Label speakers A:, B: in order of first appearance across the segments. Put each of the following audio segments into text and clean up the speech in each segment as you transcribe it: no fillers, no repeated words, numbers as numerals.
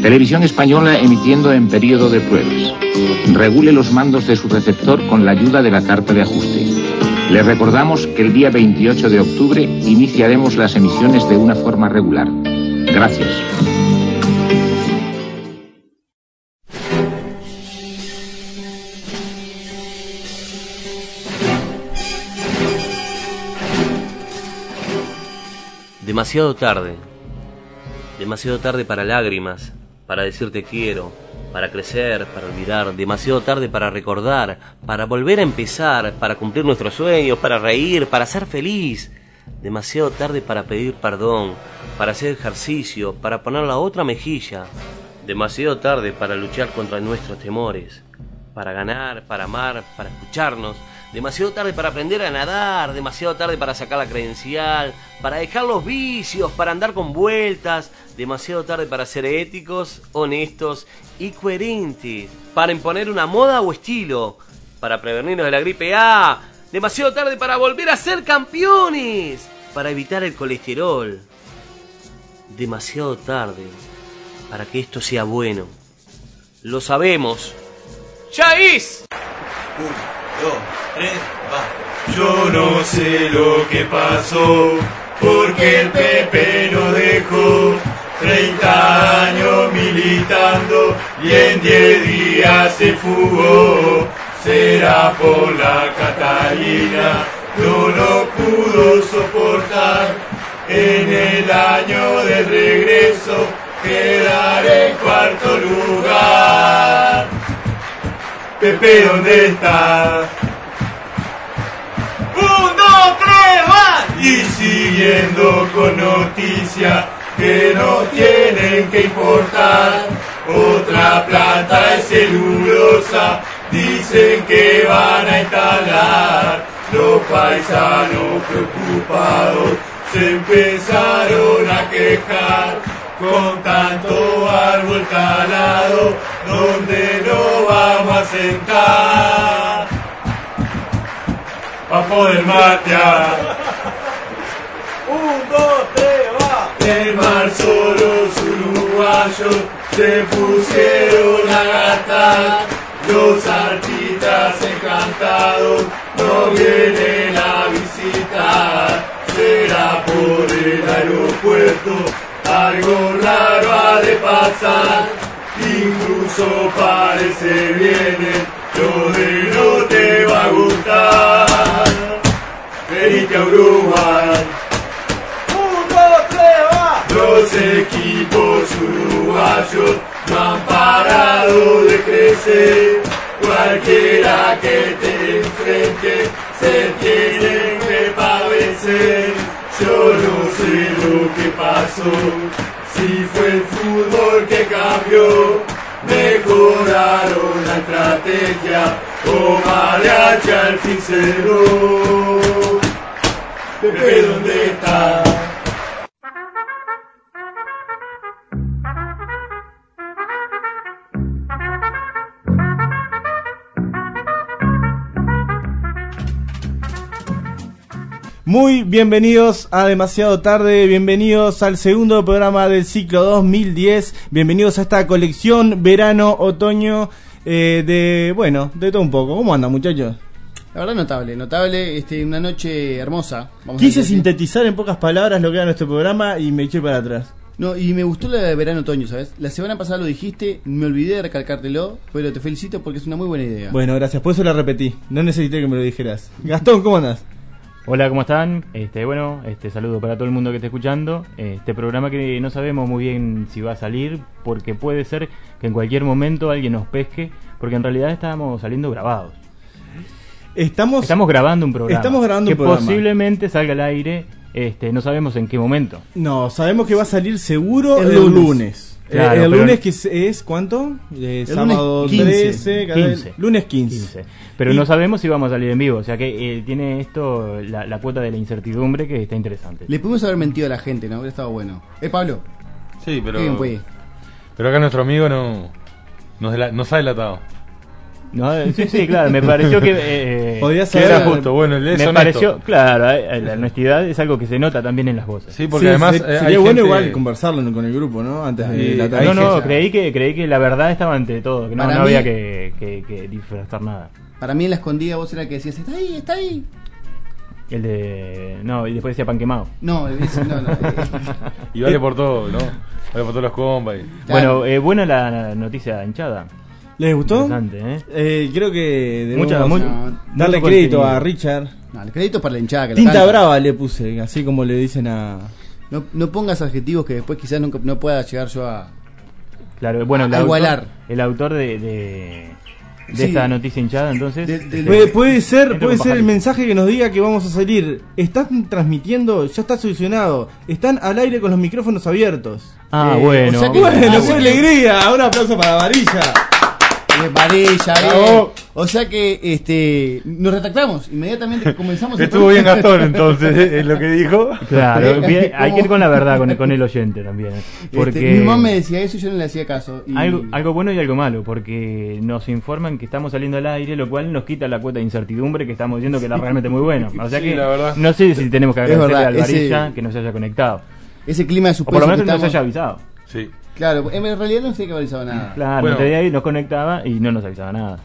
A: Televisión Española emitiendo en periodo de pruebas. Regule los mandos de su receptor con la ayuda de la carta de ajuste. Les recordamos que el día 28 de octubre iniciaremos las emisiones de una forma regular. Gracias.
B: Demasiado tarde. Demasiado tarde para lágrimas, para decir te quiero, para crecer, para olvidar. Demasiado tarde para recordar, para volver a empezar, para cumplir nuestros sueños, para reír, para ser feliz. Demasiado tarde para pedir perdón, para hacer ejercicio, para poner la otra mejilla. Demasiado tarde para luchar contra nuestros temores, para ganar, para amar, para escucharnos. Demasiado tarde para aprender a nadar, demasiado tarde para sacar la credencial, para dejar los vicios, para andar con vueltas, demasiado tarde para ser éticos, honestos y coherentes, para imponer una moda o estilo, para prevenirnos de la gripe A, demasiado tarde para volver a ser campeones, para evitar el colesterol, demasiado tarde para que esto sea bueno. Lo sabemos. ¡Ya es!
C: 1, 2, 3, va. Yo no sé lo que pasó, porque el Pepe nos dejó 30 años militando y en 10 días se fugó. Será por la Catalina, no lo pudo soportar. En el año de regreso quedaré en cuarto lugar. Pepe, ¿dónde está? 1, 2, 3, va. Y siguiendo con noticias que no tienen que importar. Otra planta de celulosa dicen que van a instalar. Los paisanos preocupados se empezaron a quejar. Con tanto árbol talado, ¿dónde nos vamos a sentar? Pa' poder matear. 1, 2, 3, va. En marzo los uruguayos se pusieron a gastar. Los artistas encantados no vienen a visitar. Será por el aeropuerto, algo raro ha de pasar. Incluso parece bien, lo de no te va a gustar. Venite a Uruguay. 1, 2, 3, va. Los equipos uruguayos no han parado de crecer. Cualquiera que te enfrente se tiene que padecer. Yo no sé lo que pasó, si fue el fútbol que cambió, mejoraron la estrategia o Mariachi al fin cerró. Pepe, ¿dónde está?
D: Muy bienvenidos a Demasiado Tarde, bienvenidos al segundo programa del ciclo 2010, bienvenidos a esta colección verano-otoño de todo un poco. ¿Cómo andan, muchachos?
E: La verdad notable, una noche hermosa.
D: Quise sintetizar en pocas palabras lo que era nuestro programa y me eché para atrás.
E: No, y me gustó la de verano-otoño, ¿sabes? La semana pasada lo dijiste, me olvidé de recalcártelo, pero te felicito porque es una muy buena idea.
D: Bueno, gracias, por eso la repetí, no necesité que me lo dijeras. Gastón, ¿cómo andás?
F: Hola, ¿cómo están? Saludo para todo el mundo que esté escuchando. Programa que no sabemos muy bien si va a salir, porque puede ser que en cualquier momento alguien nos pesque, porque en realidad estábamos saliendo grabados. Estamos grabando un programa. Que posiblemente salga al aire, no sabemos en qué momento.
D: No, sabemos que va a salir seguro el lunes.
F: Claro,
D: el lunes que es ¿cuánto? Sábado 13,
F: 15.
D: Lunes 15.
F: Pero no sabemos si vamos a salir en vivo, o sea que tiene esto la cuota de la incertidumbre que está interesante.
E: Le pudimos haber mentido a la gente, ¿no? Hubiera estado bueno. Pablo.
G: Sí, pero
E: bien, pues.
G: Pero acá nuestro amigo no se ha delatado.
F: No, sí, claro, me pareció que...
D: Podías
G: Que
D: saber...
G: era justo, bueno, él es
F: me
G: honesto.
F: pareció, claro, la honestidad es algo que se nota también en las voces.
G: Sí, porque
D: Sí,
G: además
D: sería
G: hay
D: bueno
G: gente-
D: igual conversarlo con el grupo, ¿no? Antes de
G: Sí,
D: la
G: hay
D: tarea.
F: No,
G: gente-
F: creí que la verdad estaba ante todo, que no,
E: Para
F: no
E: mí-
F: había que disfrazar nada.
E: Para mí en la escondida vos era el que decías, está ahí, está ahí.
F: El de... No, y después decía pan quemado.
E: No, no.
G: Y vale por todo, ¿no? Vale por todos los compas.
E: Claro.
F: Bueno, buena la noticia hinchada.
D: ¿Les gustó?
F: Interesante, ¿eh?
D: Creo que debemos
E: no,
D: darle
F: mucho
D: crédito
F: contenido.
D: a Richard.
E: No, el crédito es para la hinchada que la
D: Tinta
E: canta.
D: brava le puse, así como le dicen a...
E: No pongas adjetivos que después quizás nunca, no pueda llegar yo a...
F: Claro, bueno,
E: A igualar.
F: El autor de
E: Sí.
F: esta noticia hinchada, entonces...
D: Puede ser
F: Entro con
D: el
F: pajarito.
D: mensaje que nos diga que vamos a salir. Están transmitiendo, ya está solucionado. Están al aire con los micrófonos abiertos.
F: Ah, bueno.
E: o sea que-
D: Bueno,
E: Ah,
D: qué
E: bueno.
D: alegría. Un aplauso para Varilla.
E: Varilla,
D: Bravo.
E: O sea que nos retractamos inmediatamente que comenzamos el
G: Estuvo bien
E: programa.
G: Gastón entonces, es lo que dijo.
F: Claro, bien, hay que ir con la verdad, con el oyente también. Porque
E: Mi mamá me decía eso y yo no le hacía caso. Y...
F: algo bueno y algo malo, porque nos informan que estamos saliendo al aire, lo cual nos quita la cuota de incertidumbre que estamos diciendo que era realmente muy bueno. O sea
G: Sí,
F: que
G: la verdad.
F: no sé si tenemos que
E: Es
F: agradecerle
E: verdad,
F: al Varilla
E: ese-
F: que nos haya conectado.
E: Ese clima de
F: O por lo
E: suspenso
F: menos
E: que
F: que nos haya
E: estamos...
F: avisado.
G: Sí.
E: Claro, en realidad no sé que avisado nada.
F: Claro,
G: Bueno.
F: entonces ahí nos conectaba y no nos avisaba nada.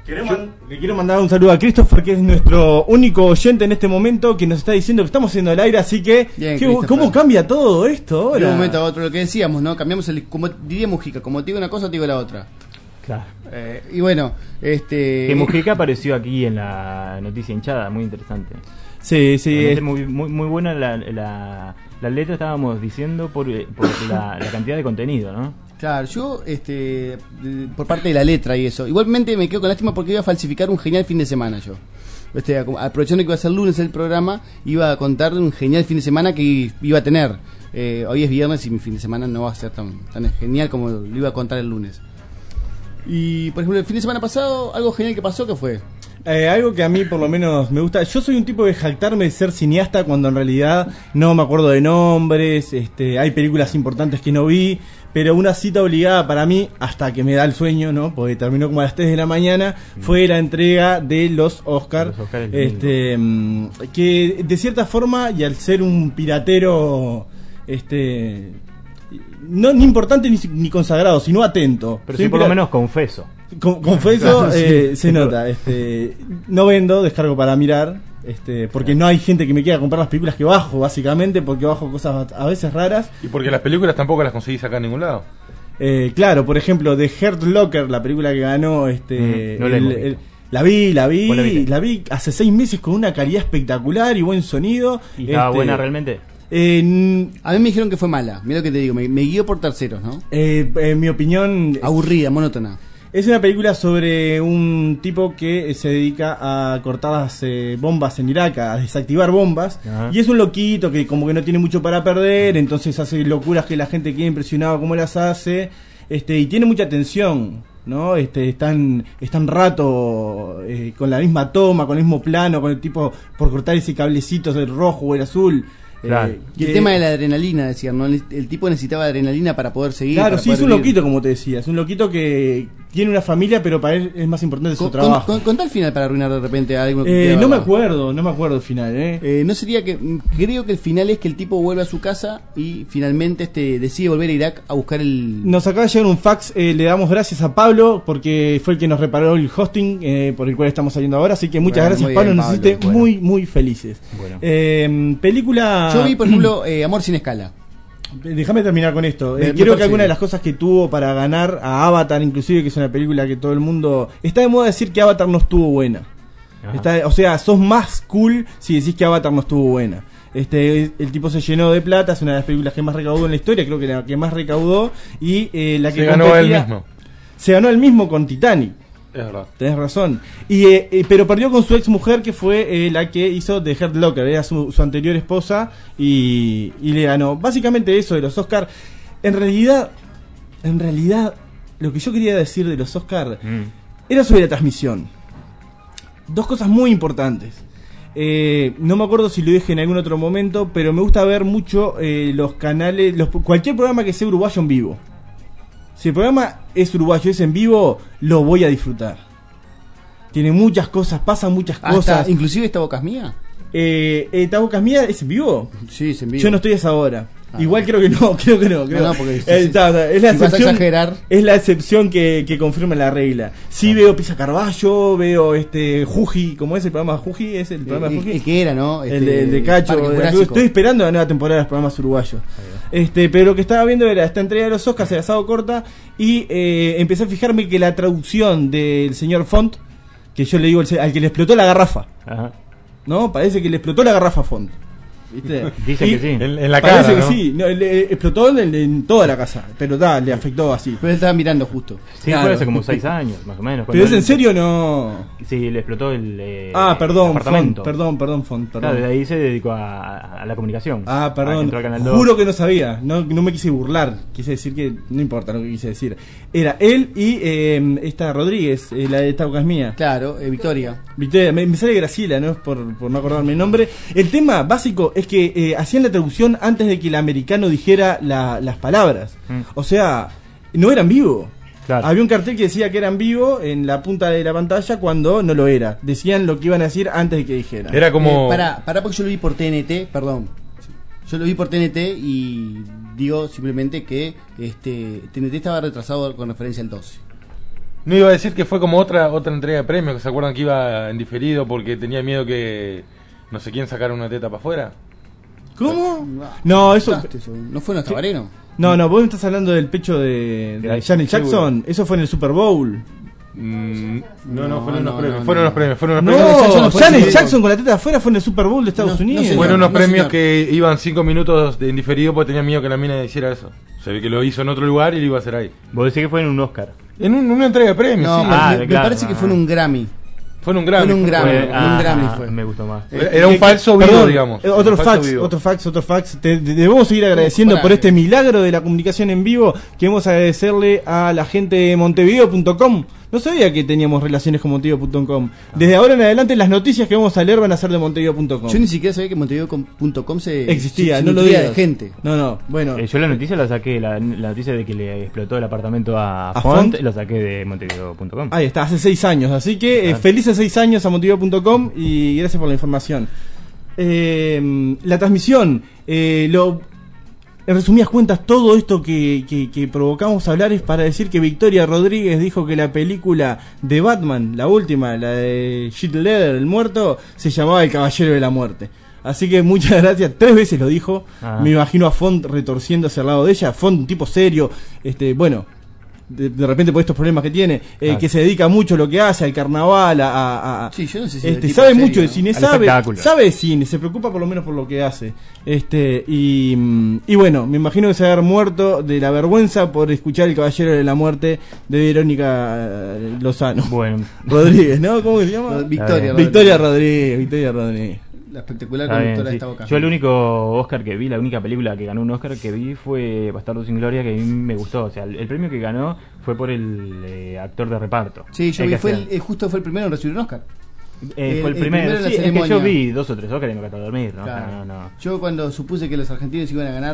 D: Le quiero mandar un saludo a Christopher, que es nuestro único oyente en este momento, que nos está diciendo que estamos haciendo el aire, así que...
E: Bien,
D: ¿qué-
E: Christopher.
D: ¿Cómo cambia todo esto ahora?
E: De un momento a otro, lo que decíamos, ¿no? Cambiamos como diría Mujica, como te digo una cosa, te digo la otra.
F: Claro.
E: Y bueno,
F: Que Mujica apareció aquí en la noticia hinchada, muy interesante.
D: Sí, sí.
F: Realmente muy buena la letra, estábamos diciendo, por la cantidad de contenido, ¿no?
E: Claro, yo, por parte de la letra y eso. Igualmente me quedo con lástima porque iba a falsificar un genial fin de semana yo. Aprovechando que iba a ser lunes el programa, iba a contar un genial fin de semana que iba a tener. Hoy es viernes y mi fin de semana no va a ser tan genial como lo iba a contar el lunes. Y, por ejemplo, el fin de semana pasado, algo genial que pasó, ¿qué fue?
D: Algo que a mí por lo menos me gusta. Yo soy un tipo de jactarme de ser cineasta cuando en realidad no me acuerdo de nombres. Hay películas importantes que no vi, pero una cita obligada para mí, hasta que me da el sueño, ¿no? Porque terminó como a las 3 de la mañana, fue la entrega de los Oscar.
F: Los Oscar el
D: Que de cierta forma, y al ser un piratero, no ni importante ni consagrado, sino atento.
F: Pero
D: Soy
F: sí,
D: un
F: por lo
D: pira-
F: menos confeso.
D: Confeso,
E: Claro, sí.
D: se nota. No vendo, descargo para mirar. Porque no hay gente que me quiera comprar las películas que bajo, básicamente, porque bajo cosas a veces raras.
G: Y porque las películas tampoco las conseguís acá en ningún lado.
D: Claro, por ejemplo, The Hurt Locker, la película que ganó,
F: no la hemos visto.
D: la vi,
F: ¿Vos la viste?
D: la vi hace 6 meses con una calidad espectacular y buen sonido.
F: ¿Y estaba buena realmente?
E: A mí me dijeron que fue mala. Mira lo que te digo, me guío por terceros, ¿no?
D: En mi opinión,
E: Aburrida, monótona.
D: es una película sobre un tipo que se dedica a cortar las bombas en Irak, a desactivar bombas.
F: Ajá.
D: Y es un loquito que como que no tiene mucho para perder, entonces hace locuras que la gente queda impresionada como las hace. Y tiene mucha tensión, ¿no? Están rato con la misma toma, con el mismo plano, con el tipo por cortar ese cablecito del rojo o el azul.
F: Claro.
E: Y el tema de la adrenalina, decían, ¿no? El tipo necesitaba adrenalina para poder seguir.
D: Claro,
E: para
D: sí, es
E: poder
D: un
E: vivir.
D: loquito, como te decía. Es un loquito que tiene una familia, pero para él es más importante su
E: Con
D: trabajo.
E: tal final para arruinar de repente algo que queda,
D: No me
E: ¿verdad?
D: no me acuerdo el final,
E: No sería que creo que el final es que el tipo vuelve a su casa y finalmente decide volver a Irak a buscar el
D: Nos acaba de llegar un fax, le damos gracias a Pablo porque fue el que nos reparó el hosting por el cual estamos saliendo ahora, así que muchas
E: Bueno,
D: gracias
E: muy
D: Pablo,
E: bien,
D: nos
E: Pablo.
D: hiciste
F: Bueno.
D: muy felices.
F: Bueno.
D: Película...
E: Yo vi, por ejemplo, Amor sin escala.
D: Déjame terminar con esto.
E: Me
D: Creo que
E: parece
D: alguna de
E: bien.
D: las cosas que tuvo para ganar a Avatar, inclusive, que es una película que todo el mundo... Está de moda decir que Avatar no estuvo buena.
F: Ajá.
D: O sea, sos más cool si decís que Avatar no estuvo buena. El tipo se llenó de plata, es una de las películas que más recaudó en la historia, creo que la que más recaudó, y la que
G: Se ganó él
D: competía-
G: mismo.
D: Se ganó él mismo con Titanic.
G: Es verdad.
D: Tenés razón. Pero perdió con su ex mujer, que fue la que hizo The Hurt Locker, era su anterior esposa, y le ganó. Básicamente eso de los Oscar. En realidad, lo que yo quería decir de los Oscar era sobre la transmisión. Dos cosas muy importantes. No me acuerdo si lo dije en algún otro momento, pero me gusta ver mucho los canales, cualquier programa que sea uruguayo en vivo. Si el programa es uruguayo, es en vivo, lo voy a disfrutar. tiene muchas cosas, pasan muchas
E: Ah,
D: cosas.
E: inclusive esta boca es mía.
D: ¿Esta boca es mía? ¿Es en vivo?
E: Sí, es en vivo.
D: Yo no estoy a esa hora.
E: Ah.
D: Igual creo que no.
E: No, porque
D: Es la
E: si vas a
D: excepción,
E: exagerar.
D: es la excepción que confirma la regla. Sí veo Pisa Carballo, veo Juji, ¿cómo es el programa Juji? ¿Es el programa
E: El
D: Juji?
E: que era, ¿no?
D: El de Cacho.
E: Parque Jurásico.
D: Estoy esperando la nueva temporada de los programas uruguayos. Pero lo que estaba viendo era esta entrega de los Oscars, el asado corta, y empecé a fijarme que la traducción del señor Font, que yo le digo al que le explotó la garrafa,
F: Ajá.
D: ¿no? Parece que le explotó la garrafa a Font. ¿Viste?
F: Dicen
D: Y
F: que sí.
G: En la
D: parece
G: cara,
D: que
G: ¿no?
D: sí, no, le explotó en toda la casa, pero le afectó así.
E: Pero él estaba mirando justo.
F: Sí,
D: Claro.
F: fue hace como 6 años, más o menos.
D: ¿Pero es en serio o no?
F: Sí, le explotó el
D: Perdón,
F: apartamento.
D: Font.
F: Claro, desde ahí se dedicó a la comunicación.
D: Perdón.
F: Entró al Canal 2.
D: Juro que no sabía. No me quise burlar. Quise decir que no importa lo que quise decir. Era él y esta Rodríguez, la de Esta boca es mía.
E: Claro, Victoria.
D: Victoria, me sale Graciela, ¿no? Por no acordarme el nombre. El tema básico es que hacían la traducción antes de que el americano dijera las palabras. O sea, no eran vivo.
F: Claro.
D: Había un cartel que decía que eran vivo en la punta de la pantalla cuando no lo era. Decían lo que iban a decir antes de que dijeran.
G: Era como...
E: Pará, porque yo lo vi por TNT, perdón. Yo lo vi por TNT y digo simplemente que TNT estaba retrasado con referencia al 12.
G: No iba a decir que fue como otra entrega de premios, que se acuerdan que iba en diferido porque tenía miedo que no sé quién sacara una teta para afuera.
D: ¿Cómo? No, eso...
E: ¿No fue un cabareno?
D: No, vos me estás hablando del pecho de Janet Jackson. Eso fue en el Super Bowl.
G: No, fueron unos premios.
E: no.
G: Fueron unos premios.
D: No,
E: Jackson fue en el
D: Janet
E: Super
D: Jackson con la teta afuera fue en el Super Bowl de Estados
E: No,
D: Unidos.
E: no,
G: Fueron unos
E: no,
G: premios
E: señor.
G: que iban 5 minutos de indiferido porque tenía miedo que la mina hiciera eso. Se ve que lo hizo en otro lugar y lo iba a hacer ahí.
F: Vos decís que fue en un Oscar.
G: En una entrega de premios,
E: No,
G: sí.
E: me
F: claro,
E: parece que fue en un Grammy.
G: Fue en un Grammy.
E: Fue en un Grammy.
G: Fue-
E: un Grammy fue.
F: Me gustó más.
G: Era un falso vivo,
D: Perdón,
G: digamos.
D: Otro
G: Un falso
D: fax,
G: vivo.
D: otro fax. Te debemos seguir agradeciendo
E: Pará.
D: por este milagro de la comunicación en vivo. Queremos agradecerle a la gente de Montevideo.com. No sabía que teníamos relaciones con Montevideo.com. Desde ahora en adelante las noticias que vamos a leer van a ser de Montevideo.com.
E: Yo ni siquiera sabía que Montevideo.com se
D: Existía,
E: se
D: no lo
E: nutría
D: digas.
E: de gente.
D: No, bueno.
F: Yo la noticia la saqué, la noticia de que le explotó el apartamento a
D: ¿A
F: Font,
D: Font?
F: la saqué de Montevideo.com.
D: Ahí está, hace 6 años. Así que felices 6 años a Montevideo.com y gracias por la información. La transmisión, en resumidas cuentas, todo esto que provocamos a hablar es para decir que Victoria Rodríguez dijo que la película de Batman, la última, la de Heath Ledger, el muerto, se llamaba El Caballero de la Muerte. Así que muchas gracias, 3 veces lo dijo. Me imagino a Font retorciéndose al lado de ella. Font, un tipo serio, bueno, de repente por estos problemas que tiene, que se dedica mucho a lo que hace, al carnaval,
E: Sí, yo no sé si es el tipo
D: sabe
E: serio,
D: mucho de
E: ¿no?
D: cine,
F: Al
D: sabe
F: espectáculo.
D: de cine, se preocupa por lo menos por lo que hace. Y bueno, me imagino que se va a haber muerto de la vergüenza por escuchar El Caballero de la Muerte de Verónica Lozano.
F: Bueno,
D: Rodríguez, ¿no? ¿Cómo se llama?
E: Victoria.
D: Victoria Rodríguez.
E: La espectacular
F: está bien,
E: conductora de
F: sí.
E: esta boca.
F: Yo el único Oscar que vi, la única película que ganó un Oscar que vi fue Bastardo sin Gloria, que a mí me gustó. O sea, el premio que ganó fue por el actor de reparto.
E: Sí, yo
F: El
E: vi,
F: que
E: justo fue el primero en recibir un Oscar.
F: fue el
E: el
F: primero.
E: primero en la
F: Sí, es que
E: ceremonia.
F: yo vi 2 o 3 Oscars y me acabo de dormir, ¿no?
E: Claro.
F: O sea, no.
E: Yo cuando supuse que los argentinos iban a ganar,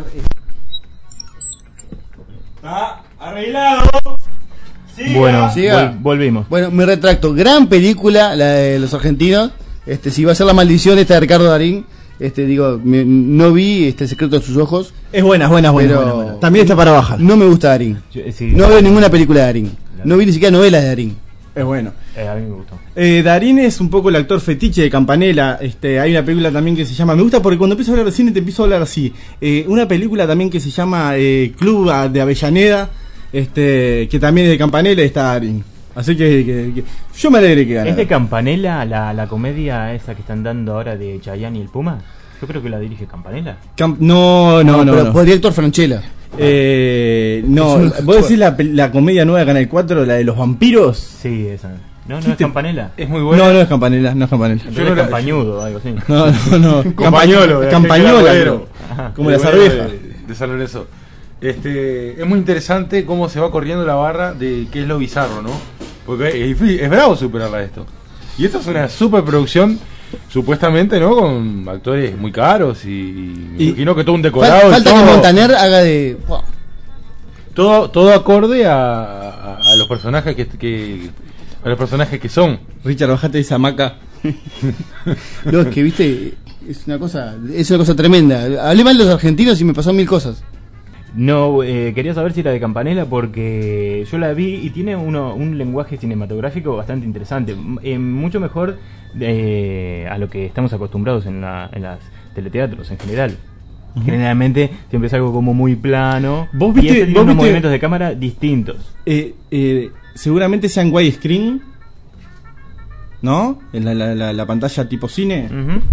D: Está arreglado.
F: Bueno,
E: Siga.
F: volvimos.
E: bueno, me retracto. Gran película la de los argentinos. Si va a ser La Maldición esta de Ricardo Darín, no vi El secreto de sus ojos.
D: Es buena.
E: Pero-
D: También está para bajar.
E: No me gusta Darín.
F: Sí,
E: No veo ninguna película de Darín. No vi ni siquiera novelas de Darín.
D: Es bueno.
F: a mí me gustó.
D: Darín es un poco el actor fetiche de Campanella. Hay una película también que se llama, me gusta porque cuando empiezo a hablar de cine te empiezo a hablar así. Una película también que se llama Club de Avellaneda, que también es de Campanella y está Darín. Así que yo me alegré que ganara.
F: ¿Es de Campanella la comedia esa que están dando ahora de Chayanne y el Puma? Yo creo que la dirige Campanella.
D: No.
E: Pero podría Héctor Franchella.
D: No,
E: Es un-
D: ¿vos decís la comedia nueva de Canal 4, la de los vampiros?
F: Sí, esa. No es Campanella.
G: Es muy bueno.
D: No es Campanella, no es Campanella.
F: Yo creo que es Campañudo o algo así.
D: No.
G: Compañolo, de
D: Campañola,
G: aquel
D: creo.
F: Ajá.
D: Como las
G: Bueno,
D: arvejas.
G: de San Lorenzo. Es muy interesante cómo se va corriendo la barra de qué es lo bizarro, ¿no? Porque es bravo superarla esto. Y esto es una superproducción, supuestamente, ¿no? Con actores muy caros y me imagino que todo un decorado.
E: Falta
G: y
E: que
G: todo,
E: Montaner haga de.
G: todo acorde a los personajes que a los personajes que son.
D: Richard, bajate de esa hamaca.
E: No, es que, viste, es una cosa tremenda. Hablé mal de los argentinos y me pasó 1000 cosas.
F: No, quería saber si era de Campanella porque yo la vi y tiene un lenguaje cinematográfico bastante interesante, mucho mejor a lo que estamos acostumbrados en las teleteatros en general. Generalmente siempre es algo como muy plano.
D: ¿Vos
F: y
D: viste,
F: tiene unos movimientos de cámara distintos.
D: Seguramente sean widescreen, ¿no? En la pantalla tipo cine.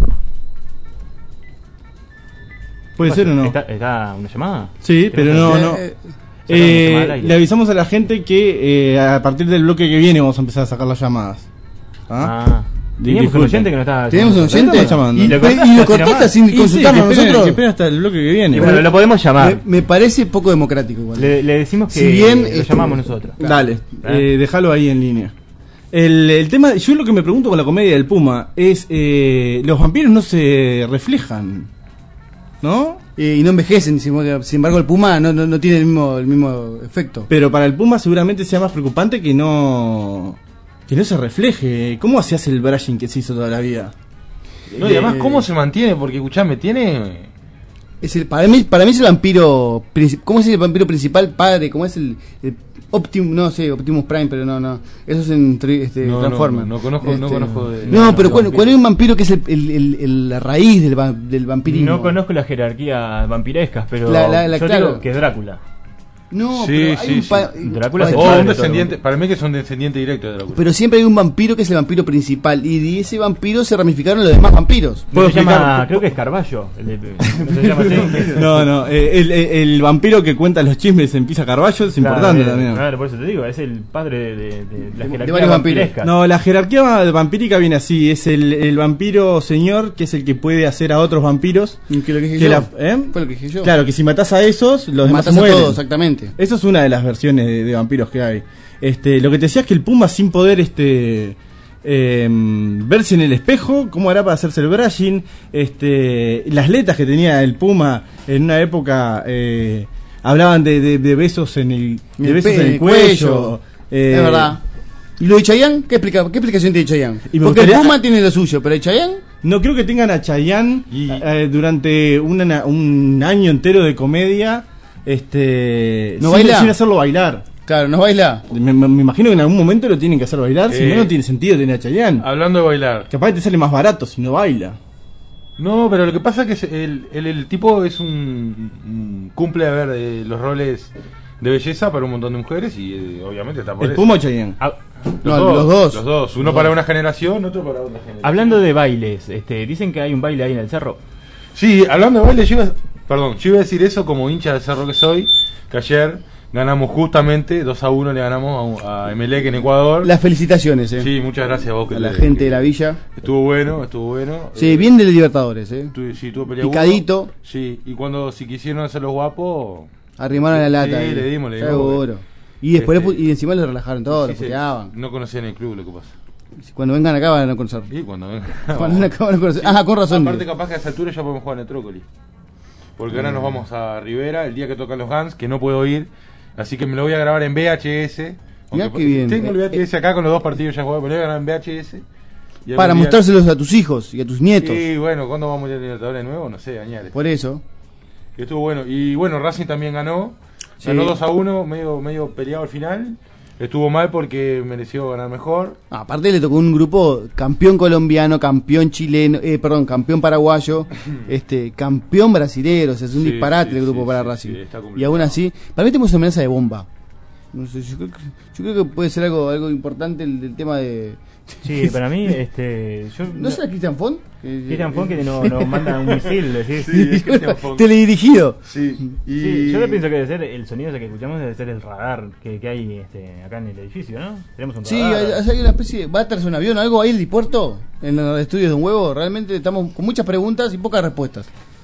D: ¿Puede ser o no?
F: ¿Está una llamada?
D: Sí, pero no. Le avisamos a la gente que a partir del bloque que viene vamos a empezar a sacar las llamadas.
F: Teníamos un oyente que no estaba.
E: ¿Tenemos un oyente?
D: Llamando.
E: Y lo cortaste sin consultarnos nosotros.
D: Que espera hasta el bloque que viene.
F: Bueno, lo podemos llamar.
E: Me parece poco democrático igual.
F: Le decimos que
E: si bien,
F: lo llamamos nosotros.
D: Dale, déjalo ahí en línea. El tema, yo lo que me pregunto con la comedia del Puma es, los vampiros no se reflejan, ¿no?
E: Y no envejecen, sin embargo el Puma no tiene el mismo efecto.
D: Pero para el Puma seguramente sea más preocupante que no se refleje. ¿Cómo se hace el brushing que se hizo toda la vida?
G: No, y además, ¿cómo se mantiene? Porque, escuchame, tiene...
E: Para mí es el vampiro. ¿Cómo es el vampiro principal? Padre, ¿cómo es el Optimus? No sé, Optimus Prime, pero no. Eso es en Transformers.
G: No conozco de...
E: No, pero cuando hay un vampiro que es la raíz del vampirismo.
F: No conozco la jerarquía vampirescas, pero yo
E: claro.
F: digo que es Drácula.
E: No,
G: sí,
E: pero hay
F: Drácula es
G: un descendiente, para mí que son descendientes directos de Drácula.
E: Pero siempre hay un vampiro que es el vampiro principal y de ese vampiro se ramificaron los demás vampiros.
F: Creo que es Carballo. ¿No se llama así?
D: No, el vampiro que cuenta los chismes en Pisa Carballo es importante también.
F: Claro, por eso te digo, es el padre de la jerarquía
E: varios
F: vampiresca.
D: No, la jerarquía vampírica viene así, es el vampiro señor que es el que puede hacer a otros vampiros.
E: Que lo que dije fue lo que dije yo.
D: Claro, que si matás a esos, los demás
E: matás
D: mueren.
E: a todos, exactamente.
D: Eso es una de las versiones de vampiros que hay. Lo que te decía es que el Puma, sin poder verse en el espejo, ¿cómo hará para hacerse el brushing? Las letras que tenía el Puma en una época hablaban de besos en el cuello.
E: Es verdad. ¿Y lo de Chayanne? ¿Qué explicación tiene Chayanne? Porque el Puma tiene lo suyo, pero el Chayanne...
D: No creo que tengan a Chayanne durante un año entero de comedia
E: ¿No baila?
D: Sin hacerlo bailar.
E: Claro, no baila.
D: Me imagino que en algún momento lo tienen que hacer bailar, si no tiene sentido tener a Chayanne.
G: Hablando de bailar,
D: capaz te sale más barato si no baila.
G: No, pero lo que pasa es que el tipo es cumple los roles de belleza para un montón de mujeres y obviamente está por
D: ¿El
G: eso.
D: Puma o Chayanne?
E: Los dos.
G: Uno para una generación, otro para otra generación.
F: Hablando de bailes, dicen que hay un baile ahí en el cerro.
G: Sí, hablando de baile, yo iba a decir eso como hincha del Cerro que soy, que ayer ganamos justamente 2-1, le ganamos a Emelec en Ecuador.
E: Las felicitaciones,
G: Sí, muchas gracias a vos.
E: A la gente de la villa.
G: Estuvo bueno.
E: Sí, bien de Libertadores,
G: Sí, tuvo pelea.
E: Picadito.
G: Sí, y si quisieron hacer los guapos...
E: Arrimaron la lata.
G: Sí, le dimos.
E: Seguro. Y después y encima los relajaron todos, los puteaban.
G: No conocían el club, lo que pasa.
E: Cuando vengan acá van a conocer.
G: Sí, cuando vengan
E: acá van a conocer. Ajá, con razón.
G: Aparte capaz que a esa altura ya podemos jugar en el Trócoli. Porque ahora nos vamos a Rivera el día que tocan los Guns, que no puedo ir. Así que me lo voy a grabar en VHS.
E: Mirá qué bien.
G: Tengo el VHS acá con los 2 partidos ya jugados, pero lo voy a grabar en VHS.
E: Para mostrárselos a tus hijos y a tus nietos.
G: Sí, bueno, ¿cuándo vamos a ir a Libertadores de nuevo? No sé, añade.
E: Por eso.
G: Estuvo bueno. Y bueno, Racing también ganó. Sí. Ganó 2-1, medio peleado al final. Estuvo mal porque mereció ganar mejor.
E: Aparte le tocó un grupo campeón colombiano, campeón chileno, campeón paraguayo, campeón brasilero, o sea, es un disparate el grupo para Racing. Y aún así, para mí tenemos una amenaza de bomba. No sé, yo creo que puede ser algo importante el tema de...
F: Sí, para mí,
E: ¿No será Cristian Font?
F: Cristian Font que nos manda un misil, ¿sí?
G: Sí, es Cristian Font.
E: Teledirigido.
G: Sí.
F: Sí, yo pienso que debe ser el sonido ese que escuchamos, debe ser el radar que hay acá en el edificio, ¿no? Tenemos un radar.
E: Sí, hay una especie ¿va a traerse un avión o algo ahí el puerto? En los estudios de un huevo. Realmente estamos con muchas preguntas y pocas respuestas.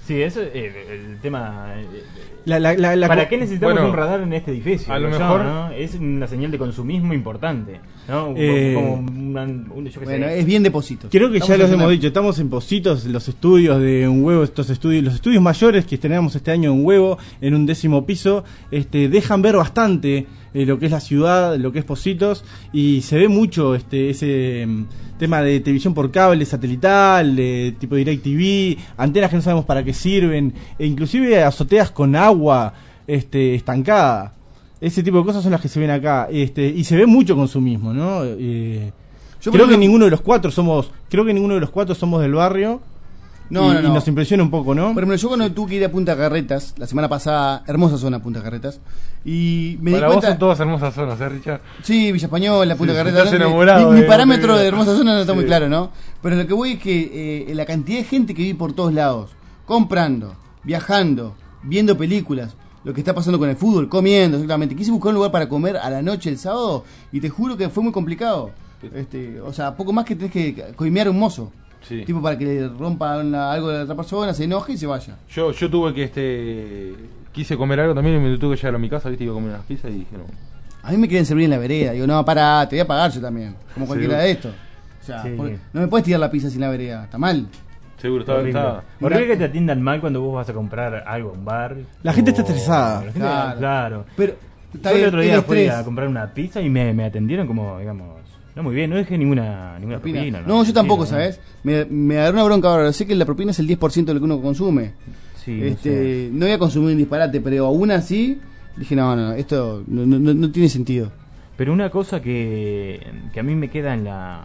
F: Sí, eso es el tema.
D: ¿Para
F: qué necesitamos un radar en este edificio?
G: A lo mejor
F: ¿no? Es una señal de consumismo importante, ¿no? Yo qué sé.
E: Es bien de Positos.
D: Creo que
E: Estamos
D: ya los
E: en
D: hemos dicho, estamos en Positos, los estudios de Un Huevo, los estudios mayores que tenemos este año en Un Huevo, en un 10º piso, dejan ver bastante lo que es la ciudad, lo que es Positos, y se ve mucho ese tema de televisión por cable, satelital, tipo DirecTV, antenas que no sabemos para qué sirven, e inclusive azoteas con agua estancada. Ese tipo de cosas son las que se ven acá, y se ve mucho consumismo, ¿no? Creo que ninguno de los cuatro somos del barrio. No. Y nos impresiona un poco, ¿no?
E: Por ejemplo, yo cuando tuve que ir a Punta Carretas la semana pasada, hermosa zona Punta Carretas, y me di
G: Para
E: cuenta...
G: vos son todas hermosas zonas, Richard.
E: Sí, Villa Española, Punta Carretas.
G: Estás enamorado
E: mi
G: de
E: parámetro
G: Montevideo.
E: de hermosa zona no está muy
G: Sí.
E: claro, ¿no? Pero lo que voy es que la cantidad de gente que vive por todos lados, comprando, viajando, viendo películas, lo que está pasando con el fútbol, comiendo, exactamente. Quise buscar un lugar para comer a la noche el sábado y te juro que fue muy complicado. O sea, poco más que tenés que coimear a un mozo.
G: Sí.
E: Tipo para que le rompan algo a la otra persona, se enoje y se vaya.
G: Yo tuve que quise comer algo también y me tuve que llevar a mi casa, viste, iba a comer unas pizzas y dije no.
E: A mí me quieren servir en la vereda. Digo, no, pará, te voy a pagar yo también. Como cualquiera de estos. O sea,
F: Sí.
E: no me puedes tirar la pizza sin la vereda. Está mal.
G: Seguro,
F: Horrible.
G: estaba.
F: Horrible que te atiendan mal cuando vos vas a comprar algo a un bar.
D: La gente está estresada.
F: La gente-
E: Claro.
F: claro.
E: Pero
F: Yo el otro día fui
E: estrés.
F: a comprar una pizza y me atendieron como, digamos, no muy bien, no dejé ninguna propina.
E: No, yo tampoco,
F: ¿no?
E: ¿sabes? Me agarró una bronca ahora. Sé que la propina es el 10% de lo que uno consume.
F: Sí, no sé.
E: No voy a consumir un disparate, pero aún así dije, no, esto no tiene sentido.
F: Pero una cosa que a mí me queda en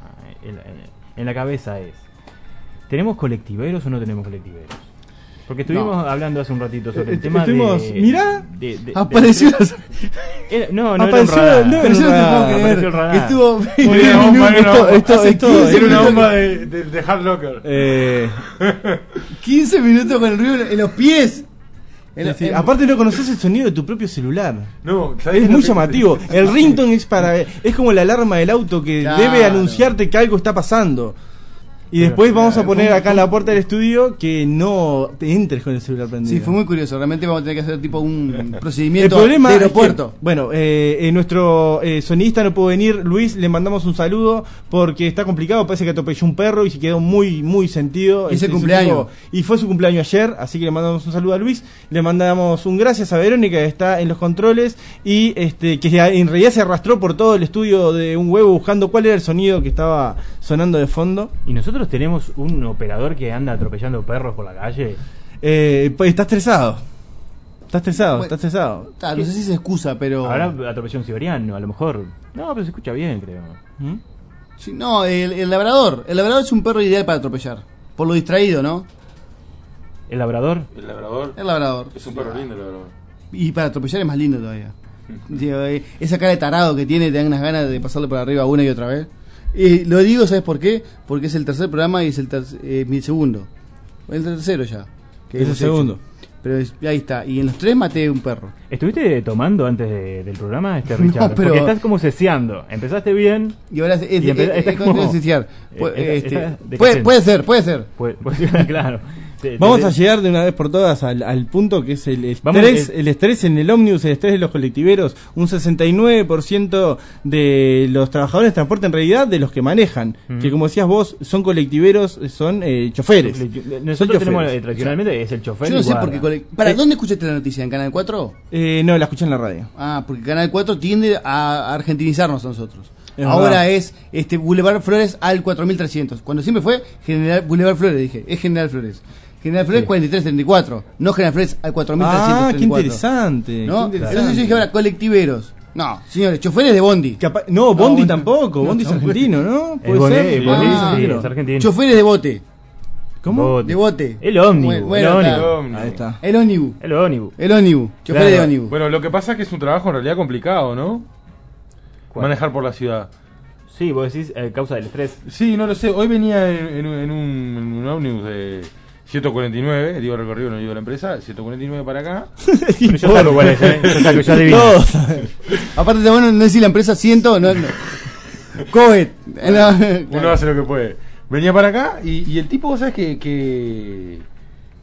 F: la cabeza es, ¿tenemos colectiveros o no tenemos colectiveros? Porque estuvimos hablando hace un ratito sobre el tema
D: estuvimos-
F: de...
D: mirá,
E: Apareció.
F: No
D: Apareció-
F: era un radar.
D: no era
E: Pero yo no te puedo
F: Apareció
E: creer
F: el radar.
E: que estuvo
G: Era una bomba, era una bomba. Era una bomba
E: de
G: de Hard Locker.
E: 15 minutos con el ruido en los pies.
D: Aparte no conoces el sonido de tu propio celular.
G: No, ¿sabés
D: Es
G: lo
D: muy
G: que-
D: llamativo. El ringtone es como la alarma del auto que
E: Claro.
D: debe anunciarte que algo está pasando. Y después vamos a poner acá en la puerta del estudio que no te entres con el celular prendido.
E: Sí, fue muy curioso. Realmente vamos a tener que hacer tipo un
D: El
E: procedimiento
D: problema
E: de
D: es que,
E: aeropuerto.
D: bueno, nuestro sonidista no pudo venir. Luis, le mandamos un saludo porque está complicado. Parece que atropelló un perro y se quedó muy, muy sentido.
E: Y es el
D: su
E: cumpleaños.
D: tipo- y fue su cumpleaños ayer, así que le mandamos un saludo a Luis. Le mandamos un gracias a Verónica que está en los controles y que en realidad se arrastró por todo el estudio de Un Huevo buscando cuál era el sonido que estaba sonando de fondo.
F: Y nosotros tenemos un operador que anda atropellando perros por la calle.
D: Pues está estresado. Está estresado,
E: Bueno,
D: está estresado.
E: No sé si se excusa, pero.
F: Ahora atropelló un siberiano, a lo mejor. No, pero se escucha bien, creo.
D: ¿Mm?
E: Sí, no, el labrador. El labrador es un perro ideal para atropellar. Por lo distraído, ¿no?
F: ¿El labrador?
G: El labrador.
E: El labrador.
G: Es un perro lindo el labrador.
E: Y para atropellar es más lindo todavía. Digo, esa cara de tarado que tiene, te dan unas ganas de pasarle por arriba una y otra vez. Lo digo, ¿sabes por qué? Porque es el tercer programa y es mi segundo. El tercero ya. que
D: Es el
E: hemos
D: segundo.
E: hecho. Pero ahí está. Y en los tres maté un perro.
F: ¿Estuviste tomando antes del programa, Richard?
E: pero-
F: Porque estás como ceseando. Empezaste bien.
E: Y ahora
F: estás como-
E: iniciar.
F: estás decayendo.
E: Puede ser.
F: Pues, claro.
D: Vamos a llegar de una vez por todas al punto que es el
F: Vamos,
D: estrés, el estrés en el ómnibus, el estrés de los colectiveros. Un 69% de los trabajadores de transporte, en realidad, de los que manejan, que como decías vos, son colectiveros, son choferes.
F: Nosotros
D: Son
F: tenemos
D: choferes.
F: tradicionalmente es el chofer.
E: Yo no
F: y
E: sé
F: guarda.
E: por qué. ¿Dónde escuchaste la noticia? ¿En Canal 4?
D: No, la escuché en la radio.
E: Ah, porque Canal 4 tiende a argentinizarnos a nosotros.
D: Es
E: Ahora
D: verdad.
E: es Boulevard Flores al 4300. Cuando siempre fue General Boulevard Flores, dije. Es General Flores. General Flores
F: Sí.
E: 4334. No General Flores al 4334.
D: Ah, qué interesante.
E: ¿No?
D: qué interesante.
E: Entonces yo dije ahora, colectiveros. No, señores, choferes de Bondi.
D: No, Bondi
E: No,
D: tampoco.
E: no,
D: Bondi es
E: no,
D: argentino, ¿no?
F: El Bondi, el Bondi,
E: Ah,
F: sí, es argentino.
E: Choferes de bote.
D: ¿Cómo?
F: Bote.
E: De bote.
F: El ómnibus.
E: Bueno,
F: el
E: está.
F: ómnibus.
D: Ahí está.
E: El ómnibus.
F: El ómnibus.
E: El ómnibus. Choferes
F: Claro.
E: de ómnibus.
G: Bueno, lo que pasa es que es un trabajo en realidad complicado, ¿no?
F: ¿Cuál?
G: Manejar por la ciudad.
F: Sí, vos decís causa del estrés.
G: Sí, no lo sé. Hoy venía en un ómnibus de 149, digo recorrido, no digo la empresa, 149 para acá.
F: Pero yo saco cuál es, yo adivino.
D: Todos.
E: Aparte de bueno, no decir la empresa siento, no. Coet.
G: Uno hace lo que puede. Venía para acá y el tipo, vos sabés que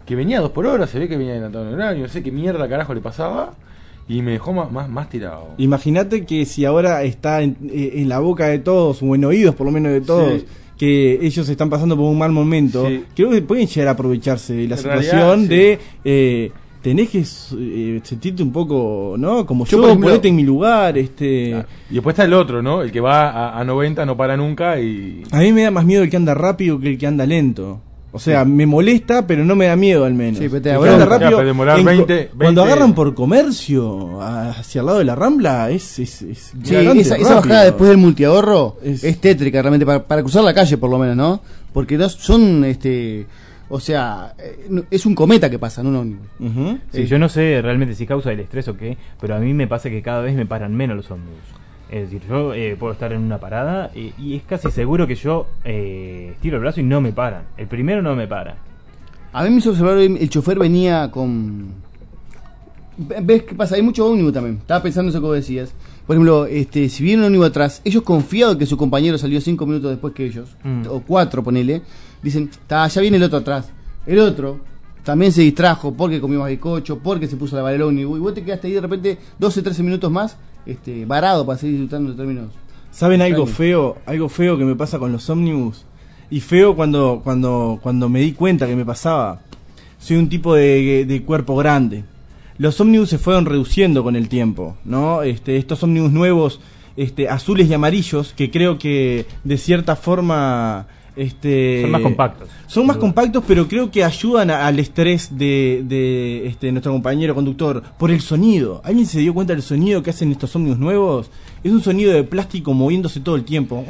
G: que venía 2 por hora, se ve que venía adelantado en el horario, no sé qué mierda carajo le pasaba, y me dejó más tirado.
D: Imagínate que si ahora está en la boca de todos, o en oídos por lo menos de todos,
G: Sí.
D: que ellos están pasando por un mal momento,
G: Sí.
D: creo que pueden llegar a aprovecharse de la
G: En
D: situación
G: realidad,
D: de... tenés que sentirte un poco, ¿no? Como yo,
E: por ejemplo,
D: ponete en mi lugar,
G: Claro. Y después está el otro, ¿no? El que va a 90, no para nunca y...
D: A mí me da más miedo el que anda rápido que el que anda lento. O sea, me molesta, pero no me da miedo al menos.
E: Sí, pero te
D: El
E: da
D: que anda
E: bronca.
D: rápido,
G: Pero demorar
D: en
G: 20.
D: Cuando agarran por comercio hacia el lado de la Rambla, es
E: Sí,
D: bastante
E: esa
D: rápido.
E: bajada después del multiahorro
D: Es-
E: es tétrica realmente para cruzar la calle por lo menos, ¿no? Porque no son o sea, es un cometa que pasa, no un ómnibus.
D: Ujú.
F: Sí, yo no sé realmente si causa el estrés o qué, pero a mí me pasa que cada vez me paran menos los ómnibus. Es decir, yo puedo estar en una parada y es casi seguro que yo estiro el brazo y no me paran. El primero no me para.
E: A mí me hizo observar el chofer venía con... ¿Ves qué pasa? Hay mucho ómnibus también. Estaba pensando eso que vos decías. Por ejemplo, si viene un ómnibus atrás, ellos confiados que su compañero salió 5 minutos después que ellos, o 4, ponele, dicen, ya viene el otro atrás. El otro también se distrajo porque comió más bizcocho, porque se puso a lavar el ómnibus, y vos te quedaste ahí de repente 12, 13 minutos más varado para seguir disfrutando de términos.
D: ¿Saben algo
E: Extraño.
D: feo? Algo feo que me pasa con los ómnibus. Y feo cuando me di cuenta que me pasaba. Soy un tipo de cuerpo grande. Los ómnibus se fueron reduciendo con el tiempo, ¿no? Estos ómnibus nuevos, azules y amarillos, que creo que de cierta forma...
F: Son más compactos.
D: Son más compactos, pero creo que ayudan al estrés de nuestro compañero conductor por el sonido. ¿Alguien se dio cuenta del sonido que hacen estos ómnibus nuevos? Es un sonido de plástico moviéndose todo el tiempo.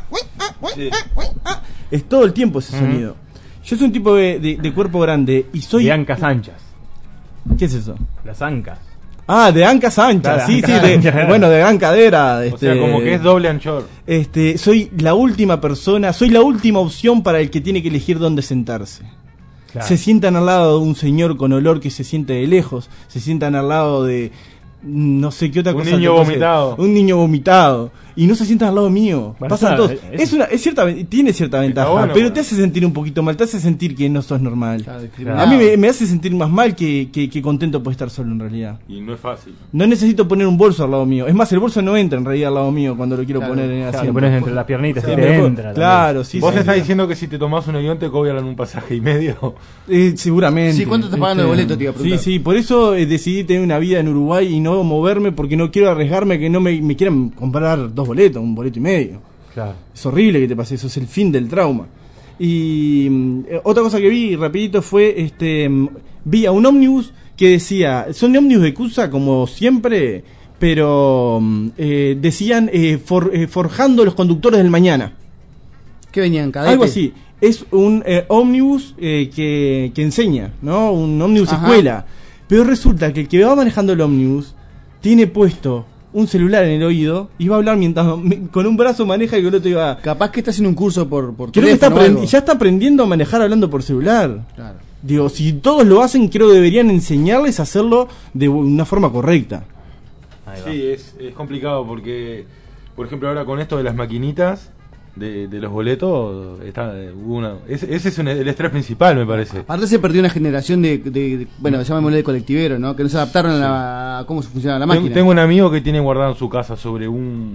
D: Es todo el tiempo ese sonido. Yo soy un tipo de cuerpo grande y soy...
F: De ancas anchas.
D: ¿Qué es eso?
F: Las ancas.
D: Ah, de ancas anchas,
F: Claro,
D: sí, sí,
F: ancas anchas.
D: bueno, de gran cadera.
G: O sea, como que es doble anchor.
D: Soy la última persona, soy la última opción para el que tiene que elegir dónde sentarse.
F: Claro.
D: Se sientan al lado de un señor con olor que se siente de lejos, se sientan al lado de no sé qué otra
G: Un
D: cosa.
G: niño
D: te puede ser.
G: vomitado.
D: Un niño vomitado. Y no se sientan al lado mío.
F: Bueno,
D: Pasan
F: claro,
D: todos.
F: es-
D: Tiene cierta ventaja,
G: bueno,
D: pero
G: bueno.
D: te hace sentir un poquito mal, te hace sentir que no sos normal.
E: Claro,
D: A
E: discriminado.
D: mí me hace sentir más mal que contento por estar solo en realidad.
G: Y no es fácil.
D: No necesito poner un bolso al lado mío. Es más, el bolso no entra en realidad al lado mío cuando lo quiero
E: Claro,
D: poner en el
F: Claro, lo
D: asiento.
F: pones entre las piernitas
D: Sí,
F: y
D: me
F: te
D: lo puedo-
F: entra.
D: Claro, sí.
G: ¿Vos
D: sí,
G: estás
D: sí.
G: diciendo que si te tomás un avión te cobran un pasaje y medio?
D: Seguramente.
E: Sí, ¿cuánto estás pagando de boleto, te iba a
D: Sí,
E: preguntar?
D: sí, por eso decidí tener una vida en Uruguay y no moverme porque no quiero arriesgarme que no me quieran comprar 2 boletos, un boleto y medio.
F: Claro.
D: Es horrible que te pase eso, es el fin del trauma. Y otra cosa que vi rapidito fue, vi a un ómnibus que decía, son ómnibus de Cusa como siempre, pero decían forjando los conductores del mañana.
E: ¿Qué venían? ¿Cadete?
D: Algo así. Es un ómnibus que enseña, ¿no? Un ómnibus
E: Ajá.
D: escuela. Pero resulta que el que va manejando el ómnibus tiene puesto un celular en el oído y va a hablar mientras con un brazo maneja y con el otro iba...
E: Capaz que estás en un curso por
D: Creo que
E: teléfono o algo.
D: ya está aprendiendo a manejar hablando por celular.
E: Claro.
D: Digo, si todos lo hacen, creo que deberían enseñarles a hacerlo de una forma correcta.
F: Ahí va.
G: Sí, es complicado porque, por ejemplo, ahora con esto de las maquinitas de los boletos, ese es el estrés principal, me parece.
E: Aparte se perdió una generación bueno, llamémosle de colectivero, ¿no? Que no se adaptaron a cómo funciona la máquina.
G: Tengo un amigo que tiene guardado en su casa sobre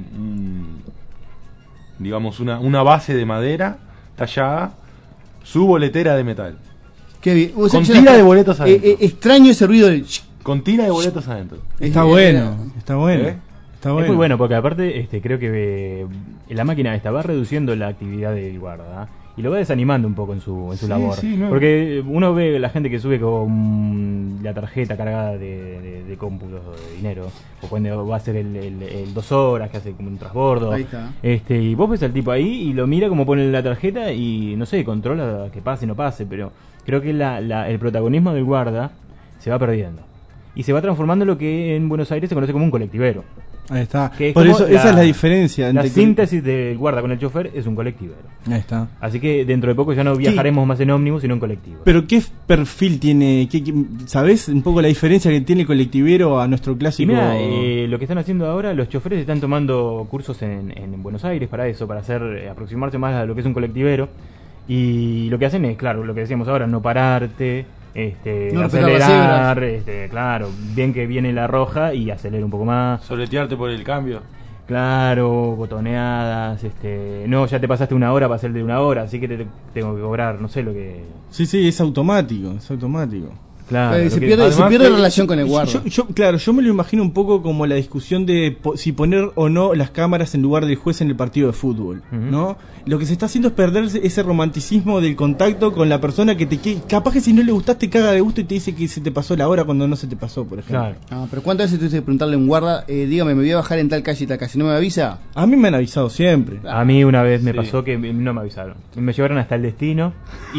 G: digamos, una base de madera tallada, su boletera de metal.
E: Qué bien. O sea,
G: Con
E: yo
G: tira de boletos adentro.
E: extraño ese ruido del...
G: Con tira de boletos adentro.
D: Está bueno, está bueno.
G: ¿Eh?
D: Está
F: Es
D: bueno.
F: muy bueno porque aparte creo que la máquina esta va reduciendo la actividad del guarda y lo va desanimando un poco en su
G: Sí,
F: labor.
G: sí, no.
F: Porque uno ve la gente que sube con la tarjeta cargada de cómputos de dinero, o cuando va a hacer el 2 horas que hace como un transbordo.
E: Ahí está.
F: Y vos ves al tipo ahí y lo mira como pone la tarjeta y no sé, controla que pase y no pase, pero creo que el protagonismo del guarda se va perdiendo. Y se va transformando en lo que en Buenos Aires se conoce como un colectivero.
D: Ahí está.
F: Que es
D: Por
F: como
D: eso, esa es la diferencia.
F: La
D: entre
F: síntesis del guarda con el chofer es un colectivero.
D: Ahí está.
F: Así que dentro de poco ya no viajaremos más en ómnibus, sino en colectivo.
D: Pero ¿qué perfil tiene? ¿Sabés un poco la diferencia que tiene el colectivero a nuestro
F: Y
D: clásico?
F: mira, lo que están haciendo ahora, los choferes están tomando cursos en Buenos Aires para eso, para aproximarse más a lo que es un colectivero. Y lo que hacen es, claro, lo que decíamos ahora, no pararte,
E: No respetar las
F: acelerar, claro, bien que viene la roja y acelera un poco más.
G: Soletearte por el cambio.
F: Claro, botoneadas, no, ya te pasaste una hora para hacer de una hora, así que te tengo que cobrar, no sé lo que...
D: Sí, es automático.
F: Claro,
E: se pierde relación con el guarda.
D: Yo me lo imagino un poco como la discusión de si poner o no las cámaras en lugar del juez en el partido de fútbol, ¿no? Lo que se está haciendo es perder ese romanticismo del contacto con la persona que capaz que si no le gustaste caga de gusto y te dice que se te pasó la hora cuando no se te pasó, por ejemplo.
F: Claro.
E: Pero ¿cuántas veces tuviste que preguntarle a un guarda, dígame, me voy a bajar en tal calle y tal calle, ¿no me avisa?
D: A mí me han avisado siempre.
F: A mí una vez me pasó que no me avisaron. Me llevaron hasta el destino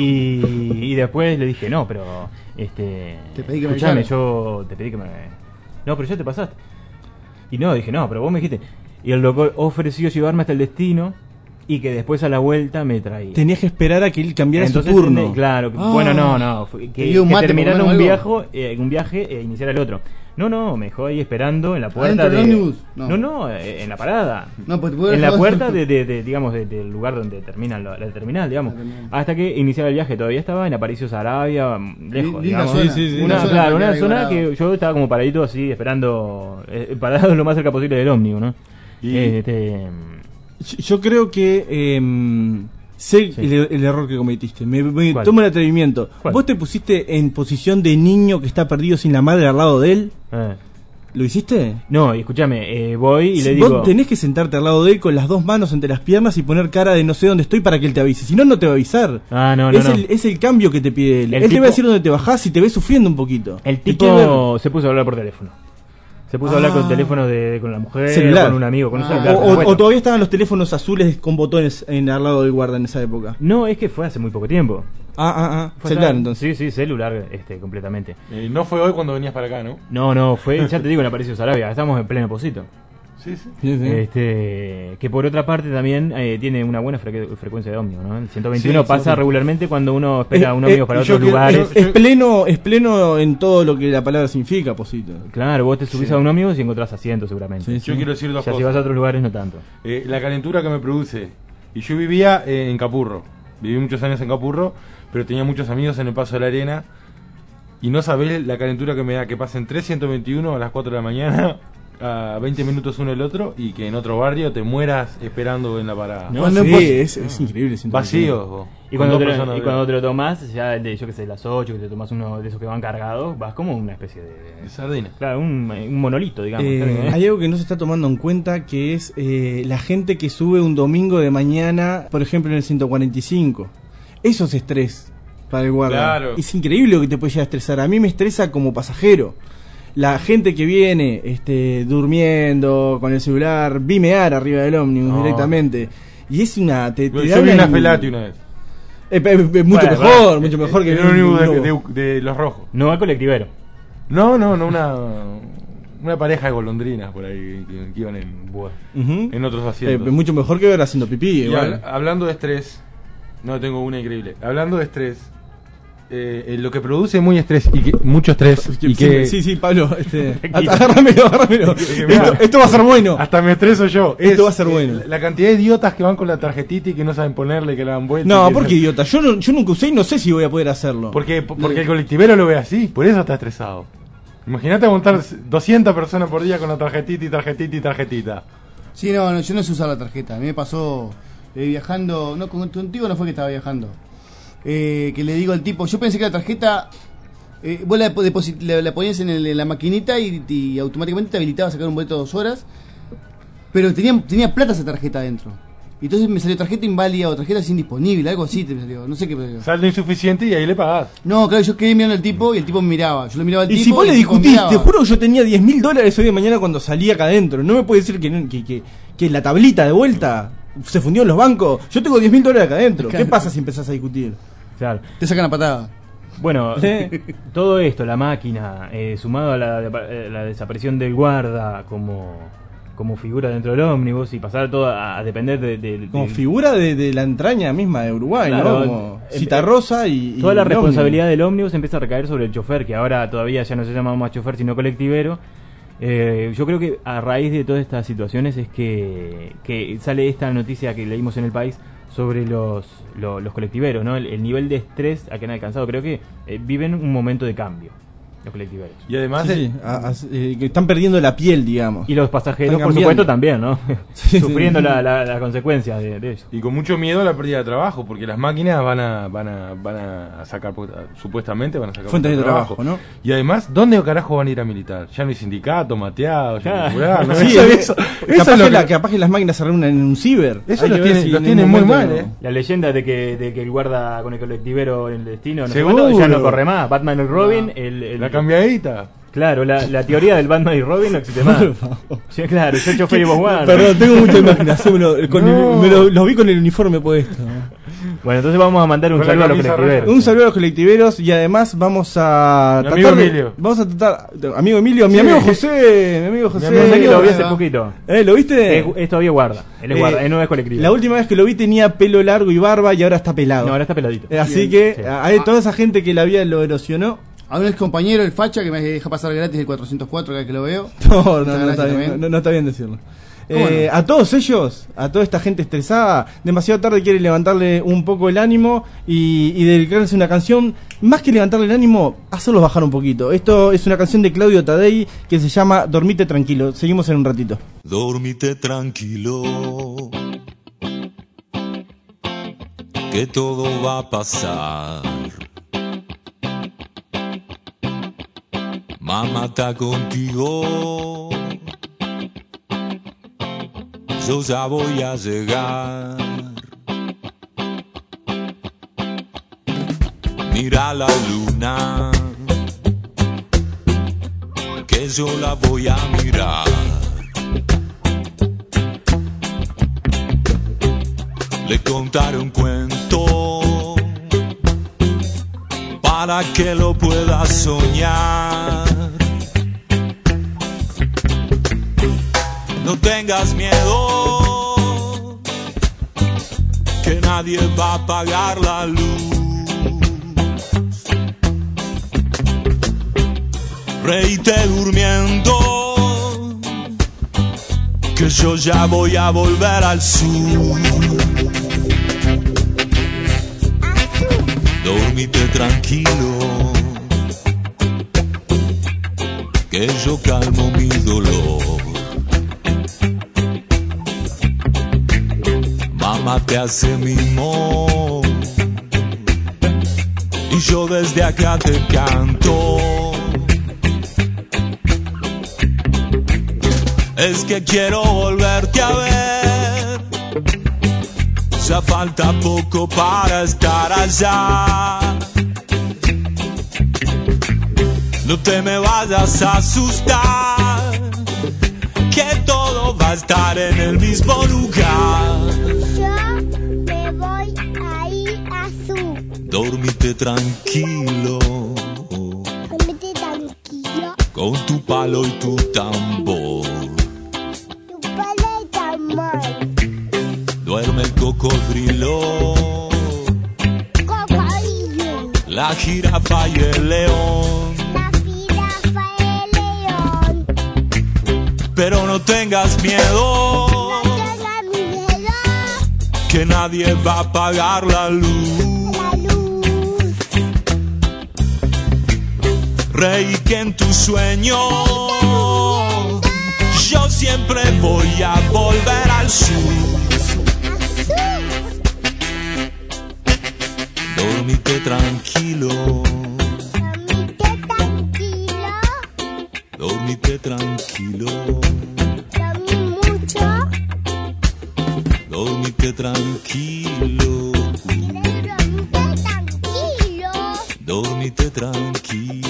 F: y después le dije, no, pero...
E: Te pedí que me
F: escuchame,
E: avisara.
F: yo te pedí que me... No, pero ya te pasaste. Y no, dije, no, pero vos me dijiste... Y el loco ofreció llevarme hasta el destino y que después a la vuelta me traía.
D: Tenías que esperar a que él cambiara
F: Entonces,
D: su turno.
F: Claro, bueno, no, que
E: dio un mate,
F: terminaron
E: por lo
F: un
E: menos,
F: viaje e iniciara el otro. No, me dejó ahí esperando en la puerta
E: ¿Adentro del ómnibus?
F: No, en la parada.
E: No, pues te puedo
F: En la
E: dejar-
F: puerta digamos, del lugar donde termina la terminal, digamos.
E: La terminal.
F: Hasta que iniciara el viaje, todavía estaba en Aparicio Sarabia, lejos,
E: Linda
F: digamos.
E: zona.
D: Sí,
F: Una
E: zona
F: claro,
E: para
F: una
E: quedar
F: zona
E: parado.
F: que yo estaba como paradito así, esperando, parado lo más cerca posible del ómnibus, ¿no?
G: Y-
D: Yo creo que sé
F: Sí.
D: el error que cometiste. Me
F: ¿Cuál?
D: tomo el atrevimiento.
F: ¿Cuál?
D: ¿Vos te pusiste en posición de niño que está perdido sin la madre al lado de él? ¿Lo hiciste?
F: No, y escúchame, voy y le
D: Si
F: digo...
D: vos tenés que sentarte al lado de él con las dos manos entre las piernas y poner cara de no sé dónde estoy para que él te avise. Si no, no te va a avisar.
F: No.
D: Es el cambio que te pide él.
F: El
D: Él te va a
F: tipo-
D: decir dónde te bajás y te ve sufriendo un poquito.
F: El
D: Te quiere ver.
F: tipo se puso a hablar por teléfono. Se puso a hablar con teléfono con la mujer,
D: Celular.
F: con un amigo, con un
E: Ah.
F: celular. por
D: O
F: supuesto.
D: todavía estaban los teléfonos azules con botones al lado del guarda en esa época.
F: No, es que fue hace muy poco tiempo.
D: Celular
F: Fue hace-
D: entonces.
F: Sí, celular, completamente.
G: No fue hoy cuando venías para acá, ¿no?
F: No, fue, ya te digo, en Aparicio Sarabia, estamos en pleno Posito.
G: Sí, sí.
D: Sí, sí.
F: Que por otra parte también tiene una buena frecuencia de ómnibus, ¿no? El 121
G: Sí,
F: pasa
G: sí.
F: regularmente cuando uno espera un ómnibus para
G: yo
F: otros
G: quiero-
F: lugares.
D: Es pleno en todo lo que la palabra significa, Posito.
F: Claro, vos te subís a un ómnibus y encontrás asientos seguramente.
D: Sí,
G: Yo quiero decir dos
F: Ya si vas
G: cosas.
F: a otros lugares no tanto.
G: La calentura que me produce. Y yo vivía en Capurro. Viví muchos años en Capurro, pero tenía muchos amigos en el Paso de la Arena. Y no sabés la calentura que me da que pasen 321 a las 4 de la mañana, a 20 minutos uno el otro, y que en otro barrio te mueras esperando en la parada.
F: No,
D: Cuando
E: sí,
D: es increíble. siento
G: Vacíos, vos.
F: Y
G: Con
F: cuando,
G: dos
F: te,
G: personas
F: y
G: de-
F: cuando te lo tomás, ya de, yo que sé, las 8, que te tomás uno de esos que van cargados, vas como una especie
G: de
F: de...
G: sardina.
F: Claro, un monolito, digamos.
D: Hay algo que no se está tomando en cuenta, que es la gente que sube un domingo de mañana, por ejemplo en el 145. Eso es estrés para el guarda.
G: Claro.
D: Es increíble lo que te puede llegar a estresar. A mí me estresa como pasajero. La gente que viene durmiendo con el celular, vimear arriba del ómnibus
G: No.
D: directamente. Y es una... Te da
G: Yo vi una Felati una vez.
D: mucho
F: Bueno,
D: mejor, mucho mejor que
G: en
D: ver
G: un
D: un
G: ómnibus
D: globo.
G: de los rojos.
F: No va colectivero.
G: No, una pareja de golondrinas por ahí que iban
D: Ujú.
G: en otros asientos.
D: Mucho mejor que ver haciendo pipí.
G: Y
D: Igual.
G: hablando de estrés, no tengo una increíble. Hablando de estrés, lo que produce muy estrés y que, mucho estrés y que
D: Sí, Pablo,
F: Tranquilo.
D: agárramelo.
G: Mira,
D: Esto va a ser bueno.
G: hasta me estreso yo.
D: Esto va a ser bueno.
G: La cantidad de idiotas que van con la tarjetita y que no saben ponerle, que la dan vuelta.
D: No,
G: y que-
D: porque idiota. Yo nunca usé y no sé si voy a poder hacerlo.
G: Porque el colectivero lo ve así, por eso está estresado. Imagínate montar 200 personas por día con la tarjetita y tarjetita y tarjetita.
E: Sí, no, yo no sé usar la tarjeta. A mí me pasó viajando, no, contigo no fue que estaba viajando. Que le digo al tipo, yo pensé que la tarjeta vos la ponías en la maquinita y automáticamente te habilitaba a sacar un boleto de 2 horas, pero tenía plata esa tarjeta adentro. Y entonces me salió tarjeta inválida o tarjeta indisponible, algo así te salió, no sé qué me salió.
G: Saldo insuficiente y ahí le pagás.
E: No, claro, yo quedé mirando al tipo y el tipo me miraba. Yo lo miraba al
D: Y
E: tipo.
D: si vos le
E: el tipo
D: discutís,
E: miraba.
D: te juro que yo tenía $10.000 hoy de mañana cuando salí acá adentro. No me puede decir que la tablita de vuelta se fundió en los bancos. Yo tengo $10.000 acá adentro. ¿Qué
E: Claro.
D: pasa si empezás a discutir?
F: Claro.
E: Te sacan la patada.
F: Bueno,
D: Sí.
F: todo esto, la máquina, sumado a la desaparición del guarda como figura dentro del ómnibus y pasar todo a depender de
D: Como figura de la entraña misma de Uruguay,
F: Claro,
D: ¿no? Como Citarrosa y
F: toda la
D: el
F: responsabilidad del ómnibus empieza a recaer sobre el chofer, que ahora todavía ya no se llama más chofer sino colectivero. Yo creo que a raíz de todas estas situaciones es que sale esta noticia que leímos en El País sobre los colectiveros, ¿no? El nivel de estrés a que han alcanzado. Creo que viven un momento de cambio los colectiveros.
G: Y además
D: que están perdiendo la piel, digamos.
F: Y los pasajeros,
D: Están
F: por
D: cambiando.
F: supuesto, también, ¿no?
D: Sí,
F: Sufriendo
D: sí.
F: las consecuencias de eso.
G: y con mucho miedo a la pérdida de trabajo, porque las máquinas van a sacar, supuestamente van a sacar
D: Fuentes de
G: mucho
D: trabajo, ¿no?
G: Y además, ¿dónde carajo van a ir a militar? Ya no hay sindicato, mateado, ya no hay
F: Ah.
G: popular, ¿no?
D: Sí,
G: Eso
D: capaz,
G: es lo
D: que capaz que las máquinas se reúnen en un ciber.
G: Eso
D: Hay
G: los
D: que ver
G: tienen-
D: si
G: los
D: en
G: tienen
D: un
G: muy
D: momento-
G: mal,
F: La leyenda de que el guarda con el colectivero en el destino, no sé
G: Seguro.
F: cuánto, ya no corre más. Batman y Robin,
G: la cambiadita.
F: Claro, la teoría del Batman y Robin no existe más. Sí, claro, yo chofer y vos guarda.
D: Perdón, tengo mucha imaginación. Los vi con el uniforme puesto.
F: Bueno, entonces vamos a mandar un
G: Con la
F: saludo a los
G: camisa
F: colectiveros.
D: Un saludo a los colectiveros y además vamos a
G: Mi amigo
D: tratar de-
G: Emilio.
D: Vamos a tratar. Amigo Emilio, mi
G: Sí.
D: amigo José. Mi amigo José.
F: No sé que lo vi
E: Ahí
F: hace
E: va.
F: poquito.
D: ¿Lo viste?
F: Es todavía guarda. Él es guarda, él no es colectivo.
D: La última vez que lo vi tenía pelo largo y barba y ahora está pelado.
F: No, ahora está peladito.
D: Así
E: Bien.
D: que
F: Sí.
D: hay toda esa gente que la vida lo erosionó.
E: A un ex compañero, el Facha, que me deja pasar gratis el 404 cada vez que lo veo.
D: No,
E: Muchas
D: está
E: gracias
D: bien,
E: también.
D: no está bien decirlo.
E: ¿Cómo no?
D: A todos ellos, a toda esta gente estresada, demasiado tarde quiere levantarle un poco el ánimo y dedicarles una canción. Más que levantarle el ánimo, hacerlos bajar un poquito. Esto es una canción de Claudio Tadei que se llama Dormite Tranquilo. Seguimos en un ratito.
H: Dormite tranquilo, que todo va a pasar. Mamá está contigo, yo ya voy a llegar. Mira la luna, que yo la voy a mirar. Le contaré un cuento para que lo pueda soñar. No tengas miedo, que nadie va a apagar la luz. Reíte durmiendo, que yo ya voy a volver al sur. Dormite tranquilo, que yo calmo mi dolor. Mamá te hace mimo y yo desde acá te canto. Es que quiero volverte a ver, ya falta poco para estar allá. No te me vayas a asustar, que todo va a estar en el mismo lugar.
I: Yo me voy a ir a su.
H: Dormite tranquilo,
I: Dormite tranquilo.
H: con tu palo y tu tambor.
I: Tu paleta mal.
H: Duerme el cocodrilo,
I: Cocodrilo.
H: la jirafa y el león.
I: La jirafa el león.
H: Pero no tengas miedo,
I: No tengas miedo.
H: que nadie va a apagar la luz.
I: La luz.
H: Reí que en tu sueño yo siempre voy a volver al sur. Dormite tranquilo,
I: Dormite tranquilo.
H: dormite tranquilo,
I: Dormí mucho.
H: dormite tranquilo,
I: Dormite tranquilo.
H: dormite tranquilo.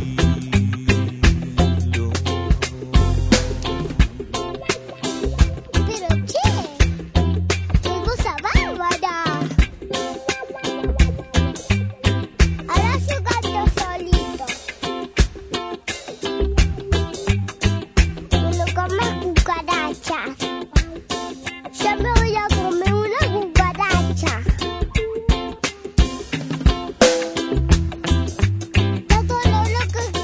I: Pero che, qué cosa bárbara. Ahora yo canto solito. Me lo comas cucarachas. Yo me voy a comer una cucaracha. Todo lo loco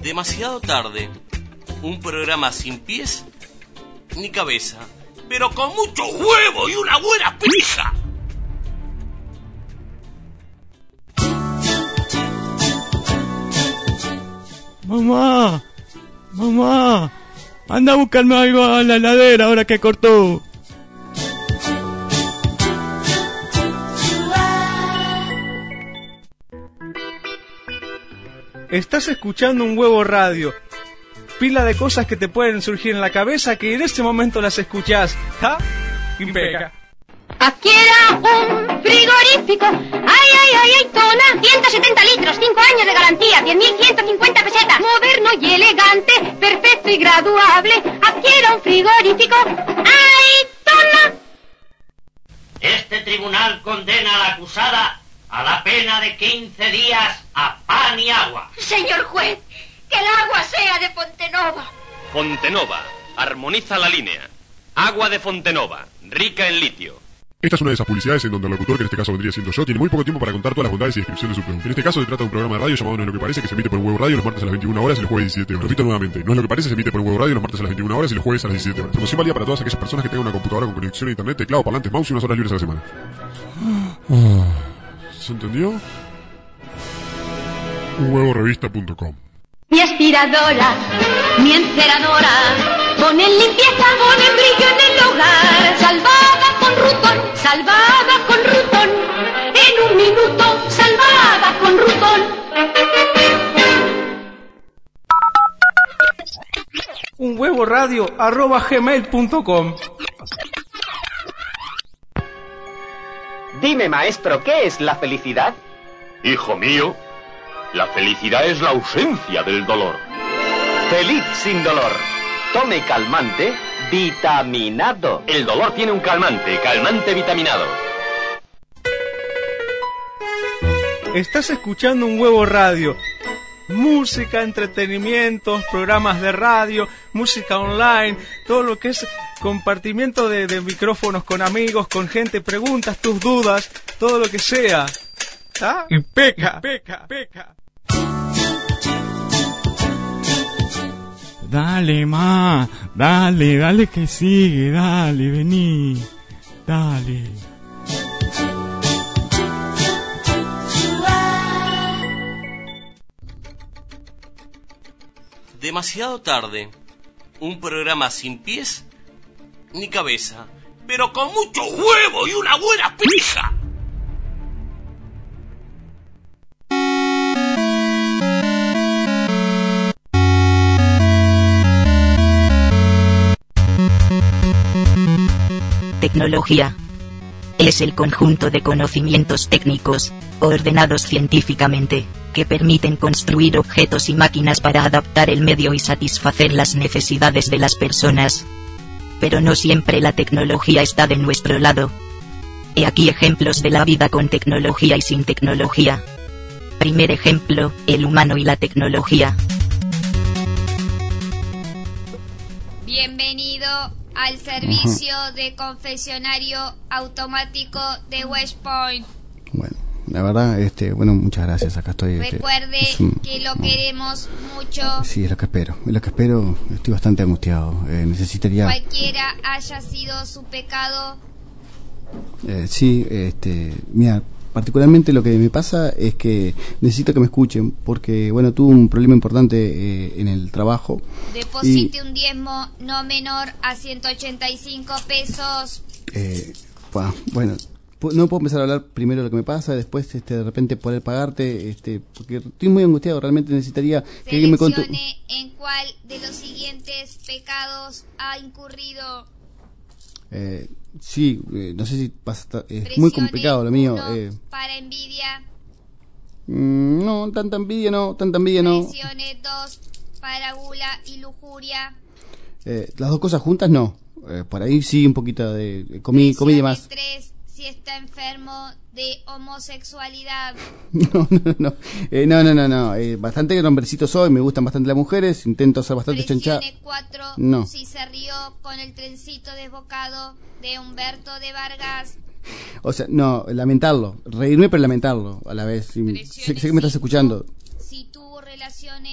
B: Demasiado tarde. Un programa sin pies ni cabeza, pero con mucho huevo y una buena pija.
J: Mamá, mamá, anda a buscarme algo a la heladera ahora que cortó.
K: Estás escuchando un huevo radio. Pila de cosas que te pueden surgir en la cabeza que en este momento las escuchás. ¿Ah? Impeca.
L: Adquiera un frigorífico. Ay, tona. 170 litros, 5 años de garantía, 10.150 pesetas. Moderno y elegante, perfecto y graduable. Adquiera un frigorífico. Ay, tona.
M: Este tribunal condena a la acusada a la pena de 15 días a pan y agua.
L: Señor juez, que el agua sea de Fontenova.
N: Fontenova, armoniza la línea. Agua de Fontenova, rica en litio.
O: Esta es una de esas publicidades en donde el locutor, que en este caso vendría siendo yo, tiene muy poco tiempo para contar todas las bondades y descripción de su producto. En este caso se trata de un programa de radio llamado No es lo que parece, que se emite por un huevo radio los martes a las 21 horas y los jueves a las 17 horas. Repito nuevamente, No es lo que parece, se emite por un huevo radio los martes a las 21 horas y los jueves a las 17 horas. Promoción válida para todas aquellas personas que tengan una computadora con conexión a internet, teclado, parlantes, mouse y unas horas libres a la semana. ¿Se entendió? Unhuevorevista.com.
L: Mi aspiradora, mi enceradora, ponen limpieza, ponen brillo en el hogar. Salvada con Rutón, en un minuto, salvada con Rutón.
K: unhuevoradio@gmail.com.
P: Dime, maestro, ¿qué es la felicidad?
N: Hijo mío, la felicidad es la ausencia del dolor.
P: Feliz sin dolor. Tome calmante vitaminado.
N: El dolor tiene un calmante vitaminado.
K: Estás escuchando un huevo radio. Música, entretenimientos, programas de radio, música online, todo lo que es compartimiento de micrófonos con amigos, con gente, preguntas, tus dudas, todo lo que sea. ¿Ah? Y peca.
J: Dale, ma, dale que sigue, dale, vení, dale.
B: Demasiado tarde. Un programa sin pies ni cabeza, pero con mucho huevo y una buena pija.
Q: Tecnología es el conjunto de conocimientos técnicos, ordenados científicamente, que permiten construir objetos y máquinas para adaptar el medio y satisfacer las necesidades de las personas. Pero no siempre la tecnología está de nuestro lado. He aquí ejemplos de la vida con tecnología y sin tecnología. Primer ejemplo, el humano y la tecnología.
R: Bienvenido al servicio de confesionario automático de West Point.
E: Bueno, la verdad, muchas gracias, acá estoy.
R: Recuerde que lo queremos mucho.
E: Sí, es lo que espero, estoy bastante angustiado, necesitaría...
R: Cualquiera haya sido su pecado.
E: Mira, particularmente lo que me pasa es que necesito que me escuchen, porque, tuve un problema importante en el trabajo.
R: Deposite un diezmo no menor a 185 pesos.
E: No puedo empezar a hablar primero de lo que me pasa, después de repente poder pagarte, porque estoy muy angustiado, realmente necesitaría que alguien me cuente.
R: Seleccione en cuál de los siguientes pecados ha incurrido.
E: No sé si es muy complicado lo mío.
R: Para envidia.
E: No, tanta envidia no.
R: Presione 2 para gula y lujuria.
E: Las dos cosas juntas no. Por ahí sí un poquito de comí de más.
R: 3 si está enfermo de homosexualidad.
E: No. Bastante hombrecito soy, me gustan bastante las mujeres, intento ser bastante chanchado.
R: Presione 4
E: no.
R: si se rió con el trencito desbocado de Humberto de Vargas.
E: O sea, no, lamentarlo, reírme pero lamentarlo a la vez. Sé que me estás escuchando.
R: Si tuvo relaciones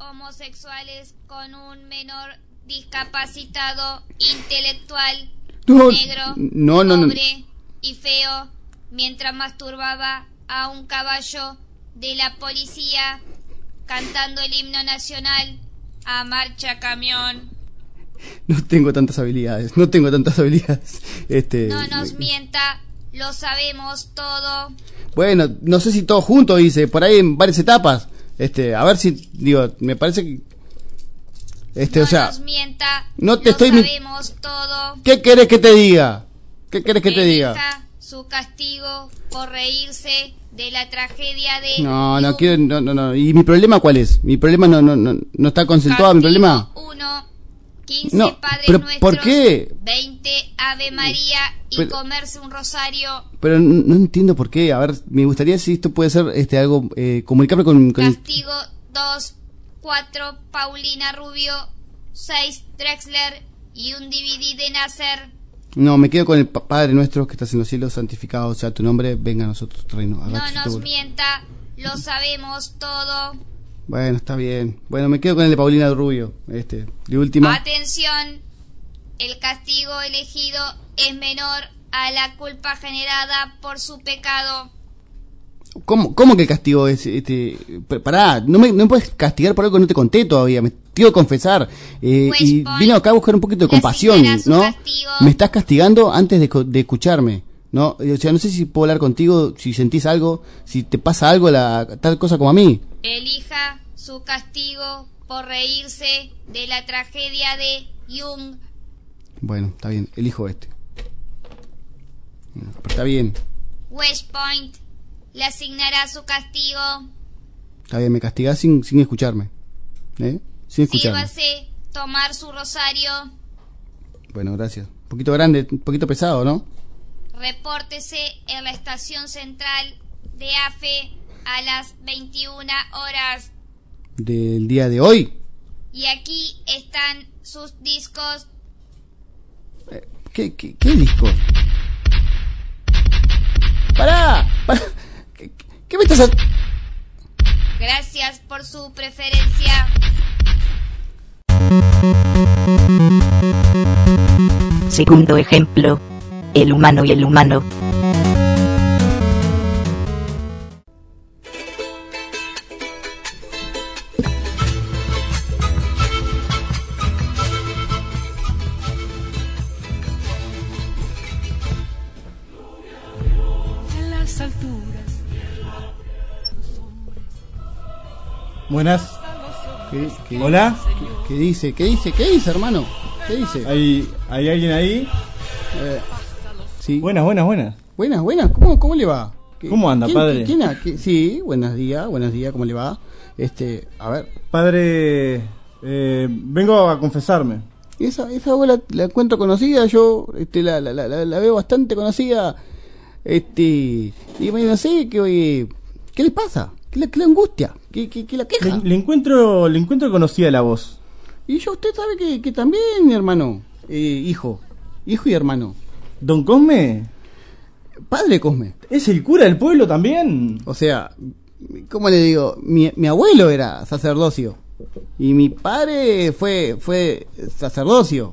R: homosexuales con un menor discapacitado intelectual,
E: No,
R: negro,
E: no,
R: pobre y feo, mientras masturbaba a un caballo de la policía cantando el himno nacional a marcha camión.
E: No tengo tantas habilidades. No
R: No nos mienta, lo sabemos todo.
E: Bueno, no sé si todo junto, dice, por ahí en varias etapas. A ver si, digo, me parece que...
R: No
E: o sea,
R: nos mienta,
E: no te
R: lo
E: estoy
R: sabemos todo.
E: ¿Qué querés que te diga? ¿Qué querés que te diga?
R: Elija su castigo por reírse de la tragedia de...
E: No quiero, no. ¿Y mi problema cuál es? Mi problema no está concentrado, mi problema.
R: 1, 15
E: No,
R: Padres
E: pero
R: Nuestros,
E: ¿por qué?
R: 20 Ave María y
E: Pero-
R: comerse un rosario.
E: Pero no entiendo por qué. A ver, me gustaría si esto puede ser algo, comunicarme con el...
R: Castigo 2, 4 Paulina Rubio, 6 Drexler y un DVD de Nacer.
E: No, me quedo con el Padre Nuestro que estás en los cielos, santificado sea tu nombre, venga a nosotros tu reino.
R: No
E: Hágase tu
R: nos
E: voluntad.
R: mienta, lo sabemos todo.
E: Bueno, está bien. Bueno, me quedo con el de Paulina Rubio, de última.
R: Atención, el castigo elegido es menor a la culpa generada por su pecado.
E: ¿Cómo que el castigo es, pará, no me puedes castigar por algo que no te conté todavía, me tengo que confesar, y vine acá a buscar un poquito de compasión, ¿no? Me estás castigando antes de escucharme, ¿no? O sea, no sé si puedo hablar contigo, si sentís algo, si te pasa algo, tal cosa como a mí.
R: Elija su castigo por reírse de la tragedia de Jung.
E: Bueno, está bien, elijo este. Pero está bien,
R: West Point le asignará su castigo.
E: está bien, me castigás sin escucharme, sin escucharme.
R: Sírvase tomar su rosario.
E: Bueno, gracias. Un poquito grande, un poquito pesado, ¿no?
R: Repórtese en la estación central de AFE a las 21 horas.
E: Del día de hoy.
R: Y aquí están sus discos.
E: ¿Qué disco? ¡Pará! ¿Qué me estás haciendo?
R: Gracias por su preferencia.
Q: Segundo ejemplo. El humano y el humano.
S: En las alturas.
D: Buenas.
E: ¿Qué?
D: Hola.
E: ¿Qué dice, hermano? ¿Qué dice?
D: ¿Hay alguien ahí?
E: Sí.
D: Buenas.
E: Buenas. ¿Cómo le va?
D: ¿Cómo anda, padre?
E: Sí, buenos días, ¿cómo le va? A ver.
D: Padre, vengo a confesarme.
E: Esa abuela la encuentro conocida, yo la veo bastante conocida. Y no sé, ¿qué le pasa? ¿Qué le angustia? ¿Qué la queja?
D: Le encuentro conocida la voz.
E: Y yo, usted sabe que también, mi hermano, hijo y hermano.
D: ¿Don Cosme?
E: Padre Cosme.
D: ¿Es el cura del pueblo también?
E: O sea, ¿cómo le digo? Mi abuelo era sacerdocio y mi padre fue sacerdocio.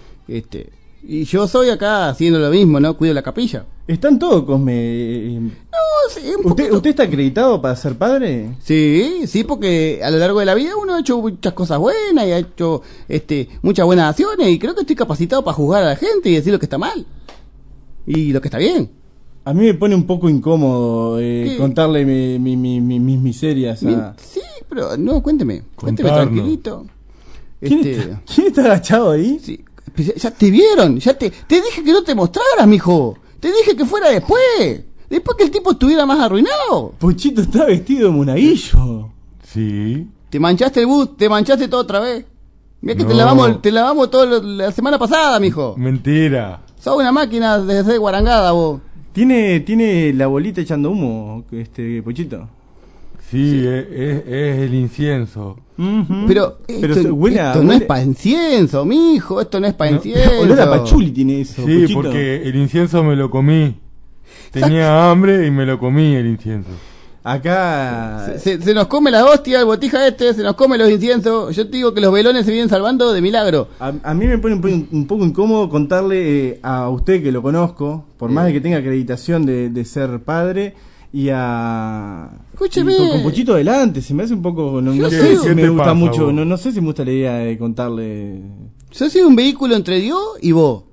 E: Y yo soy acá haciendo lo mismo, ¿no? Cuido la capilla.
D: ¿Están todos, Cosme?
E: No, sí,
D: ¿Usted está acreditado para ser padre?
E: Sí, porque a lo largo de la vida uno ha hecho muchas cosas buenas y ha hecho muchas buenas acciones y creo que estoy capacitado para juzgar a la gente y decir lo que está mal y lo que está bien.
D: A mí me pone un poco incómodo contarle mis miserias.
E: Sí, pero no, cuénteme tranquilito.
D: ¿Quién está agachado ahí?
E: Sí. Ya te vieron, te dije que no te mostraras, mijo. Te dije que fuera después que el tipo estuviera más arruinado.
D: Pochito está vestido de monaguillo.
G: Sí.
E: Te manchaste el bus, te manchaste todo otra vez. Mira que
G: No.
E: te lavamos todo la semana pasada, mijo.
G: Mentira.
E: Sos una máquina de hacer guarangada, vos.
D: ¿Tiene la bolita echando humo, Pochito?
G: Sí, es el incienso.
E: Pero esto no es para incienso, mijo, esto no es para incienso.
D: Olor a pachuli tiene eso,
G: Sí,
D: Pochito.
G: porque el incienso me lo comí. Tenía hambre y me lo comí el incienso.
D: Acá
E: se nos come la hostia, el botija se nos come los inciensos. Yo te digo que los velones se vienen salvando de milagro.
D: A mí me pone un poco incómodo contarle a usted, que lo conozco, por más de que tenga acreditación de ser padre, y a...
E: Escúcheme.
D: Con Puchito delante, se me hace un poco... No sé si me gusta mucho, no sé si me gusta la idea de contarle...
E: Yo soy un vehículo entre Dios y vos.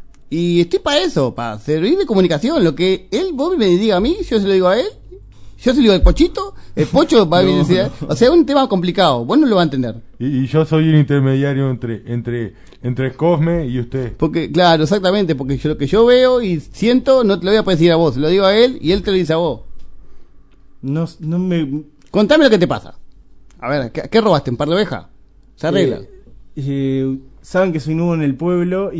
E: Y estoy para eso, para servir de comunicación. Lo que vos me diga a mí, yo se lo digo a él. Yo se lo digo al Pochito, el Pocho va a decir, o sea, es un tema complicado, vos no lo vas a entender.
G: Y yo soy el intermediario entre Cosme y usted.
E: Porque, claro, exactamente, porque lo que yo veo y siento no te lo voy a poder decir a vos, se lo digo a él y él te lo dice a vos.
D: No me...
E: Contame lo que te pasa. A ver, ¿qué robaste? ¿Un par de ovejas? Se arregla.
D: Saben que soy nuevo en el pueblo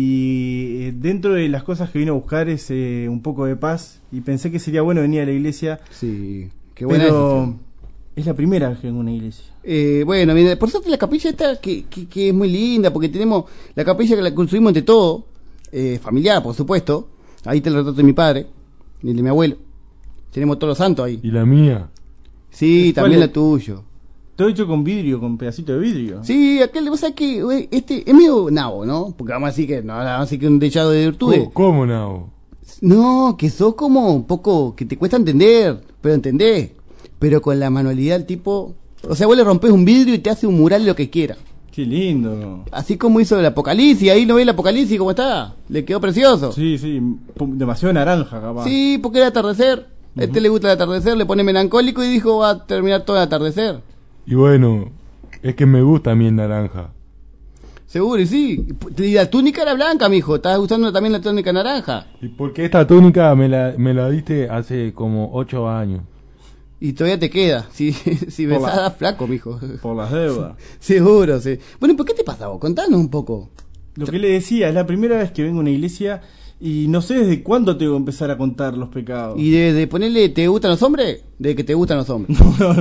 D: y dentro de las cosas que vine a buscar es un poco de paz, y pensé que sería bueno venir a la iglesia.
E: Sí, qué buena
D: pero
E: decisión.
D: Es la primera vez que vengo a una iglesia.
E: Bueno, mira, por suerte la capilla esta que es muy linda, porque tenemos la capilla que la construimos entre todos, familiar por supuesto. Ahí está el retrato de mi padre y el de mi abuelo. Tenemos todos los santos ahí.
G: ¿Y la mía?
E: Sí, también la tuya.
D: Todo hecho con vidrio, con pedacito de vidrio.
E: Sí, aquel, vos sabés que este es medio nabo, ¿no? Porque vamos a decir que un techado de virtudes.
G: ¿Cómo nabo?
E: No, que sos como un poco, que te cuesta entender, pero entendés. Pero con la manualidad el tipo, o sea, vos le rompés un vidrio y te hace un mural lo que quiera.
D: Qué lindo.
E: Así como hizo el Apocalipsis, ahí no ves el Apocalipsis cómo está, le quedó precioso.
D: Sí, demasiado naranja capaz.
E: Sí, porque era atardecer, a este le gusta el atardecer, le pone melancólico y dijo va a terminar todo el atardecer.
G: Y bueno, es que me gusta a mí el naranja.
E: Seguro, y sí. Y la túnica era blanca, mijo. Estabas usando también la túnica naranja.
G: ¿Y por qué esta túnica me la diste hace como 8 años?
E: Y todavía te queda. Si besás, flaco, mijo.
D: Por las deudas.
E: Seguro, sí. Bueno, ¿y por qué te pasa vos? Contanos un poco.
D: Lo que le decía, es la primera vez que vengo a una iglesia y no sé desde cuándo tengo que empezar a contar los pecados.
E: ¿Y de ponerle ¿te gustan los hombres? De que te gustan los hombres.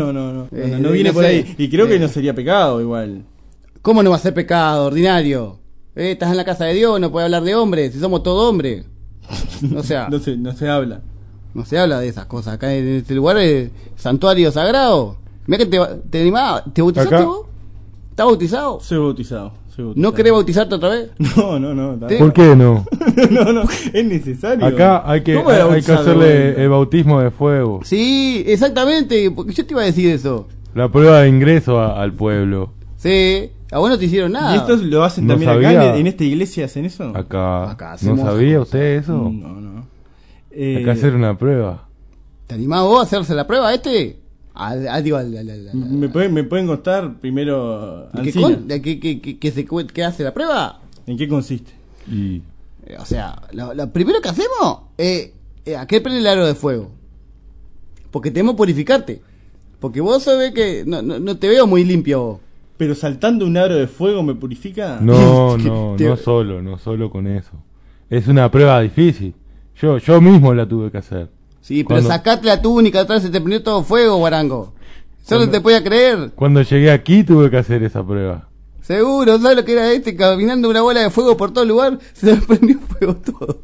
D: No viene por ahí. Y creo que no sería pecado igual.
E: ¿Cómo no va a ser pecado, ordinario? Estás en la casa de Dios, no puedes hablar de hombres, si somos todos hombres. O sea,
D: no se habla.
E: No se habla de esas cosas. Acá en este lugar es santuario sagrado. Mira que te animaba. ¿Te bautizaste
G: acá.
E: vos? ¿Estás bautizado?
D: Soy bautizado.
E: ¿No querés bautizarte otra vez?
D: No.
G: ¿Por qué no?
D: No, es necesario.
G: Acá hay que hacerle el bautismo de fuego.
E: Sí, exactamente, porque yo te iba a decir eso.
G: La prueba de ingreso al pueblo.
E: Sí, a vos no te hicieron nada.
D: ¿Y esto lo hacen
G: No
D: también
G: sabía.
D: acá? ¿En esta iglesia hacen eso?
G: Acá ¿no
E: hacemos
G: sabía
E: cosas.
G: usted eso?
D: No.
G: Hay que hacer una prueba.
E: ¿Te animás vos a hacerse la prueba
D: ¿Me pueden contar primero
E: ¿Qué hace la prueba?
D: ¿En qué consiste?
E: O sea, lo primero que hacemos es ¿a qué prende el aro de fuego? Porque tenemos que purificarte. Porque vos sabés que no te veo muy limpio vos.
D: ¿Pero saltando un aro de fuego me purifica?
G: No solo con eso. Es una prueba difícil. Yo mismo la tuve que hacer.
E: Sí, pero sacate la túnica, atrás se te prendió todo fuego, guarango. Solo te podía creer.
G: Cuando llegué aquí tuve que hacer esa prueba.
E: Seguro, ¿sabes lo que era caminando una bola de fuego por todo el lugar? Se le prendió fuego todo.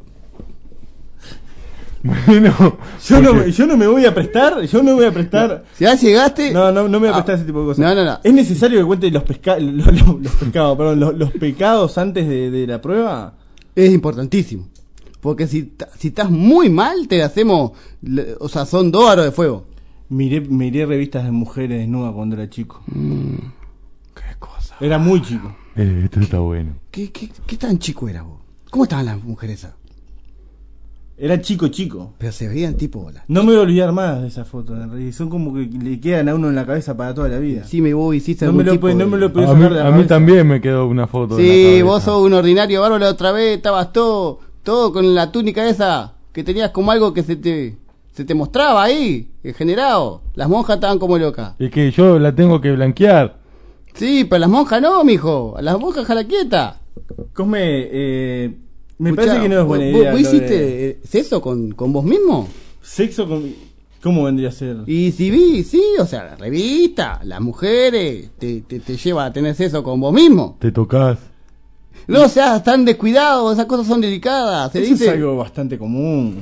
G: Bueno,
D: yo no me voy a prestar.
E: Si ya llegaste.
D: No me voy a prestar ese tipo de cosas.
E: No.
D: ¿Es necesario que cuente los pecados antes de la prueba?
E: Es importantísimo. Porque si estás muy mal, te hacemos. O sea, son 2 aros de fuego.
D: Miré revistas de mujeres desnudas cuando era chico.
E: Qué cosa.
D: Era muy chico.
G: Esto está bueno.
E: ¿Qué tan chico era vos? ¿Cómo estaban las mujeres esas?
D: Era chico.
E: Pero se veían tipo.
D: No me voy a olvidar más de esas fotos. Son como que le quedan a uno en la cabeza para toda la vida.
E: Sí, vos hiciste
D: no me lo podés
G: a
D: sacar de la
G: mí
D: cabeza.
G: también me quedó una foto.
E: Sí, vos sos un ordinario bárbaro. La otra vez estabas todo con la túnica esa. Que tenías como algo que se te mostraba ahí. Generado. Las monjas estaban como locas.
G: Es que yo la tengo que blanquear.
E: Sí, pero las monjas no, mijo. A las monjas jala quieta.
D: Cosme, me parece que no es buena idea.
E: ¿Vos hiciste sexo con vos mismo?
D: ¿Sexo con...? ¿Cómo vendría a ser?
E: Y sí, o sea, la revista, las mujeres, te lleva a tener sexo con vos mismo.
G: Te tocas.
E: No seas tan descuidado, esas cosas son delicadas.
D: Eso es algo bastante común.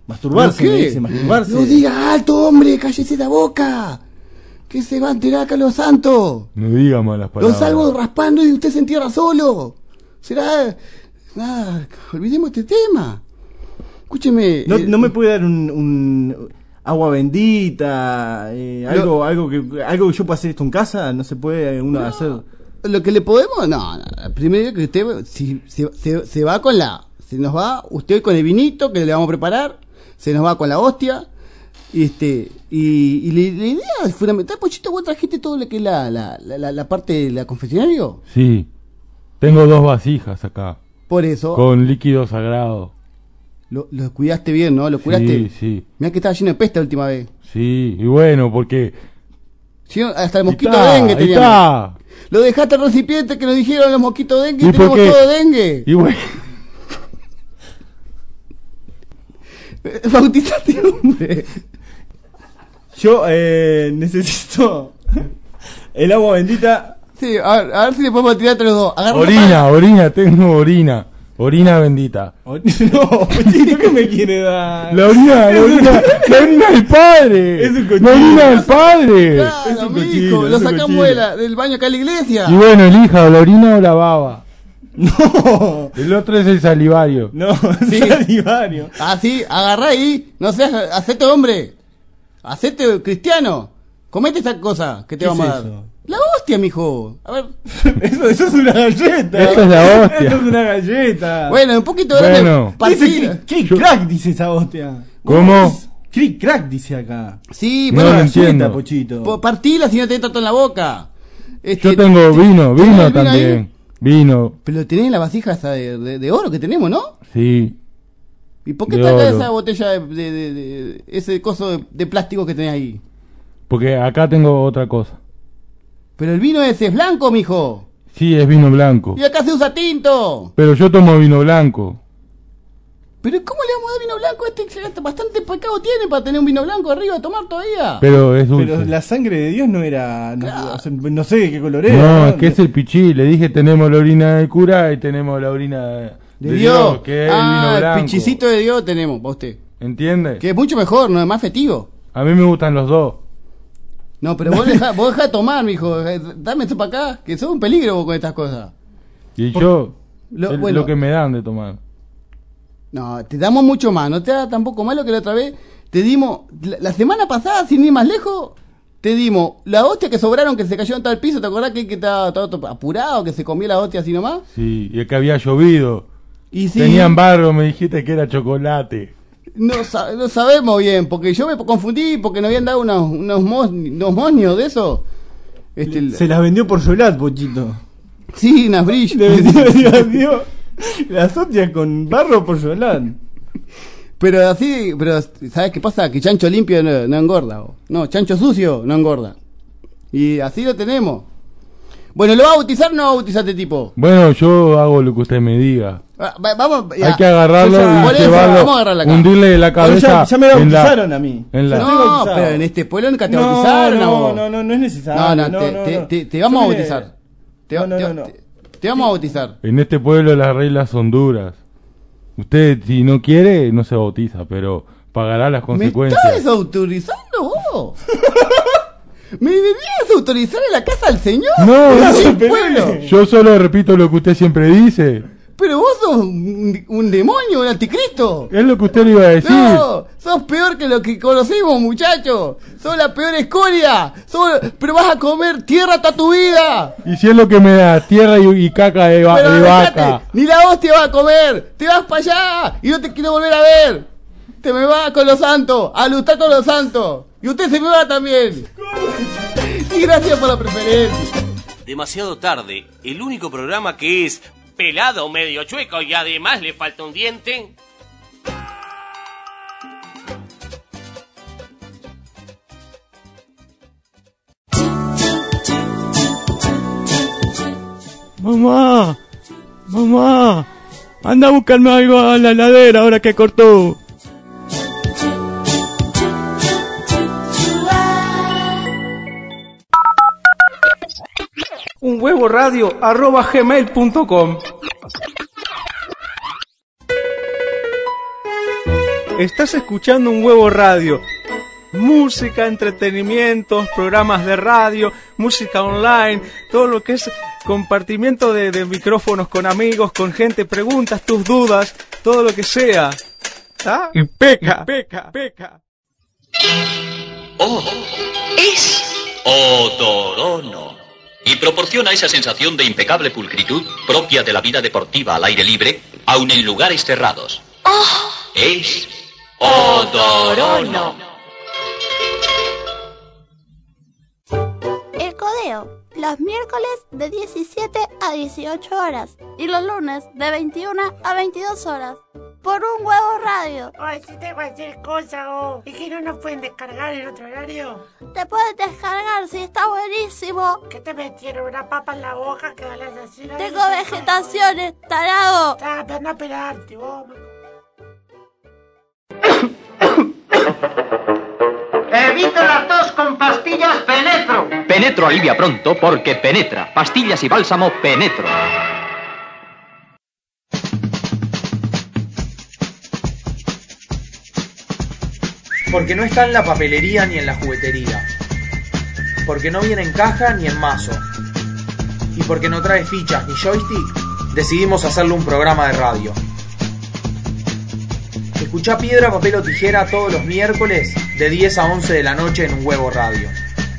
D: Masturbarse,
E: ¿Pero
D: me
E: qué?
D: dice, masturbarse.
E: No diga alto, hombre, cállese la boca. Que se va a enterar acá los santos.
G: No diga malas
E: Lo
G: palabras.
E: salgo raspando y usted se entierra solo. Será... Nada, olvidemos este tema. Escúcheme.
D: ¿No me puede dar un agua bendita? Algo que yo pueda hacer esto en casa. ¿No se puede uno hacer?
E: Lo que le podemos... No. Primero que usted... Si se va con la... Se nos va usted con el vinito que le vamos a preparar. Se nos va con la hostia. Y la idea es fundamental. Pochito, vos trajiste todo lo que es la parte de la confesionario.
G: Sí. Tengo 2 vasijas acá.
E: Por eso.
G: Con líquido sagrado.
E: Lo cuidaste bien, ¿no? Lo curaste.
G: Sí.
E: Mirá que estaba lleno de peste la última vez.
G: Sí, y bueno, porque...
E: Sí, hasta el mosquito
G: Ahí está,
E: dengue
G: ahí
E: teníamos.
G: está.
E: Lo dejaste al recipiente que nos dijeron los mosquitos dengue
G: ¿Y
E: y tenemos
G: por qué?
E: todo dengue.
G: Y bueno...
E: Bautizate, hombre.
D: Yo necesito el agua bendita.
E: Sí, a ver si le podemos tirar entre los dos. Agarra
G: tengo orina. Orina bendita.
D: No, Pochito, ¿qué me quiere dar?
G: La orina del padre.
D: Es un cochino.
G: La orina del padre.
E: Claro, amigo, lo sacamos del baño acá a la iglesia.
G: Y bueno, elija la orina o la baba. No. El otro es el salivario.
D: No,
E: Sí.
D: salivario.
E: Así, agarrá ahí. No seas, hacete hombre. Hacete cristiano. Comete esa cosa que te
D: ¿Qué
E: vamos
D: es
E: a dar.
D: eso?
E: La hostia, mijo. A ver.
D: Eso es una galleta.
G: Eso es la hostia.
D: Eso es una galleta.
E: Bueno, un poquito grande.
G: Bueno.
E: Partila.
D: ¿Qué crack dice esa hostia?
G: ¿Cómo?
D: ¿Qué crack dice acá?
E: Sí,
G: No
E: bueno,
G: lo
D: Galleta,
G: entiendo.
D: Pochito.
E: partila si no te entra todo en la boca.
G: Yo tengo vino
E: ¿tenés el
G: también.
E: ahí?
G: Vino,
E: Pero lo tenés en la vasija esa de oro que tenemos, ¿no?
G: sí.
E: ¿Y por qué
G: De
E: está acá
G: oro.
E: esa botella de ese coso de plástico que tenés ahí?
G: Porque acá tengo otra cosa.
E: Pero el vino ese es blanco, mijo.
G: Sí, es vino blanco.
E: Y acá se usa tinto.
G: Pero yo tomo vino blanco.
E: Pero ¿cómo le vamos a dar vino blanco a este? Bastante pecado tiene para tener un vino blanco arriba a tomar todavía.
G: Pero es dulce.
D: Pero la sangre de Dios no era. O sea, no sé de qué color
G: No,
D: era.
G: es que es el pichí. Le dije, tenemos la orina del cura y tenemos la orina
E: de Dios.
G: que es el vino
E: el
G: blanco.
E: pichicito de Dios tenemos, para usted.
G: ¿Entiende?
E: Que es mucho mejor, no es más festivo.
G: A mí me gustan los dos.
E: No, pero vos dejá de tomar, mijo. Dame esto para acá, que sos un peligro vos con estas cosas.
G: Y yo, es
E: bueno.
G: lo que me dan de tomar.
E: No, te damos mucho más. No te da tampoco malo que la otra vez te dimos. La semana pasada, sin ir más lejos, te dimos la hostia que sobraron, que se cayeron todo al piso. ¿Te acordás que estaba todo apurado, que se comió la hostia así nomás?
G: Sí, y el que había llovido.
E: Y sí,
G: Tenían barro, me dijiste que era chocolate.
E: no sabemos bien, porque yo me confundí, porque nos habían dado unos mosnios de eso.
D: Se las vendió por Solat, Pochito.
E: Sí, unas brillas.
D: Le vendió las hostias con barro por Solat.
E: Pero así, ¿sabes qué pasa? Que chancho limpio no engorda. No, chancho sucio no engorda. Y así lo tenemos. Bueno, ¿lo va a bautizar o no va a bautizar este tipo?
G: Bueno, yo hago lo que usted me diga.
E: Vamos, ya.
G: Hay que agarrarlo
E: Por
G: y
E: eso,
G: llevarlo,
E: vamos a agarrarla acá.
G: hundirle la cabeza.
D: Ya me bautizaron a mí.
G: En la,
E: No, pero en este pueblo nunca te bautizaron. a vos.
D: No es necesario.
E: Te vamos a
D: Yo
E: bautizar. Te vamos a bautizar.
G: En este pueblo las reglas son duras. Usted, si no quiere, no se bautiza, pero pagará las
E: ¿Me
G: consecuencias.
E: estás desautorizando vos? ¿Me debías autorizar en la casa del señor?
G: No,
E: En
G: no,
E: el pueblo.
G: Yo solo repito lo que usted siempre dice.
E: Pero vos sos un demonio, un anticristo.
G: Es lo que usted le iba a decir.
E: No, sos peor que lo que conocemos, muchacho. Sos la peor escoria. Pero vas a comer tierra toda tu vida.
G: Y si es lo que me da, tierra y caca de
E: Pero dejate,
G: vaca.
E: ni la hostia vas a comer. Te vas para allá y no te quiero volver a ver. Te me vas con los santos, a luchar con los santos. Y usted se me va también. Y gracias por la preferencia.
B: Demasiado tarde, el único programa que es pelado, medio chueco y además le falta un diente.
J: Mamá, anda a buscarme algo a la heladera ahora que cortó.
K: unhuevoradio@gmail.com. Estás escuchando Un Huevo Radio. Música, entretenimientos, programas de radio, música online, todo lo que es compartimiento de micrófonos con amigos, con gente, preguntas, tus dudas, todo lo que sea. ¿Ah? Y peca.
S: Oh, es Odorono. Y proporciona esa sensación de impecable pulcritud propia de la vida deportiva al aire libre, aun en lugares cerrados.
I: Oh.
S: Es Odorono.
I: El Codeo, los miércoles de 17 a 18 horas y los lunes de 21 a 22 horas. Por Un Huevo Radio.
T: Ay, si tengo que hacer cosas, oh. ¿Y que no nos pueden descargar en otro horario?
I: Te puedes descargar, si está buenísimo.
T: ¿Qué te metieron una papa en la boca que hablas así?
I: Tengo vegetaciones, tarado.
T: Ah, pero no pelarte, vos.
M: Evite la tos con pastillas Penetro.
P: Penetro alivia pronto porque penetra. Pastillas y bálsamo Penetro.
U: Porque no está en la papelería ni en la juguetería. Porque no viene en caja ni en mazo. Y porque no trae fichas ni joystick, decidimos hacerle un programa de radio. Escuchá Piedra, Papel o Tijera todos los miércoles de 10 a 11 de la noche en Un Huevo Radio.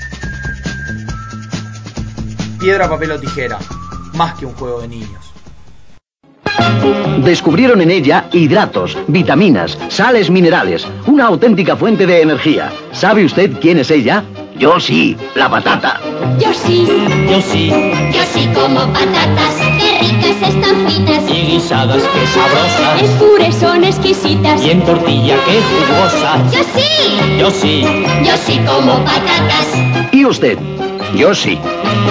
U: Piedra, Papel o Tijera, más que un juego de niños.
P: Descubrieron en ella hidratos, vitaminas, sales minerales, una auténtica fuente de energía. ¿Sabe usted quién es ella? Yo sí, la patata.
I: Yo sí.
P: Yo sí.
I: Yo sí como patatas, qué ricas están fritas.
P: Y guisadas, qué sabrosas.
I: En puré son exquisitas.
P: Y en tortilla, qué jugosas.
I: Yo sí.
P: Yo sí.
I: Yo sí como patatas.
P: ¿Y usted? Yo sí.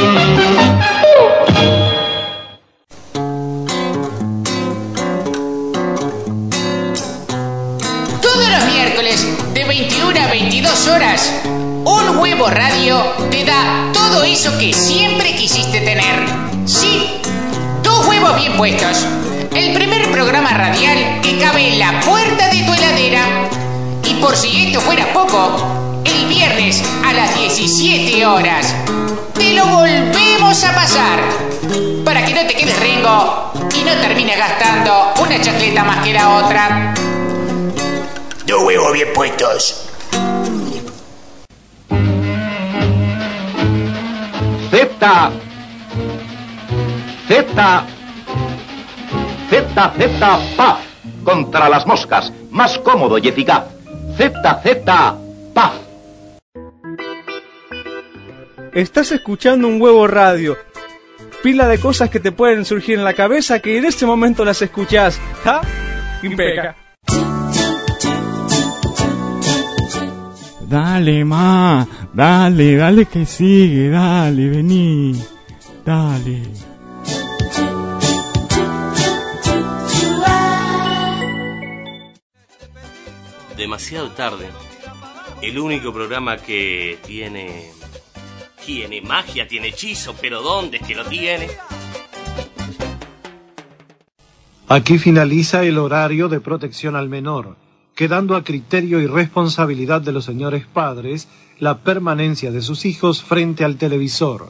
V: Todos los miércoles de 21 a 22 horas, Un Huevo Radio te da todo eso que siempre quisiste tener. Sí, 2 huevos bien puestos. El primer programa radial que cabe en la puerta de tu heladera. Y por si esto fuera poco, el viernes a las 17 horas te lo volvemos a pasar. Para que no te quedes rengo y no termines gastando una chacleta más que la otra. 2 huevos bien puestos.
P: Z. Paz. Contra las moscas. Más cómodo y eficaz. Paz.
K: Estás escuchando Un Huevo Radio. Pila de cosas que te pueden surgir en la cabeza que en este momento las escuchás. ¿Ah? Impeca.
J: Dale, ma, dale que sigue, dale, vení, dale.
B: Demasiado tarde. El único programa que tiene magia, tiene hechizo, pero ¿dónde es que lo tiene?
W: Aquí finaliza el horario de protección al menor, quedando a criterio y responsabilidad de los señores padres la permanencia de sus hijos frente al televisor.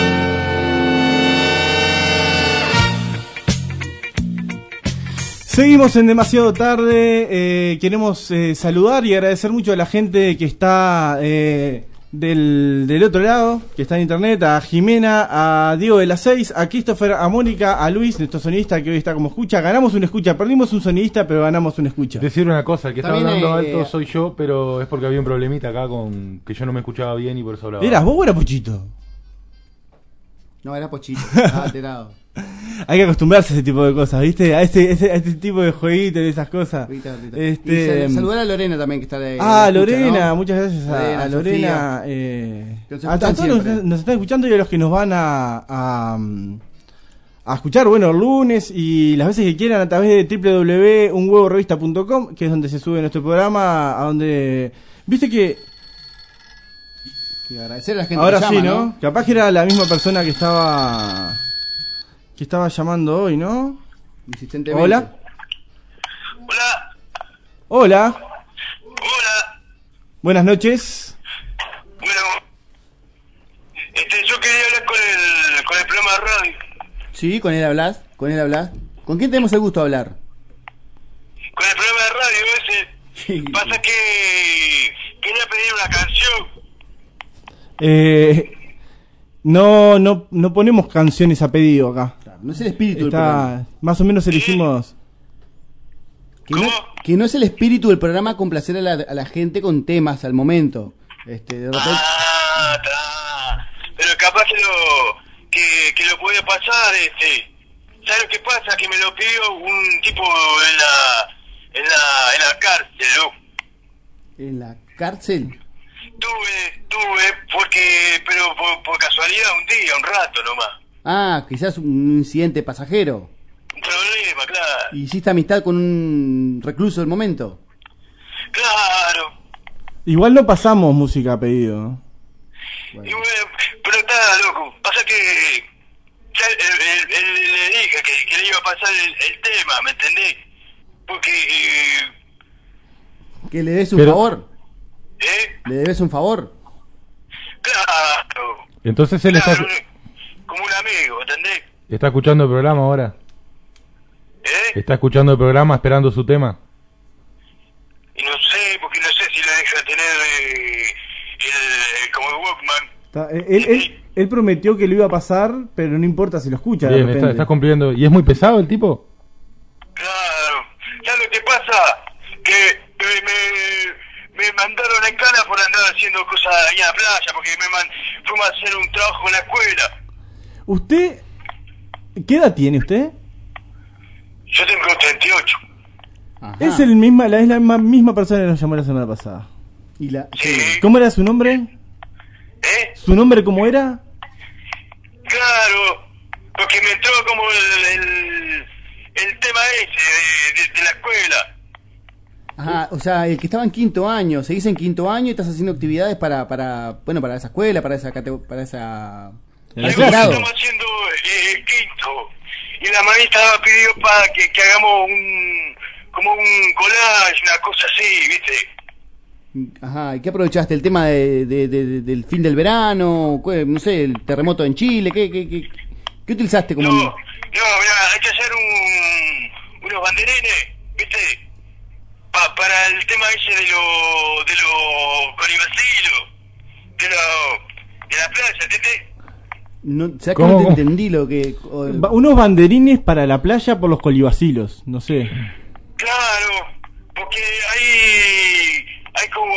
D: Seguimos en Demasiado Tarde. Queremos saludar y agradecer mucho a la gente que está del otro lado, que está en internet, a Jimena, a Diego de las 6, a Christopher, a Mónica, a Luis, nuestro sonidista que hoy está como escucha. Ganamos una escucha, perdimos un sonidista, pero ganamos una escucha.
G: Decir una cosa, el que estaba
E: También,
G: hablando alto soy yo, pero es porque había un problemita acá con que yo no me escuchaba bien y por eso hablaba.
D: ¿Eras vos o era Pochito?
E: No, era Pochito, estaba alterado.
D: Hay que acostumbrarse a ese tipo de cosas, ¿viste? A este tipo de jueguitos, de esas cosas.
E: Y saludar a Lorena también, que está de
D: Lorena,
E: ¿no?
D: muchas gracias a Lorena. A todos los que nos están escuchando y a los que nos van a escuchar, bueno, el lunes y las veces que quieran a través de www.unhuevorevista.com, que es donde se sube nuestro programa, a donde... ¿Viste que...?
E: Y agradecer a la gente
D: ahora
E: que
D: sí,
E: llama,
D: ¿no? Capaz que era la misma persona que estaba llamando hoy, ¿no?
E: Insistentemente.
D: Hola. Hola. Buenas noches.
A: Bueno, yo quería hablar con el programa de radio.
E: Sí, con él hablas. ¿Con quién tenemos el gusto de hablar?
A: Con el programa de radio ese.
E: Sí.
A: Pasa que quería pedir una canción.
D: No ponemos canciones a pedido acá.
E: No es el espíritu del programa.
D: Más o menos elegimos.
E: Que no es el espíritu del programa complacer a la gente con temas al momento. De repente...
A: Pero capaz que lo puede pasar. ¿Sabes lo que pasa? Que me lo pidió un tipo en la cárcel, ¿no?
E: ¿En la cárcel?
A: Tuve, pero por casualidad un día, un rato nomás.
E: Ah, quizás un incidente pasajero.
A: Un problema, claro.
E: ¿Hiciste amistad con un recluso del momento?
A: Claro.
D: Igual no pasamos música a pedido.
A: Bueno. Y bueno, pero está loco. Pasa que ya le dije que le iba a pasar el tema, ¿me entendés? Porque...
E: ¿Que le des un favor? ¿Le debes un favor?
A: Claro.
G: Entonces él está...
A: Como un amigo, ¿entendés?
G: ¿Está escuchando el programa ahora? ¿Está escuchando el programa esperando su tema?
A: Y no sé, porque no sé si le deja tener como el Walkman.
D: Él prometió que lo iba a pasar, pero no importa si lo escucha.
G: Bien, está cumpliendo. ¿Y es muy pesado el tipo?
A: Claro. ¿Sabes lo que pasa? Que me mandaron en cana por andar haciendo cosas ahí en la playa, porque fuimos a hacer un trabajo en la escuela.
D: ¿Usted? ¿Qué edad tiene usted?
A: Yo tengo 38.
E: Ajá.
D: Es la misma persona que nos llamó la semana pasada.
A: Sí.
D: ¿Cómo era su nombre? ¿Su nombre cómo era?
A: Claro, porque me entró como el tema ese de la escuela.
E: Ajá, o sea, el que estaba en quinto año, seguís en quinto año y estás haciendo actividades para esa escuela, para esa
A: Estamos haciendo quinto y la maestra pidió para que hagamos como un collage, una cosa así, ¿viste?
E: Ajá, ¿y qué aprovechaste? ¿El tema del fin del verano? No sé, el terremoto en Chile, ¿qué utilizaste como...?
A: No, mirá, hay que hacer unos banderines, ¿viste? Para el tema ese de los colibacilos, de la playa, ¿entendés?
E: No, ¿sabes que no te entendí lo que...?
D: Unos banderines para la playa por los colibacilos, no sé.
A: Claro, porque hay como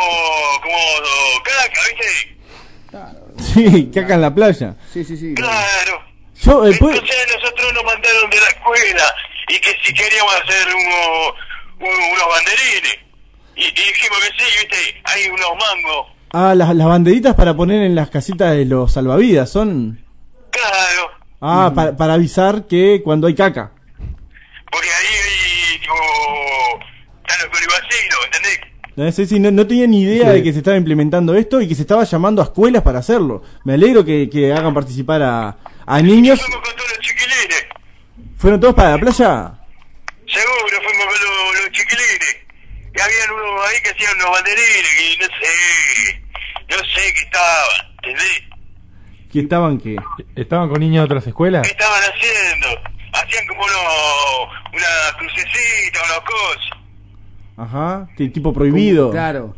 A: caca, ¿viste?
D: Sí, caca en la playa.
E: Sí.
A: Claro.
D: Entonces
A: nosotros nos mandaron de la escuela y que si queríamos hacer unos banderines. Y dijimos que sí, ¿viste? Hay unos mangos.
D: Ah, las banderitas para poner en las casitas de los salvavidas, ¿son?
A: Claro.
D: Ah, para avisar que cuando hay caca.
A: Porque ahí tipo, están los colibacilos, ¿entendés?
D: Sí, no tenía ni idea de que se estaba implementando esto y que se estaba llamando a escuelas para hacerlo. Me alegro que hagan participar a niños.
A: Fuimos con todos los chiquilines.
D: ¿Fueron todos para la playa?
A: Seguro, fuimos con los chiquilines. Y habían unos ahí que hacían unos banderines y no sé qué estaban, ¿entendés?
D: ¿Qué estaban qué?
G: ¿Estaban con niños de otras escuelas?
A: ¿Qué estaban haciendo? Hacían como una crucecita, una cosa.
D: Ajá, tipo prohibido.
E: Claro.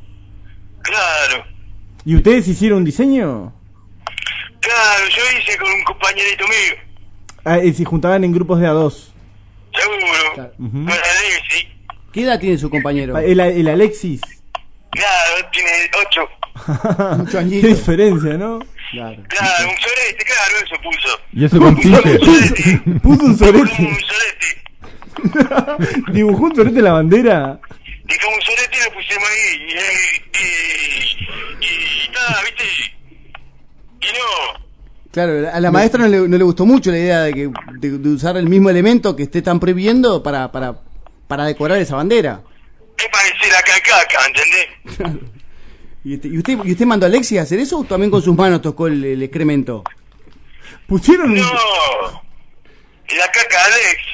D: ¿Y ustedes hicieron un diseño?
A: Claro, yo hice con un compañerito mío.
D: Ah, y se juntaban en grupos de A2.
A: Seguro.
E: Claro.
A: Con Alexis.
E: ¿Qué edad tiene su compañero?
D: El Alexis.
A: Claro, tiene 8.
E: 8 añitos.
D: Qué diferencia, ¿no?
E: Claro,
A: un sorete, claro, eso puso.
G: ¿Y eso con pique?
D: Puso un sorete.
A: Un sorete.
D: ¿Dibujó un sorete en la bandera?
A: Dejamos un sorete y lo pusimos ahí. Y nada, ¿viste? Y no.
E: Claro, a la maestra no le gustó mucho la idea de usar el mismo elemento que están prohibiendo para decorar esa bandera.
A: Es parecer a caca, ¿entendés?
E: ¿Y usted mandó a Alexis a hacer eso o también con sus manos tocó el excremento?
D: Pusieron...
A: No, la caca de Alexis.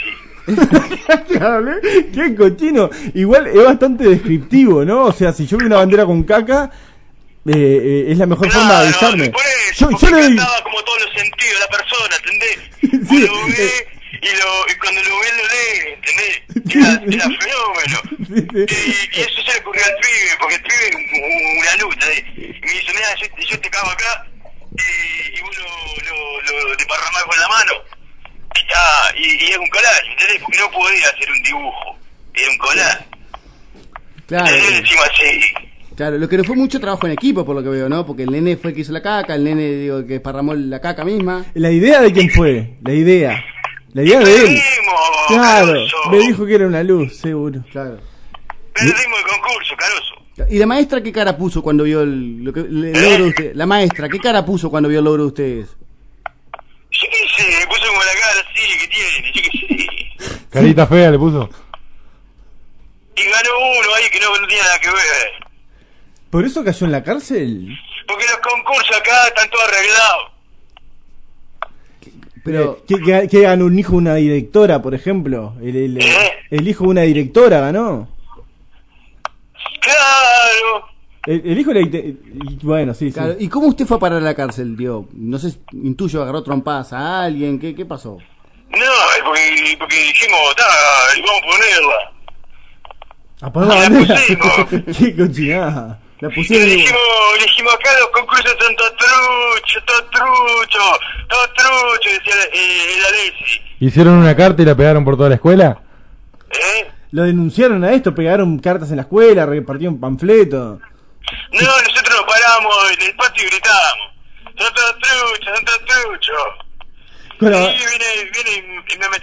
D: Claro, qué cochino. Igual es bastante descriptivo, ¿no? O sea, si yo veo una bandera con caca, es la mejor forma de avisarme. Yo le digo...
A: como todos los sentidos de la persona, ¿entendés? Sí, lo ve y cuando lo ve lo lee, ¿entendés? Era fenómeno. Y eso se le ocurrió al pibe, porque el pibe es una luz, ¿entendés? Y me dice, mira, yo te cago acá y vos lo desparramás con la mano. Y es un collage, ¿entendés? Porque no podía hacer un dibujo, era un collage.
E: Claro.
A: Encima así.
E: Claro, lo que no fue mucho trabajo en equipo, por lo que veo, ¿no? Porque el nene fue el que hizo la caca, el nene, digo, que esparramó la caca misma.
D: ¿La idea de quién fue? La idea de él. Claro, me dijo que era una luz, seguro.
E: Claro.
A: Perdimos el concurso, Caruso.
E: ¿Y la maestra qué cara puso cuando vio el logro de ustedes? La maestra, ¿qué cara puso cuando vio el logro de ustedes?
A: Yo qué sé, puso como la cara así que tiene, yo qué sé.
G: Carita fea le puso.
A: Y ganó uno ahí que no tenía nada que ver.
D: ¿Por eso cayó en la cárcel?
A: Porque los concursos acá están todos arreglados.
E: Pero
D: ¿Qué ganó un hijo de una directora, por ejemplo? El hijo de una directora ganó.
A: Claro.
D: El hijo de la... Bueno, sí,
E: claro.
D: sí.
E: ¿Y cómo usted fue a parar a la cárcel, tío? No sé, intuyo, agarró trompadas a alguien, ¿qué pasó?
A: No, es porque dijimos, vamos a ponerla.
D: ¿A poner la bandera? ¡Qué cochinada! La pusieron
A: y dijimos acá los concursos son todo trucho, decía el Alessi.
G: ¿Hicieron una carta y la pegaron por toda la escuela?
D: Lo denunciaron a esto, pegaron cartas en la escuela, repartieron panfletos.
A: No, nosotros nos paramos en el patio y gritábamos, son todos truchos.
D: Bueno,
A: y viene y me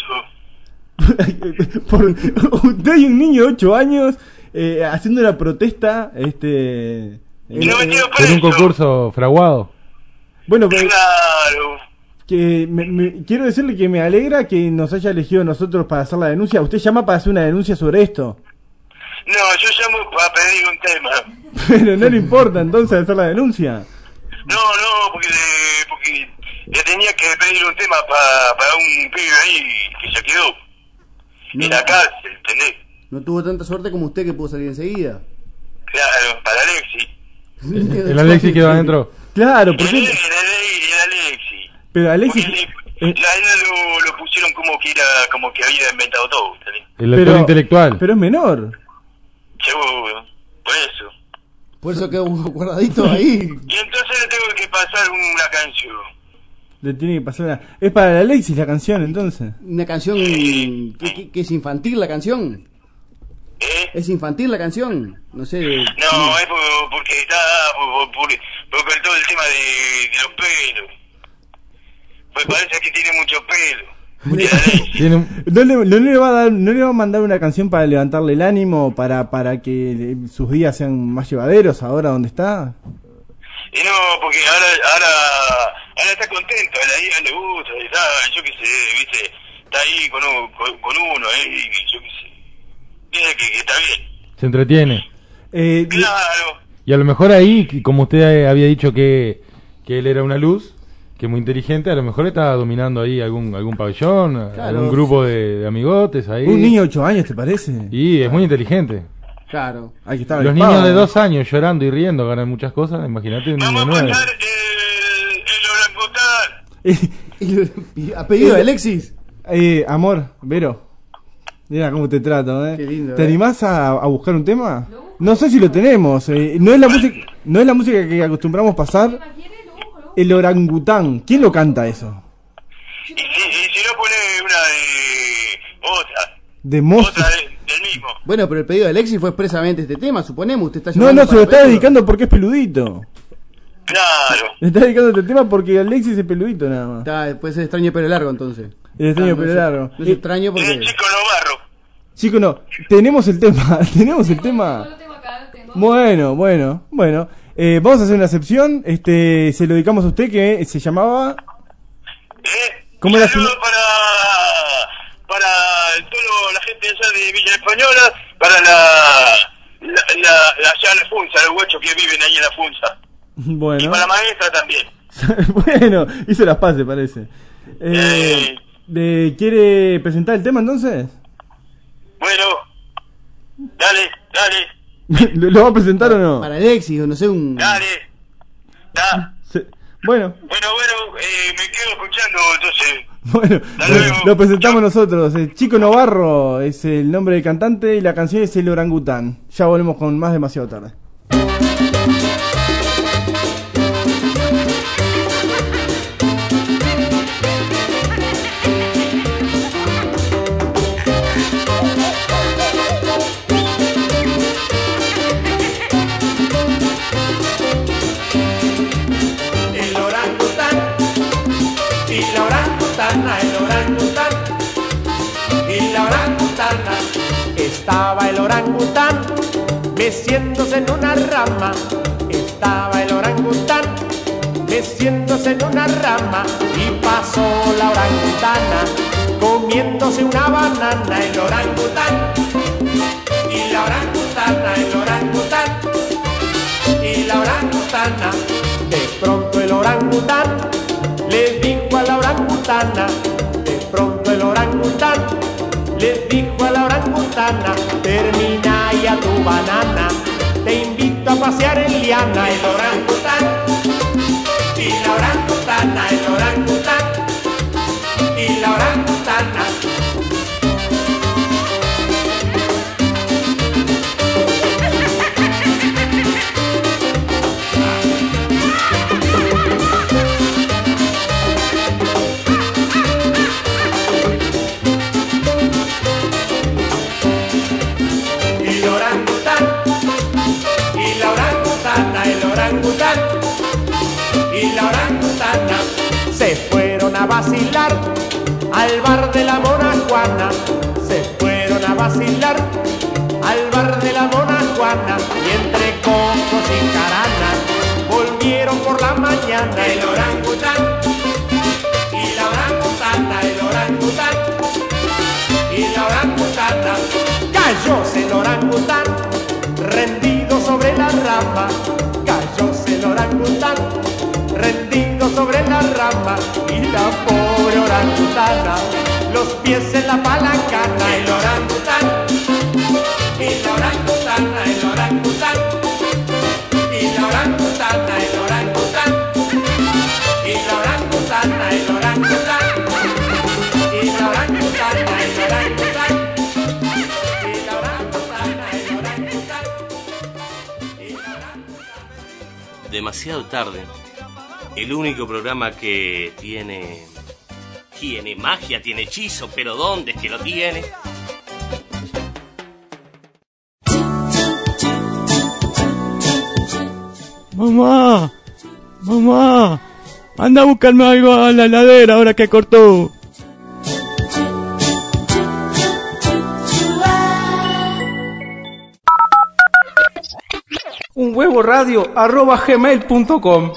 A: meten preso.
D: Usted hay un niño de 8 años haciendo una protesta
A: en
G: un concurso fraguado.
D: Bueno,
A: claro.
D: Que quiero decirle que me alegra que nos haya elegido nosotros para hacer la denuncia. ¿Usted llama para hacer una denuncia sobre esto?
A: No, yo llamo para pedir un tema.
D: Pero no le importa entonces hacer la denuncia.
A: No, porque le tenía que pedir un tema para un pibe ahí que se quedó en la cárcel, ¿entendés?
E: No tuvo tanta suerte como usted que pudo salir enseguida.
A: Claro, para Alexi.
G: ¿El Alexi quedó adentro?
D: Claro, porque...
A: El Alexi.
D: Pero Alexi...
A: él lo pusieron como que había inventado todo, ¿entendés?
G: El lector intelectual.
D: Pero es menor.
A: Seguro, por eso.
E: Por eso quedó guardadito ahí.
A: Y entonces le tengo que pasar una canción.
D: Le tiene que pasar una... Es para la Alexis la canción, entonces.
E: ¿Una canción que es infantil la canción? ¿Es infantil la canción? No sé.
A: No, es porque está... Por todo el tema de los pelos. Pues parece que tiene mucho pelo.
D: ¿No le va a mandar una canción para levantarle el ánimo, para que sus días sean más llevaderos ahora donde está?
A: Y no, porque ahora está contento, a la hija le gusta, yo qué sé, viste, está ahí con uno, yo qué sé, dice que está bien.
G: Se entretiene.
A: Claro.
G: Y a lo mejor ahí, como usted había dicho que él era una luz, que muy inteligente, a lo mejor está dominando ahí algún pabellón,
E: claro,
G: algún grupo de amigotes ahí.
D: Un niño de 8 años, ¿te parece?
G: Y es muy inteligente.
E: Claro.
D: Hay que estar
G: los niños de 2 años llorando y riendo ganan muchas cosas, imagínate un niño 9.
E: ¿A pedido de Alexis?
D: Amor, Vero, mira cómo te trato,
E: Qué lindo,
D: ¿te animás a buscar un tema? No sé si lo tenemos, no es la música que acostumbramos pasar. El orangután, ¿quién lo canta eso?
A: Y si no pone una
D: de Mozart.
A: Otra del mismo.
E: Bueno, pero el pedido de Alexis fue expresamente este tema, suponemos. Usted está
D: No, se lo está dedicando porque es peludito.
A: Claro.
D: Le está dedicando este tema porque Alexis es peludito nada más.
E: Puede ser extraño pelo largo entonces.
D: El extraño pelo largo.
E: No es extraño porque...
A: Chico Novarro.
D: Chico, no. Tenemos el tema. Bueno. Vamos a hacer una excepción. Se lo dedicamos a usted que se llamaba... ¿Cómo era su nombre?
A: Para toda la gente allá de Villa Española, para allá en la Funza, los huechos que viven ahí en la Funza.
D: Bueno.
A: Y para la maestra también.
D: Bueno, hizo las paces, parece. ¿Quiere presentar el tema entonces?
A: Bueno, dale.
D: ¿Lo va a presentar o no?
E: Para Alexis, o no sé, un...
A: Dale.
D: Bueno,
A: me quedo escuchando, entonces.
D: Bueno, lo presentamos nosotros. Chico Novarro es el nombre del cantante y la canción es El Orangután. Ya volvemos con más Demasiado Tarde.
C: Estaba el orangután meciéndose en una rama. Estaba el orangután meciéndose en una rama. Y pasó la orangutana comiéndose una banana. El orangután y la orangutana, el orangután y la orangutana. De pronto el orangután le dijo a la orangutana. De pronto el orangután le dijo a la orangutana: termina ya tu banana, te invito a pasear en liana. El orangután y la orangutana, el orangután y la orangutana. Y la orangutana se fueron a vacilar al bar de la Mona Juana. Se fueron a vacilar al bar de la Mona Juana. Y entre cocos y caranas volvieron por la mañana. El orangután y la orangutana, el orangután y la orangutana. Cayóse el orangután rendido sobre la rama. Cayóse el orangután rendido sobre la rama. Y la pobre orangutana, los pies en la palangana. El orangután y la orangutana, el orangután y la orangutana, el orangután y la orangutana, el orangután y la orangutana, el orangután y la orangutana, el orangután.
B: Demasiado Tarde, el único programa que tiene magia, tiene hechizo, pero ¿dónde es que lo tiene?
J: Mamá, anda a buscarme algo a la heladera ahora que cortó.
K: unhuevoradio@gmail.com.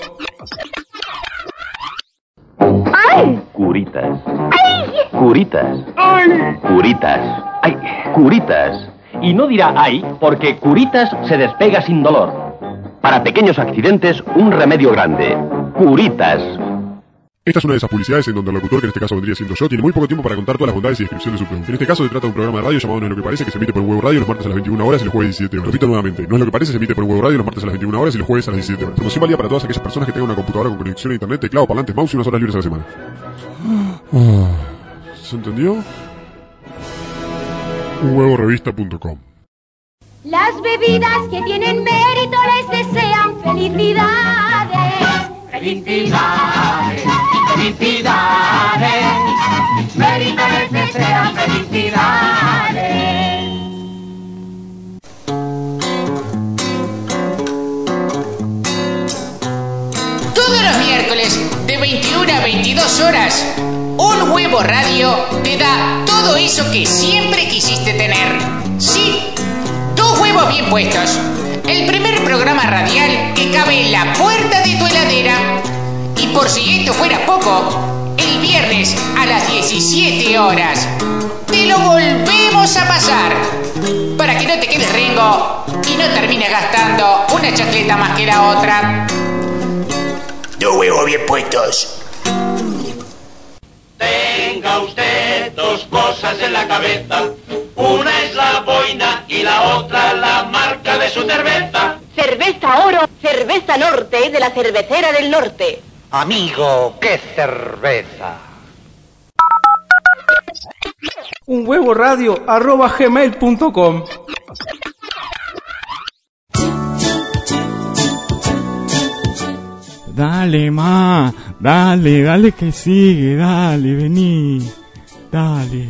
P: Curitas. Curitas. Curitas. Ay, curitas. Y no dirá ay, porque Curitas se despega sin dolor. Para pequeños accidentes, un remedio grande. Curitas.
O: Esta es una de esas publicidades en donde el locutor, que en este caso vendría siendo yo, tiene muy poco tiempo para contar todas las bondades y descripción de su producto. En este caso se trata de un programa de radio llamado No es lo que parece, que se emite por Huevo Radio los martes a las 21 horas y los jueves a las 17 horas. Repito nuevamente, No es lo que parece, se emite por Huevo Radio los martes a las 21 horas y los jueves a las 17 horas. Promoción válida para todas aquellas personas que tengan una computadora con conexión a internet, teclado, parlantes, mouse y unas horas libres a la semana. ¿Se entendió? Unhuevorevista.com.
L: Las bebidas que tienen mérito les desean felicidades. Felicidades, felicidades. Mérito les desean felicidades.
V: Todos los miércoles de 21 a 22 horas, Un Huevo Radio te da todo eso que siempre quisiste tener. Sí, dos huevos bien puestos. El primer programa radial que cabe en la puerta de tu heladera. Y por si esto fuera poco, el viernes a las 17 horas te lo volvemos a pasar para que no te quedes rengo y no termines gastando una chacleta más que la otra. Dos huevos bien puestos.
M: Tengo Tenga usted dos cosas en la cabeza. Una es la boina y la otra la marca de su cerveza.
F: Cerveza Oro, cerveza Norte de la Cervecera del Norte.
M: Amigo, qué cerveza.
K: unhuevoradio@gmail.com.
J: Dale, ma, dale que sigue, dale, vení, dale.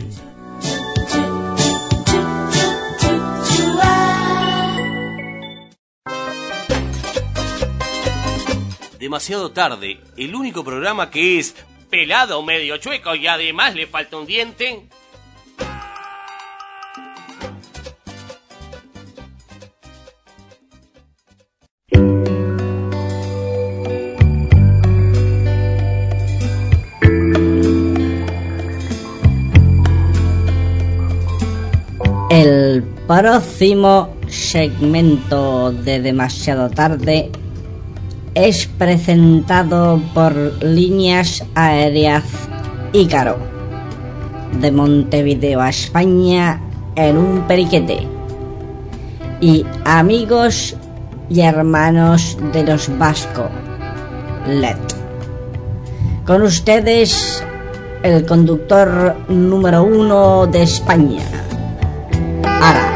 B: Demasiado tarde, el único programa que es pelado, medio chueco y además le falta un diente.
H: El próximo segmento de Demasiado Tarde es presentado por Líneas Aéreas Ícaro, de Montevideo a España en un periquete, y amigos y hermanos de los Vasco, LED. Con ustedes, el conductor número 1 de España, Ara.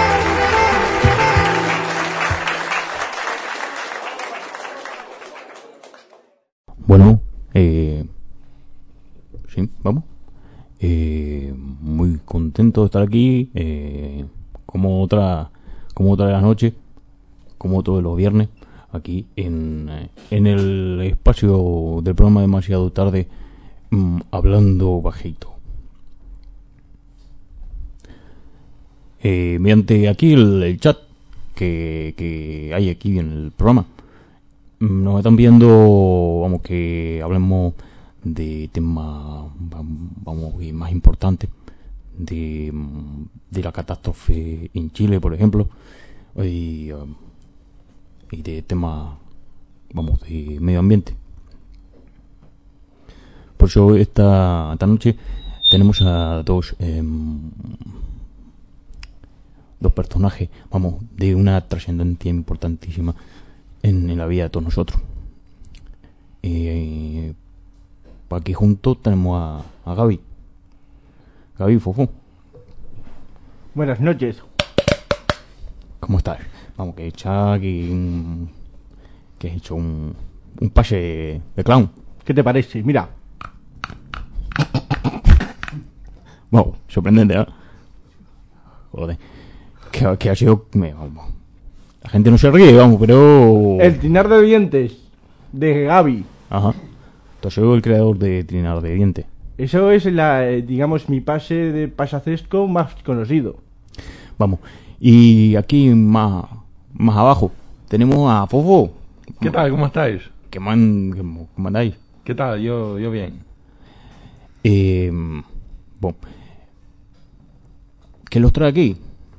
N: Bueno, sí, vamos. Muy contento de estar aquí, como otra de las noches, como todos los viernes, aquí en el espacio del programa Demasiado Tarde, hablando bajito. Mediante aquí el chat que hay aquí en el programa, nos están viendo, vamos, que hablemos de temas, vamos, más importantes, de la catástrofe en Chile, por ejemplo, y de temas, vamos, de medio ambiente. Por eso esta noche tenemos a dos personajes, vamos, de una trascendencia importantísima en la vida de todos nosotros. Aquí juntos tenemos a Gaby. Gaby, Fofo.
D: Buenas noches.
N: ¿Cómo estás? Vamos, que has hecho un pase de clown.
D: ¿Qué te parece? Mira.
N: Wow, sorprendente, ¿eh? Joder. Que ha sido... Vamos. La gente no se ríe, vamos, pero...
D: El trinar de dientes de Gaby.
N: Ajá. Tú has sido el creador de trinar de dientes.
D: Eso es digamos, mi pase de pasacesco más conocido.
N: Vamos. Y aquí más abajo tenemos a Fofo.
G: ¿Qué tal? ¿Cómo estáis?
N: ¿Cómo andáis?
G: ¿Qué tal? Yo bien.
N: Bueno. ¿Qué los trae aquí?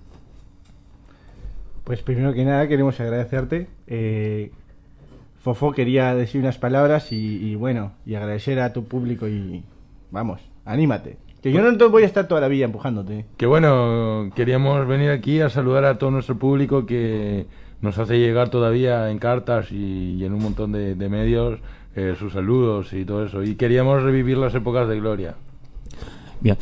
D: Pues primero que nada queremos agradecerte. Fofo quería decir unas palabras y bueno, y agradecer a tu público y vamos, anímate. Que yo no voy a estar toda la vida empujándote.
G: Que bueno, queríamos venir aquí a saludar a todo nuestro público que nos hace llegar todavía en cartas y en un montón de medios sus saludos y todo eso. Y queríamos revivir las épocas de gloria.
N: Bien,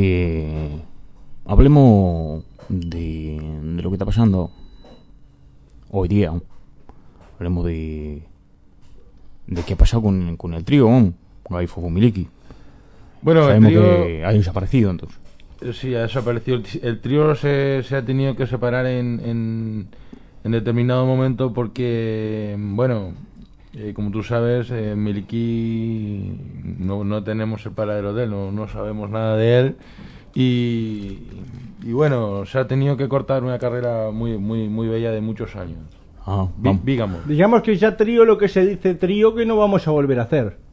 N: hablemos de lo que está pasando hoy día. Hablemos de qué ha pasado con el trío, Gaby, Fofo, Miliki.
G: Bueno,
N: sabemos
G: el trío
N: que ha desaparecido, entonces.
G: Sí, ha desaparecido. El trío se ha tenido que separar en determinado momento porque, bueno, como tú sabes, Miliki no tenemos el paradero de él, no sabemos nada de él y bueno, se ha tenido que cortar una carrera muy bella de muchos años.
D: Digamos que ya trío, lo que se dice trío, que no vamos a volver a hacer.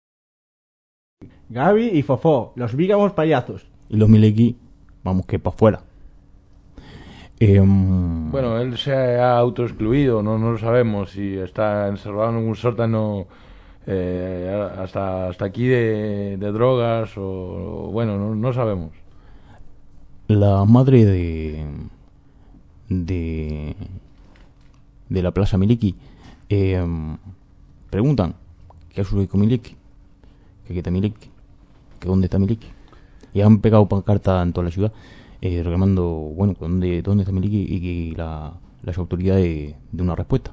D: Gaby y Fofó, los vígamos payasos.
N: Y los Miliki, vamos, que para afuera.
G: Bueno, él se ha autoexcluido, no lo sabemos si está encerrado en un sótano hasta aquí de drogas o bueno, no sabemos.
N: La madre de la Plaza Miliki preguntan qué ha sucedido con Miliki, que está Miliki, que dónde está Miliki, y han pegado pancarta en toda la ciudad reclamando, bueno, dónde está Miliki y que las autoridades de una respuesta.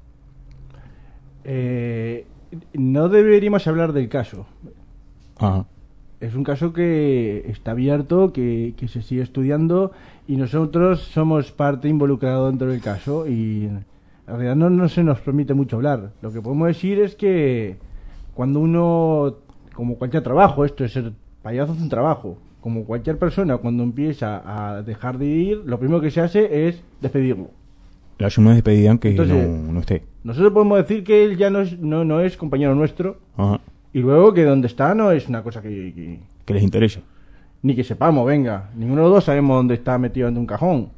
D: No deberíamos hablar del caso.
N: Ajá.
D: Es un caso que está abierto, que se sigue estudiando y nosotros somos parte involucrada dentro del caso y en realidad no se nos permite mucho hablar. Lo que podemos decir es que cuando uno, como cualquier trabajo, esto es ser payaso es un trabajo, como cualquier persona cuando empieza a dejar de ir, lo primero que se hace es despedirlo.
N: Las unas pedían que
D: Entonces,
N: no esté.
D: Nosotros podemos decir que él ya no es compañero nuestro.
N: Ajá.
D: Y luego que donde está no es una cosa que
N: les interese.
D: Ni que sepamos, venga. Ninguno de los dos sabemos dónde está metido en un cajón.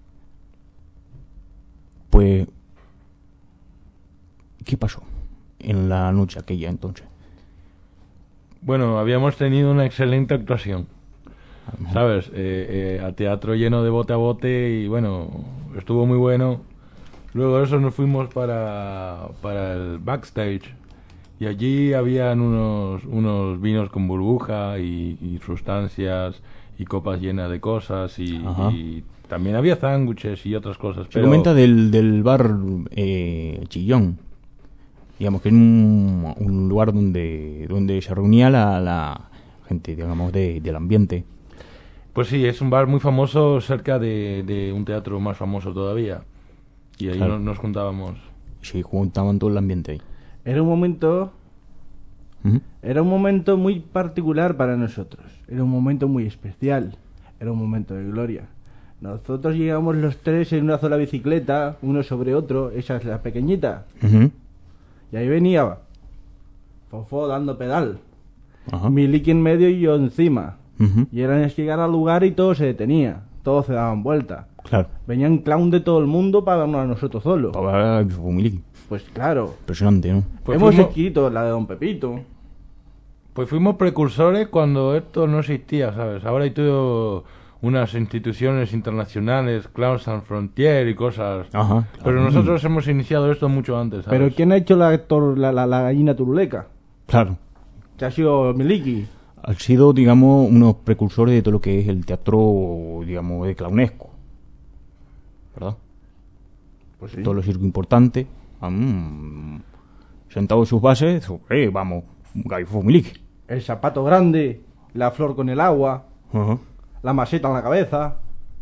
N: Pues, ¿qué pasó en la noche aquella entonces?
G: Bueno, habíamos tenido una excelente actuación. ¿Sabes? Al teatro lleno de bote a bote y bueno, estuvo muy bueno. Luego de eso nos fuimos para el backstage. Y allí habían unos vinos con burbuja y sustancias y copas llenas de cosas y también había sándwiches y otras cosas.
N: Se comenta del bar Chillón, digamos que es un lugar donde se reunía la gente, digamos, del ambiente.
G: Pues sí, es un bar muy famoso cerca de un teatro más famoso todavía y ahí
N: claro.
G: nos juntábamos.
N: Sí, juntaban todo el ambiente ahí.
D: Era un momento muy particular para nosotros. Era un momento muy especial. Era un momento de gloria. Nosotros llegamos los tres en una sola bicicleta, uno sobre otro, esa es la pequeñita. Y ahí venía Fofó dando pedal. Miliki en medio y yo encima. Y era llegar al lugar y todo se detenía. Todos se daban vuelta.
N: Claro.
D: Venían clown de todo el mundo para darnos a nosotros solos.
N: Para ver Miliki.
D: Pues claro.
N: Impresionante, ¿no?
D: Pues hemos escrito la de Don Pepito.
G: Pues fuimos precursores cuando esto no existía, ¿sabes? Ahora hay todo unas instituciones internacionales, Clowns Sans Frontières y cosas.
N: Ajá.
G: Pero nosotros hemos iniciado esto mucho antes, ¿sabes?
D: Pero ¿quién ha hecho la gallina turuleca?
N: Claro.
D: Que ha sido Miliki.
N: Han sido, digamos, unos precursores de todo lo que es el teatro, digamos, de clownesco. ¿Verdad?
D: Pues sí.
N: Todo lo circo importante. Han sentado en sus bases, vamos, Gaifo Miliki.
D: El zapato grande, la flor con el agua, la maceta en la cabeza,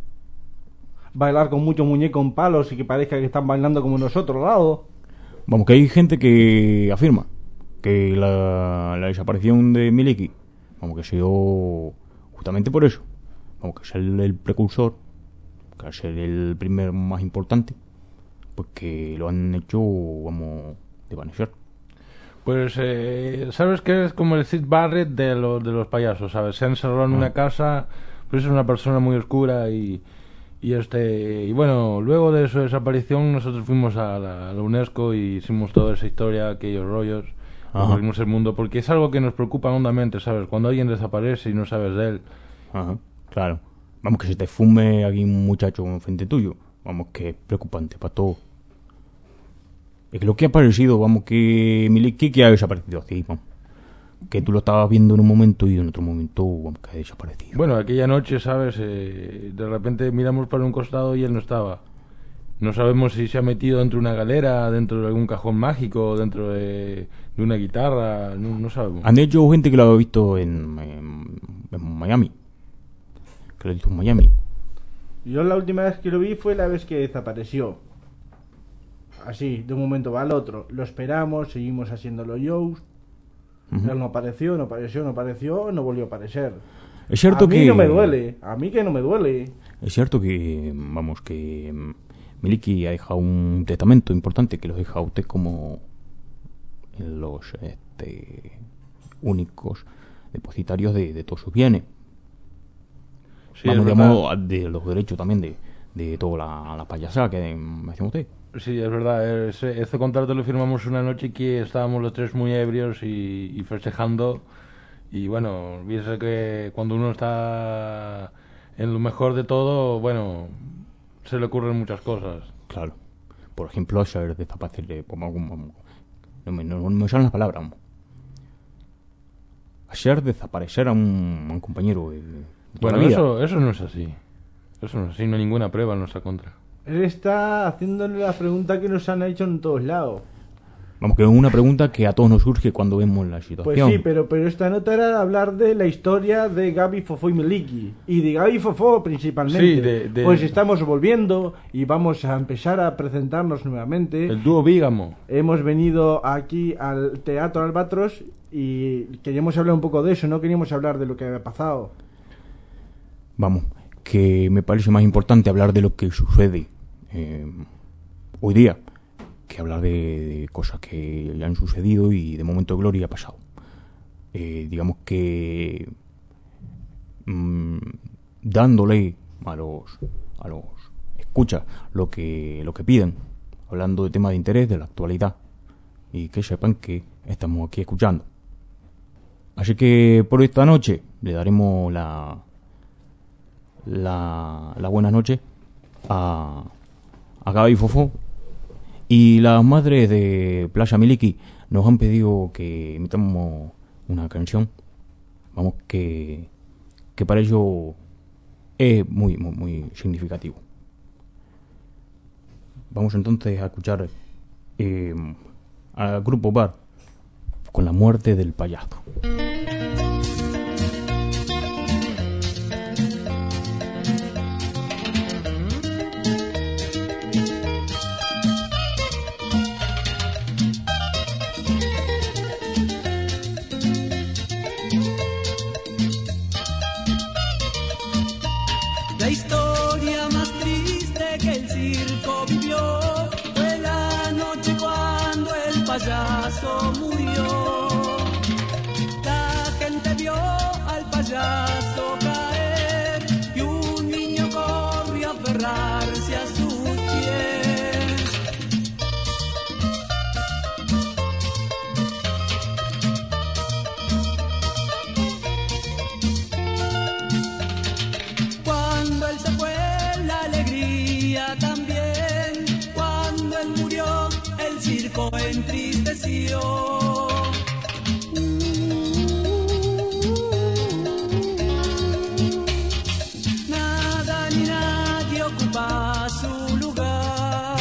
D: bailar con muchos muñecos en palos y que parezca que están bailando como nosotros al lado.
N: Vamos, que hay gente que afirma que la desaparición de Miliki, vamos, que ha sido justamente por eso. Vamos, que es el precursor, que es el primer más importante. Pues que lo han hecho, vamos, desvanecer.
G: Pues, ¿sabes qué? Es como el Sid Barrett de los payasos, ¿sabes? Se encerró en una casa, pues es una persona muy oscura y bueno, luego de su desaparición nosotros fuimos a la UNESCO y hicimos toda esa historia, aquellos rollos, recorrimos el mundo, porque es algo que nos preocupa hondamente, ¿sabes? Cuando alguien desaparece y no sabes de él.
N: Claro. Vamos, que se te fume aquí un muchacho enfrente tuyo. Vamos, que es preocupante para todo. Es que lo que ha aparecido, vamos, que Miliki que ha desaparecido así, vamos. Que tú lo estabas viendo en un momento y en otro momento, vamos, que ha desaparecido.
G: Bueno, aquella noche, ¿sabes? De repente miramos para un costado y él no estaba. No sabemos si se ha metido dentro de una galera, dentro de algún cajón mágico, dentro de una guitarra, no sabemos.
N: Han hecho gente que lo ha visto en Miami. Que lo ha visto en Miami.
D: Yo la última vez que lo vi fue la vez que desapareció. Así, de un momento va al otro. Lo esperamos, seguimos haciendo los shows. Él no apareció, no volvió a aparecer.
N: Es cierto
D: a mí no me duele, a mí que no me duele.
N: Es cierto que, vamos, que Miliki ha dejado un testamento importante que lo deja a usted como los únicos depositarios de todos sus bienes.
G: Sí,
N: vamos, digamos, de los derechos también de de toda la payasada que me hacía usted.
G: Sí, es verdad. Este contrato lo firmamos una noche que estábamos los tres muy ebrios y festejando. Y bueno, piensa que cuando uno está en lo mejor de todo, bueno, se le ocurren muchas cosas.
N: Claro. Por ejemplo, ayer desaparecer, no me salen las palabras. Ayer desaparecer a un compañero de
G: bueno,
N: la vida.
G: Eso no es así. Eso no es así, no hay ninguna prueba en nuestra contra.
D: Él está haciéndole la pregunta que nos han hecho en todos lados.
N: Vamos, que es una pregunta que a todos nos surge cuando vemos la situación.
D: Pues sí, pero esta nota era hablar de la historia de Gaby, Fofó y Miliki. Y de Gaby y Fofó principalmente.
G: Sí,
D: pues estamos volviendo y vamos a empezar a presentarnos nuevamente.
G: El dúo Vígamo.
D: Hemos venido aquí al Teatro Albatros y queríamos hablar un poco de eso, no queríamos hablar de lo que había pasado.
N: Vamos, que me parece más importante hablar de lo que sucede hoy día que hablar de cosas que ya han sucedido y de momento de gloria ha pasado. Digamos que dándole a los escuchas lo que piden, hablando de temas de interés de la actualidad, y que sepan que estamos aquí escuchando. Así que por esta noche le daremos la buena noche a Gaby y Fofó. Y las madres de Playa Miliki nos han pedido que imitemos una canción. Vamos, que para ello es muy, muy, muy significativo. Vamos entonces a escuchar al grupo Bar con La muerte del payaso.
Q: La historia más triste que el circo vivió fue la noche cuando el payaso murió. La gente vio al payaso caer y un niño corrió a aferrarse a sus pies. Cuando él se fue, la alegría también. Cuando él murió, el circo entristeció. Nada ni nadie ocupa su lugar.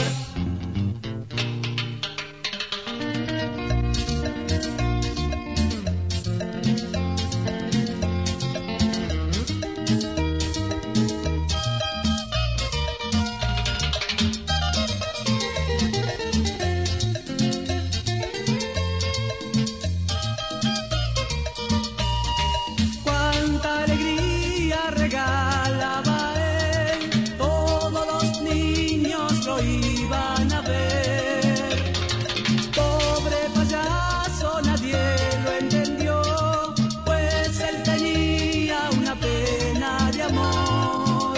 Q: Cuánta alegría regalaba él, todos los niños lo iban a ver. Pobre payaso, nadie lo entendió, pues él tenía una pena de amor.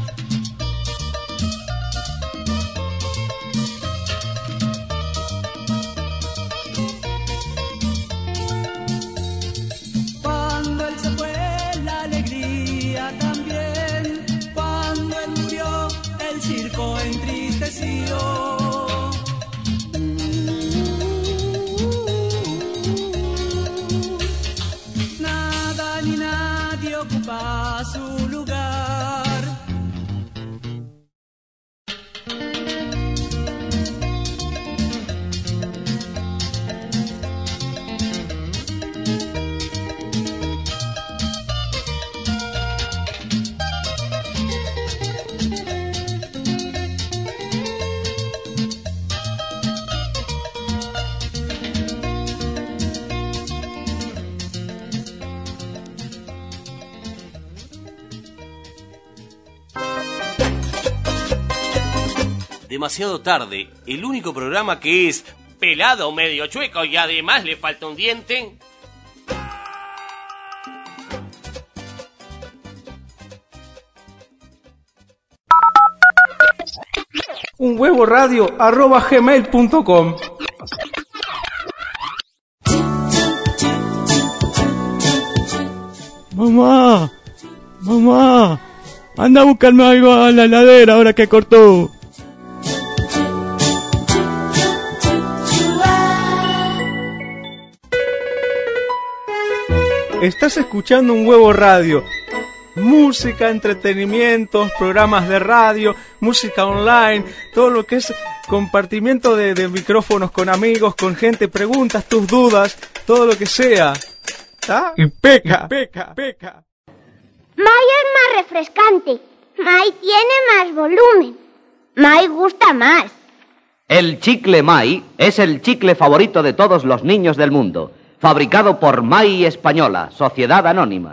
Q: Cuando él se fue, la alegría también. Cuando él murió, el circo entristeció. Nada ni nadie ocupa su lugar.
B: Demasiado tarde, el único programa que es pelado, medio chueco y además le falta un diente.
K: unhuevoradio@gmail.com.
J: Mamá, mamá, anda a buscarme algo a la heladera ahora que cortó.
K: Estás escuchando Un Huevo Radio. Música, entretenimientos, programas de radio, música online, todo lo que es compartimiento de micrófonos con amigos, con gente, preguntas, tus dudas, todo lo que sea. ¿Está? Y peca.
L: Mai es más refrescante. Mai tiene más volumen. Mai gusta más.
P: El chicle Mai es el chicle favorito de todos los niños del mundo. Fabricado por Mai Española, Sociedad Anónima.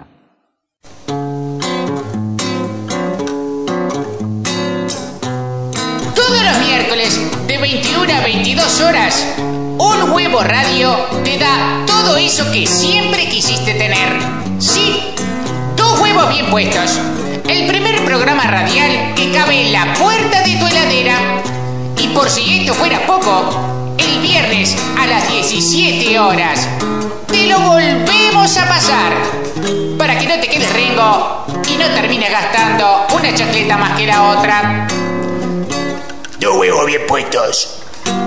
V: Todos los miércoles de 21 a 22 horas, Un Huevo Radio te da todo eso que siempre quisiste tener. Sí, 2 huevos bien puestos. El primer programa radial que cabe en la puerta de tu heladera. Y por si esto fuera poco, el viernes a las 17 horas te lo volvemos a pasar para que no te quedes rengo y no termines gastando una chacleta más que la otra.
M: 2 huevos bien puestos.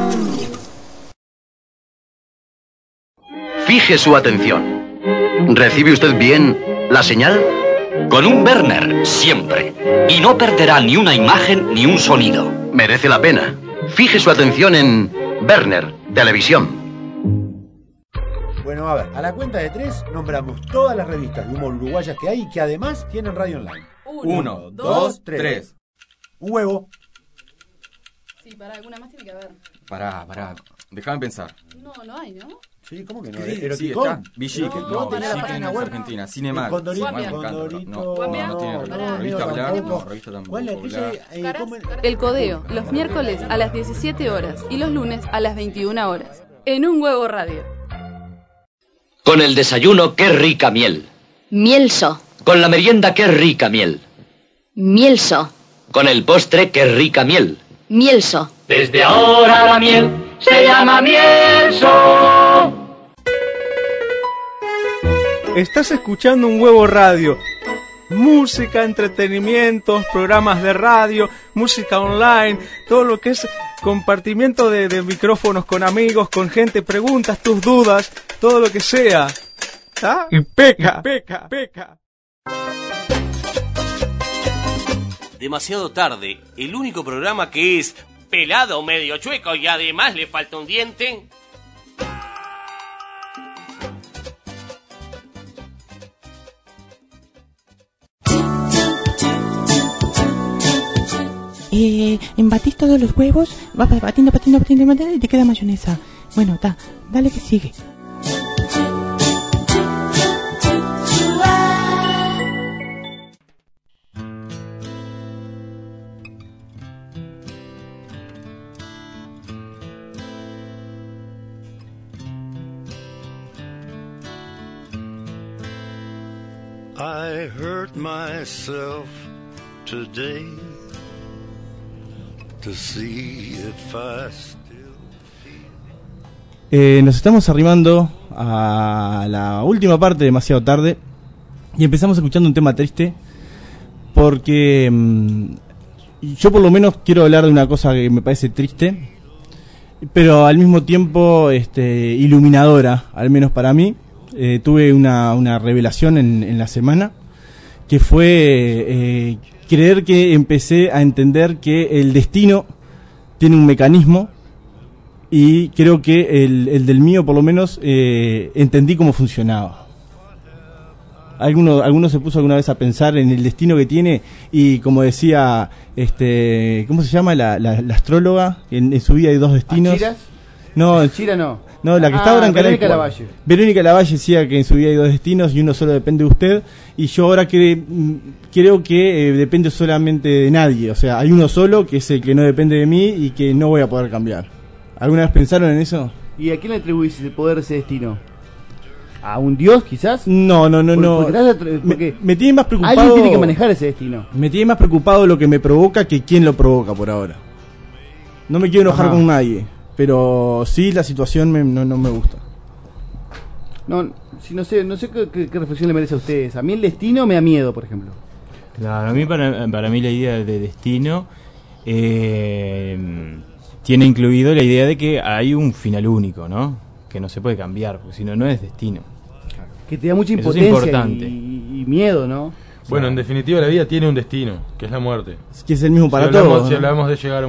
P: Fije su atención. ¿Recibe usted bien la señal? Con un Werner, siempre. Y no perderá ni una imagen ni un sonido. Merece la pena. Fije su atención en Werner Televisión.
R: Bueno, a ver, a la cuenta de 3 nombramos todas las revistas de humor uruguayas que hay y que además tienen radio online.
S: 1, 2, 3.
R: Un huevo.
T: Sí, para alguna más tiene que haber.
S: Pará, déjame pensar.
T: No hay, ¿no?
R: Sí, ¿cómo que no?
S: Sí,
R: ¿Eroticón?
S: está. Villique, no, Villique en Argentina. Cinemark.
R: Condorito,
S: No tiene
R: no,
S: revista
R: no,
S: Black,
R: tampoco.
S: no, revista tampoco.
R: ¿Cuál es aquella?
T: El Codeo, los miércoles a las 17 horas y los lunes a las 21 horas. En Un Huevo Radio.
P: Con el desayuno, qué rica miel.
F: Mielso,
P: Con la merienda, qué rica miel.
F: mielso,
P: Con el postre, qué rica miel.
F: mielso.
M: Desde ahora la miel se llama Mielso.
K: Estás escuchando Un Huevo Radio. Música, entretenimientos, programas de radio, música online, todo lo que es compartimiento de micrófonos con amigos, con gente, preguntas, tus dudas, todo lo que sea. ¿Está? Y peca.
B: Demasiado tarde, el único programa que es pelado, medio chueco y además le falta un diente.
X: Batís todos los huevos, vas batiendo y te queda mayonesa. Bueno, dale que sigue.
Y: I hurt myself today to see if I
D: Nos estamos arrimando a la última parte, demasiado tarde, y empezamos escuchando un tema triste porque yo por lo menos quiero hablar de una cosa que me parece triste, pero al mismo tiempo iluminadora, al menos para mí. Tuve una revelación en la semana que fue creer que empecé a entender que el destino tiene un mecanismo, y creo que el del mío por lo menos entendí cómo funcionaba. ¿Alguno se puso alguna vez a pensar en el destino que tiene? Y como decía, ¿cómo se llama la astróloga? En su vida hay 2 destinos.
E: ¿Achiras?
D: No,
E: Achira no.
D: No, la que está ahora en Canal 4.
E: Lavalle.
D: Verónica Lavalle decía que en su vida hay 2 destinos y uno solo depende de usted. Y yo ahora creo que depende solamente de nadie. O sea, hay uno solo que es el que no depende de mí y que no voy a poder cambiar. ¿Alguna vez pensaron en eso?
E: ¿Y a quién le atribuís el poder de ese destino? ¿A un dios, quizás?
D: No.
E: Porque
D: me tiene más preocupado.
E: Alguien tiene que manejar ese destino.
D: Me tiene más preocupado lo que me provoca que quién lo provoca por ahora. No me quiero enojar
E: Ajá.
D: con nadie, pero sí la situación no me gusta.
E: No sé qué reflexión le merece a ustedes. A mí el destino me da miedo, por ejemplo.
N: Claro, a mí para mí la idea de destino tiene incluido la idea de que hay un final único, ¿no? Que no se puede cambiar, porque si no, no es destino.
E: Que te da mucha
N: Eso es
E: impotencia
N: importante.
E: y miedo, ¿no?
G: Bueno, en definitiva la vida tiene un destino, que es la muerte.
D: Que es el mismo para
G: si hablamos,
D: todos,
G: Si
D: ¿no?
G: hablamos de llegar a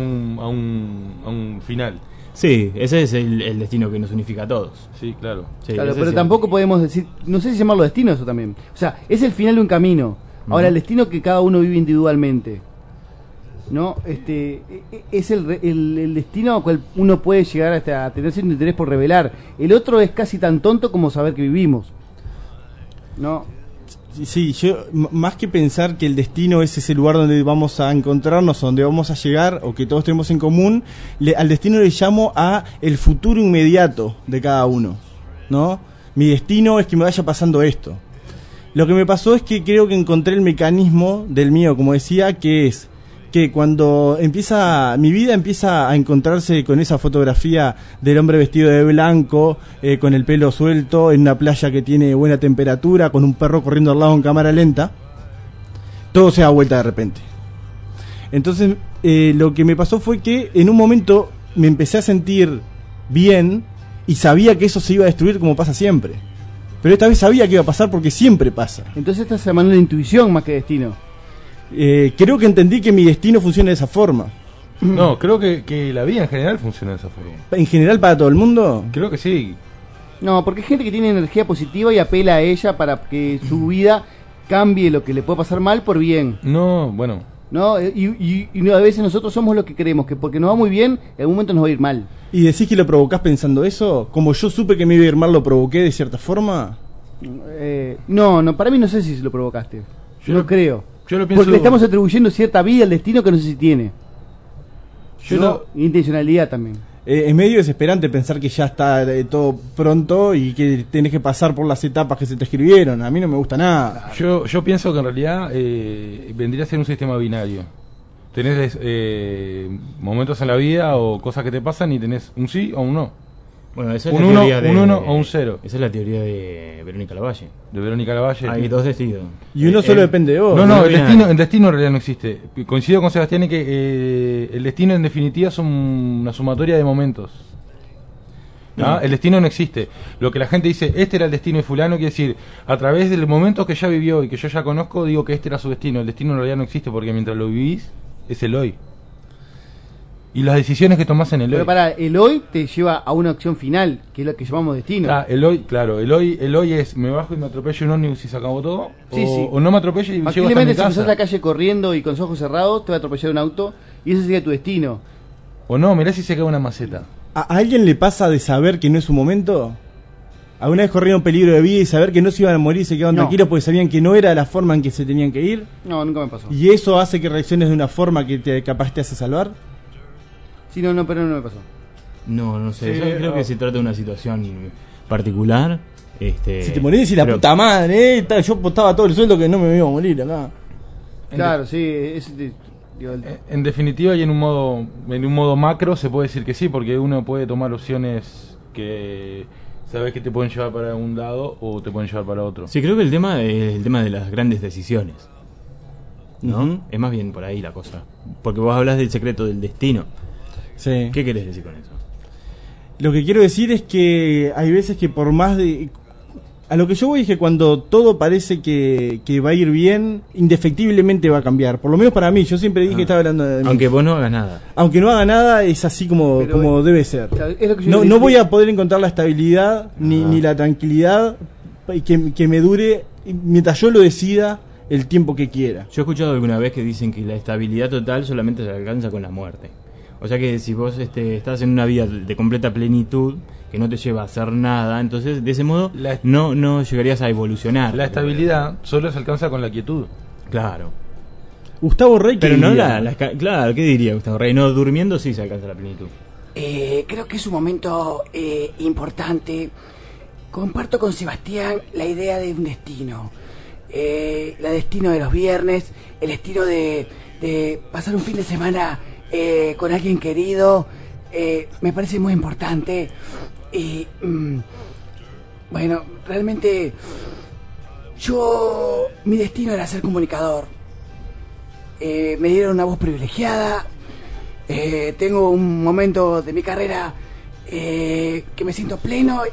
G: un final.
N: Sí, ese es el destino que nos unifica a todos.
G: Sí, claro.
N: Sí,
E: Claro,
N: ese
E: pero
N: es
E: tampoco podemos decir, no sé si llamarlo destino eso también. O sea, es el final de un camino. Ahora, el destino que cada uno vive individualmente, ¿no? Es el destino al cual uno puede llegar hasta a tener cierto interés por revelar. El otro es casi tan tonto como saber que vivimos, ¿no?
D: Sí, yo más que pensar que el destino es ese lugar donde vamos a encontrarnos, donde vamos a llegar o que todos tenemos en común, al destino le llamo a el futuro inmediato de cada uno, ¿no? Mi destino es que me vaya pasando esto. Lo que me pasó es que creo que encontré el mecanismo del mío, como decía, que es que cuando mi vida empieza a encontrarse con esa fotografía del hombre vestido de blanco, con el pelo suelto, en una playa que tiene buena temperatura, con un perro corriendo al lado en cámara lenta, todo se da vuelta de repente. Entonces, lo que me pasó fue que en un momento me empecé a sentir bien y sabía que eso se iba a destruir como pasa siempre. Pero esta vez sabía que iba a pasar porque siempre pasa.
E: Entonces estás llamando de intuición más que destino.
D: Creo que entendí que mi destino funciona de esa forma.
G: No, creo que la vida en general funciona de esa forma.
D: ¿En general para todo el mundo?
G: Creo que sí.
E: No, porque hay gente que tiene energía positiva y apela a ella para que su vida cambie lo que le puede pasar mal por bien.
G: No, bueno.
E: ¿No? Y a veces nosotros somos los que creemos que porque nos va muy bien, en algún momento nos va a ir mal.
D: ¿Y decís que lo provocás pensando eso? Como yo supe que me iba a ir mal, ¿lo provoqué de cierta forma?
E: No, para mí no sé si se lo provocaste. Yo no creo.
G: Yo lo pienso...
E: Porque le estamos atribuyendo cierta vida al destino que no sé si tiene.
G: Yo
E: Intencionalidad también.
D: Es medio desesperante pensar que ya está todo pronto y que tenés que pasar por las etapas que se te escribieron. A mí no me gusta nada.
G: Yo pienso que en realidad vendría a ser un sistema binario. Tenés momentos en la vida o cosas que te pasan y tenés un sí o un no.
N: Bueno, esa es
G: un
N: la teoría de...
G: un 1 o un 0.
N: Esa es la teoría de Verónica Lavalle.
G: De Verónica Lavalle.
N: Hay dos destinos.
D: Y uno solo depende de vos.
G: No, el destino en realidad no existe. Coincido con Sebastián en que el destino en definitiva son una sumatoria de momentos. ¿No? El destino no existe. Lo que la gente dice, este era el destino de fulano, quiere decir, a través del momento que ya vivió y que yo ya conozco, digo que este era su destino. El destino en realidad no existe porque mientras lo vivís, es el hoy. Y las decisiones que tomás en el
E: Pero
G: hoy.
E: el hoy te lleva a una acción final, que es lo que llamamos destino.
G: El hoy es me bajo y me atropello un ómnibus y se acabó todo.
E: Sí, sí.
G: O no me atropello y llego hasta mi
E: Posiblemente si
G: casa.
E: cruzás la calle corriendo y con los ojos cerrados, te va a atropellar un auto y ese sería tu destino.
G: O no, mirá si se cae una maceta.
D: ¿A alguien le pasa de saber que no es su momento? ¿Alguna vez corrieron peligro de vida y saber que no se iban a morir y se quedaban tranquilos porque sabían que no era la forma en que se tenían que ir?
E: No, nunca me pasó.
D: ¿Y eso hace que reacciones de una forma que capaz te hace salvar?
E: Sí, no, pero no me pasó.
N: No sé.
D: Sí,
N: Yo creo que se trata de una situación particular.
D: Si te morís y la puta madre, yo apostaba todo el sueldo que no me iba a morir acá.
E: Claro, sí.
G: En definitiva y en un modo macro se puede decir que sí, porque uno puede tomar opciones que sabes que te pueden llevar para un lado o te pueden llevar para otro.
N: Sí, creo que el tema es el tema de las grandes decisiones, ¿no? Es más bien por ahí la cosa. Porque vos hablas del secreto del destino.
D: Sí.
N: ¿Qué querés decir con eso?
D: Lo que quiero decir es que hay veces que por más de... A lo que yo voy es que cuando todo parece que va a ir bien, indefectiblemente va a cambiar. Por lo menos para mí, yo siempre dije que estaba hablando de mí.
N: Aunque vos no hagas nada.
D: Aunque no haga nada, es así como debe ser.
E: Es lo que yo
D: No voy a poder encontrar la estabilidad ni la tranquilidad que me dure mientras yo lo decida el tiempo que quiera.
N: Yo he escuchado alguna vez que dicen que la estabilidad total solamente se alcanza con la muerte. O sea que si vos estás en una vida de completa plenitud, que no te lleva a hacer nada, entonces de ese modo no llegarías a evolucionar.
G: La estabilidad solo se alcanza con la quietud.
N: Claro.
D: Gustavo Rey,
N: pero no claro, ¿qué diría Gustavo Rey? No, durmiendo sí se alcanza la plenitud.
A: Creo que es un momento importante. Comparto con Sebastián la idea de un destino. El destino de los viernes, el destino de pasar un fin de semana con alguien querido, me parece muy importante. Y bueno, realmente mi destino era ser comunicador. Me dieron una voz privilegiada. Tengo un momento de mi carrera que me siento pleno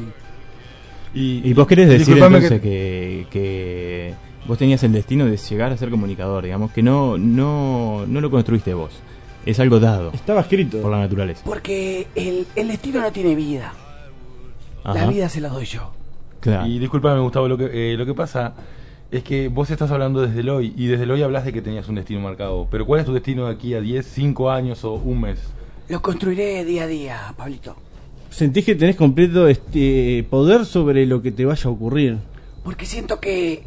N: y vos querés decir entonces
G: que
N: que vos tenías el destino de llegar a ser comunicador, digamos, que no lo construiste vos, es algo dado,
D: estaba escrito
N: por la naturaleza.
A: Porque el destino no tiene vida.
N: Ajá.
A: La vida se la doy yo.
N: Claro.
G: Y discúlpame, Gustavo, lo que pasa es que vos estás hablando desde el hoy, y desde el hoy hablas de que tenías un destino marcado. Pero ¿cuál es tu destino de aquí a 10, 5 años o un mes?
A: Lo construiré día a día, Pablito.
D: ¿Sentís que tenés completo poder sobre lo que te vaya a ocurrir?
A: Porque siento que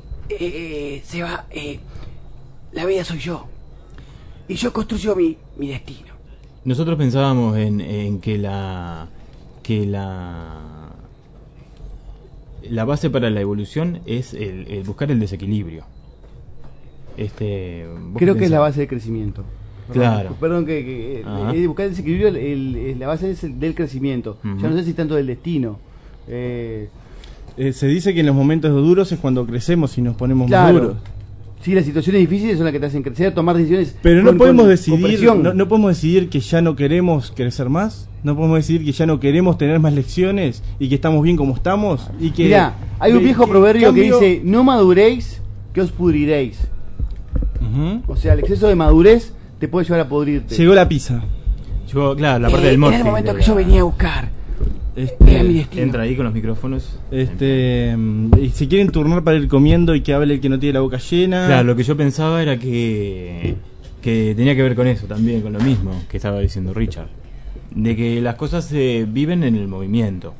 A: la vida soy yo. Y yo construyo mi destino.
N: Nosotros pensábamos en que la base para la evolución es el buscar el desequilibrio.
E: Creo que es la base del crecimiento.
N: Claro.
E: Perdón, que buscar el desequilibrio, la base es del crecimiento. Ya no sé si tanto del destino.
D: Se dice que en los momentos duros es cuando crecemos y nos ponemos más duros.
E: Sí, las situaciones difíciles son las que te hacen crecer, tomar decisiones.
D: Pero no podemos decidir, no podemos decidir que ya no queremos crecer más. No podemos decidir que ya no queremos tener más lecciones y que estamos bien como estamos. Y que
E: mirá, hay un viejo proverbio que dice: no maduréis, que os pudriréis. O sea, el exceso de madurez te puede llevar a pudrirte.
D: Llegó la pizza.
N: Llegó, claro, la parte del morfi.
A: Era el momento que yo venía a buscar. Era mi destino.
N: Entra ahí con los micrófonos.
D: Y si quieren turnar para ir comiendo y que hable el que no tiene la boca llena.
N: Claro, lo que yo pensaba era que tenía que ver con eso también, con lo mismo que estaba diciendo Richard, de que las cosas se viven en el movimiento,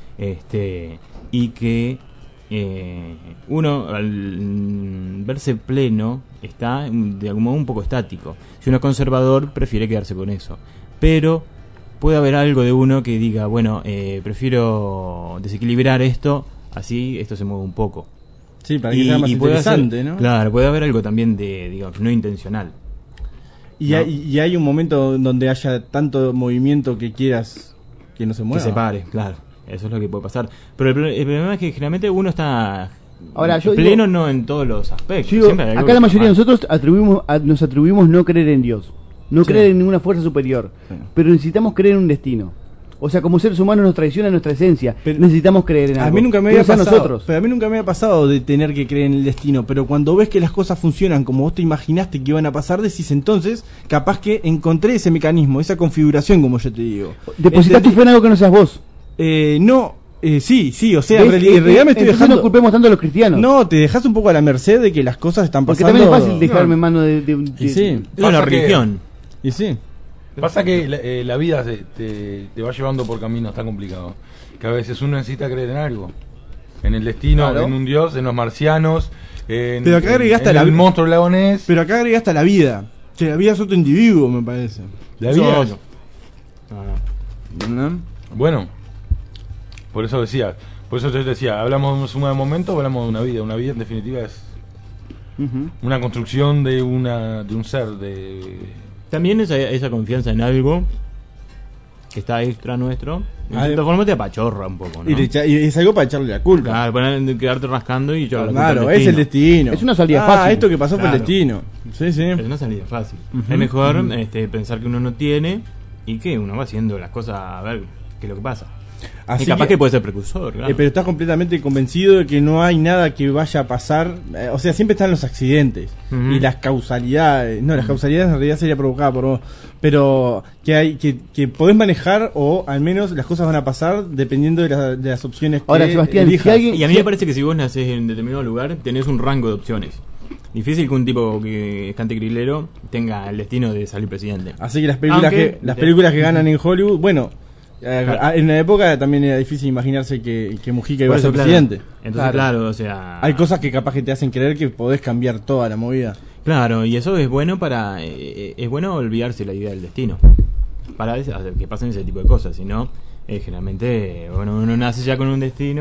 N: y que uno al verse pleno está de algún modo un poco estático. Si uno es conservador prefiere quedarse con eso, pero puede haber algo de uno que diga, bueno, prefiero desequilibrar esto, así esto se mueve un poco.
D: Sí, para que sea más interesante, ¿no?
N: Claro, puede haber algo también de, digamos, no intencional.
D: Y, ¿no? Hay un momento donde haya tanto movimiento que quieras que no se mueva.
N: Que se pare, claro. Eso es lo que puede pasar. Pero el problema es que generalmente uno está pleno, no en todos los aspectos.
E: Acá la mayoría de nosotros nos atribuimos no creer en Dios. No creer en ninguna fuerza superior. Pero necesitamos creer en un destino. O sea, como seres humanos nos traiciona nuestra esencia. Pero necesitamos creer en algo.
D: A mí nunca me había pasado, pero a mí nunca me había pasado de tener que creer en el destino. Pero cuando ves que las cosas funcionan como vos te imaginaste que iban a pasar, decís entonces, capaz que encontré ese mecanismo, esa configuración, como yo te digo.
E: ¿Depositas tu fe en algo que no seas vos?
D: Sí, o sea, en realidad me estoy dejando.
E: No culpemos tanto a los cristianos.
D: No, te dejas un poco a la merced de que las cosas están pasando.
E: Porque también es fácil dejarme en mano de un.
D: Sí,
N: la religión.
D: Y sí.
G: Pasa que la vida te va llevando por caminos tan complicados que a veces uno necesita creer en algo, en el destino, en un dios, en los marcianos,
D: pero acá agregaste
G: el monstruo lagonés.
D: Pero acá agregaste la vida. Que la vida es otro individuo, me parece.
G: La vida. Bueno, por eso decía, yo te decía, hablamos de un momento o hablamos de una vida. Una vida en definitiva es una construcción de un ser,
N: también esa confianza en algo que está extra nuestro, de cierta forma te apachorra un poco, ¿no?
D: Y es algo para echarle la culpa.
N: Claro, para quedarte rascando y echarle
D: la culpa. Claro, es el destino.
E: Es una salida fácil.
D: Esto que pasó fue el destino. Sí.
N: Es una salida fácil. Es mejor pensar que uno no tiene y que uno va haciendo las cosas a ver qué es lo que pasa.
D: Así
N: y capaz que puede ser precursor, claro.
D: Pero estás completamente convencido de que no hay nada que vaya a pasar. O sea, siempre están los accidentes y las causalidades. No, las causalidades en realidad sería provocada por vos. Pero que hay que podés manejar, o al menos las cosas van a pasar dependiendo de las opciones que
E: Sebastián,
D: elijas.
N: Y a mí me parece que si vos nacés en determinado lugar, tenés un rango de opciones. Difícil que un tipo que es cantegrilero tenga el destino de salir presidente.
D: Así que las películas que ganan en Hollywood, bueno, en la época también era difícil imaginarse que Mujica iba a ser presidente.
N: Entonces, claro, o sea,
D: hay cosas que capaz que te hacen creer que podés cambiar toda la movida.
N: Claro, y eso es bueno es bueno olvidarse la idea del destino para que pasen ese tipo de cosas. Si no, generalmente, bueno, uno nace ya con un destino,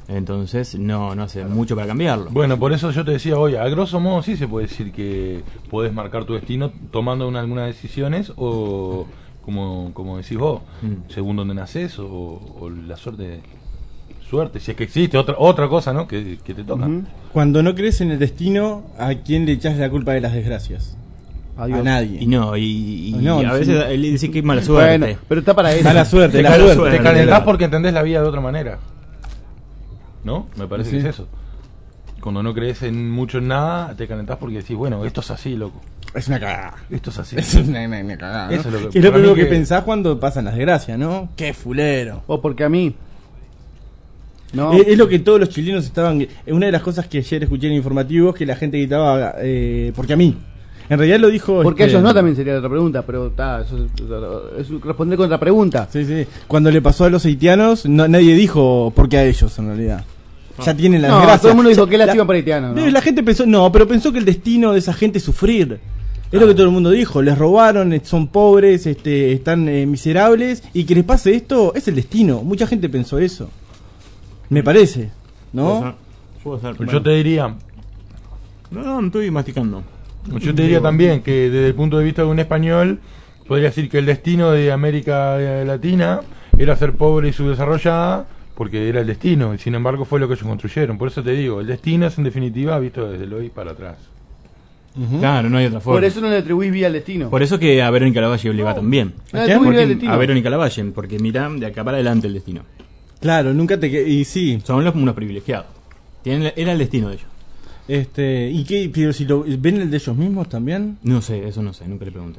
N: Entonces no hace mucho para cambiarlo.
G: Bueno, por eso yo te decía hoy, a grosso modo sí se puede decir que podés marcar tu destino tomando algunas decisiones o, como decís vos, según donde nacés o la suerte, si es que existe otra cosa, ¿no? que te toca.
D: Cuando no crees en el destino, ¿a quién le echás la culpa de las desgracias? A nadie.
N: Y no, a veces le dicen que es mala suerte.
E: Bueno, pero está para eso.
D: Mala suerte,
G: te calentás porque entendés la vida de otra manera. ¿No? Me parece que es eso. Cuando no crees en mucho en nada, te calentás porque decís, bueno, esto es así, loco.
D: Es una cagada.
G: Esto es así.
D: Es una cagada, ¿no?
G: Eso es lo
D: que es lo primero que pensás cuando pasan las desgracias, ¿no? ¡Qué fulero!
E: O porque a mí. No.
D: Es lo que todos los chilenos estaban. Una de las cosas que ayer escuché en el informativo es que la gente gritaba, porque a mí. En realidad lo dijo.
E: Porque ellos no, también sería otra pregunta, pero eso es responder con otra pregunta.
D: Sí. Cuando le pasó a los haitianos, nadie dijo por qué a ellos, en realidad. Ya tienen la desgracia.
E: Todo el mundo dijo que lástima para haitianos, ¿no?
D: La gente pensó, pero pensó que el destino de esa gente es sufrir. Es lo que todo el mundo dijo, les robaron, son pobres, están miserables, y que les pase esto es el destino. Mucha gente pensó eso. Me parece, ¿no?
G: Yo te diría...
N: No estoy masticando.
G: Yo te diría también que desde el punto de vista de un español, podría decir que el destino de América Latina era ser pobre y subdesarrollada, porque era el destino, y sin embargo fue lo que ellos construyeron. Por eso te digo, el destino es en definitiva visto desde el hoy para atrás.
N: Claro, no hay otra forma.
E: Por eso no le atribuís vida al destino.
N: Por eso que a Verónica Lavalle le va también.
E: A
N: Verónica Lavalle, porque mira de acá para adelante el destino.
D: Claro, nunca te... Y sí.
N: Son unos privilegiados. Era el destino de ellos.
D: ¿Y qué? Pero si ven el de ellos mismos también.
N: No sé, eso no sé, nunca le pregunté.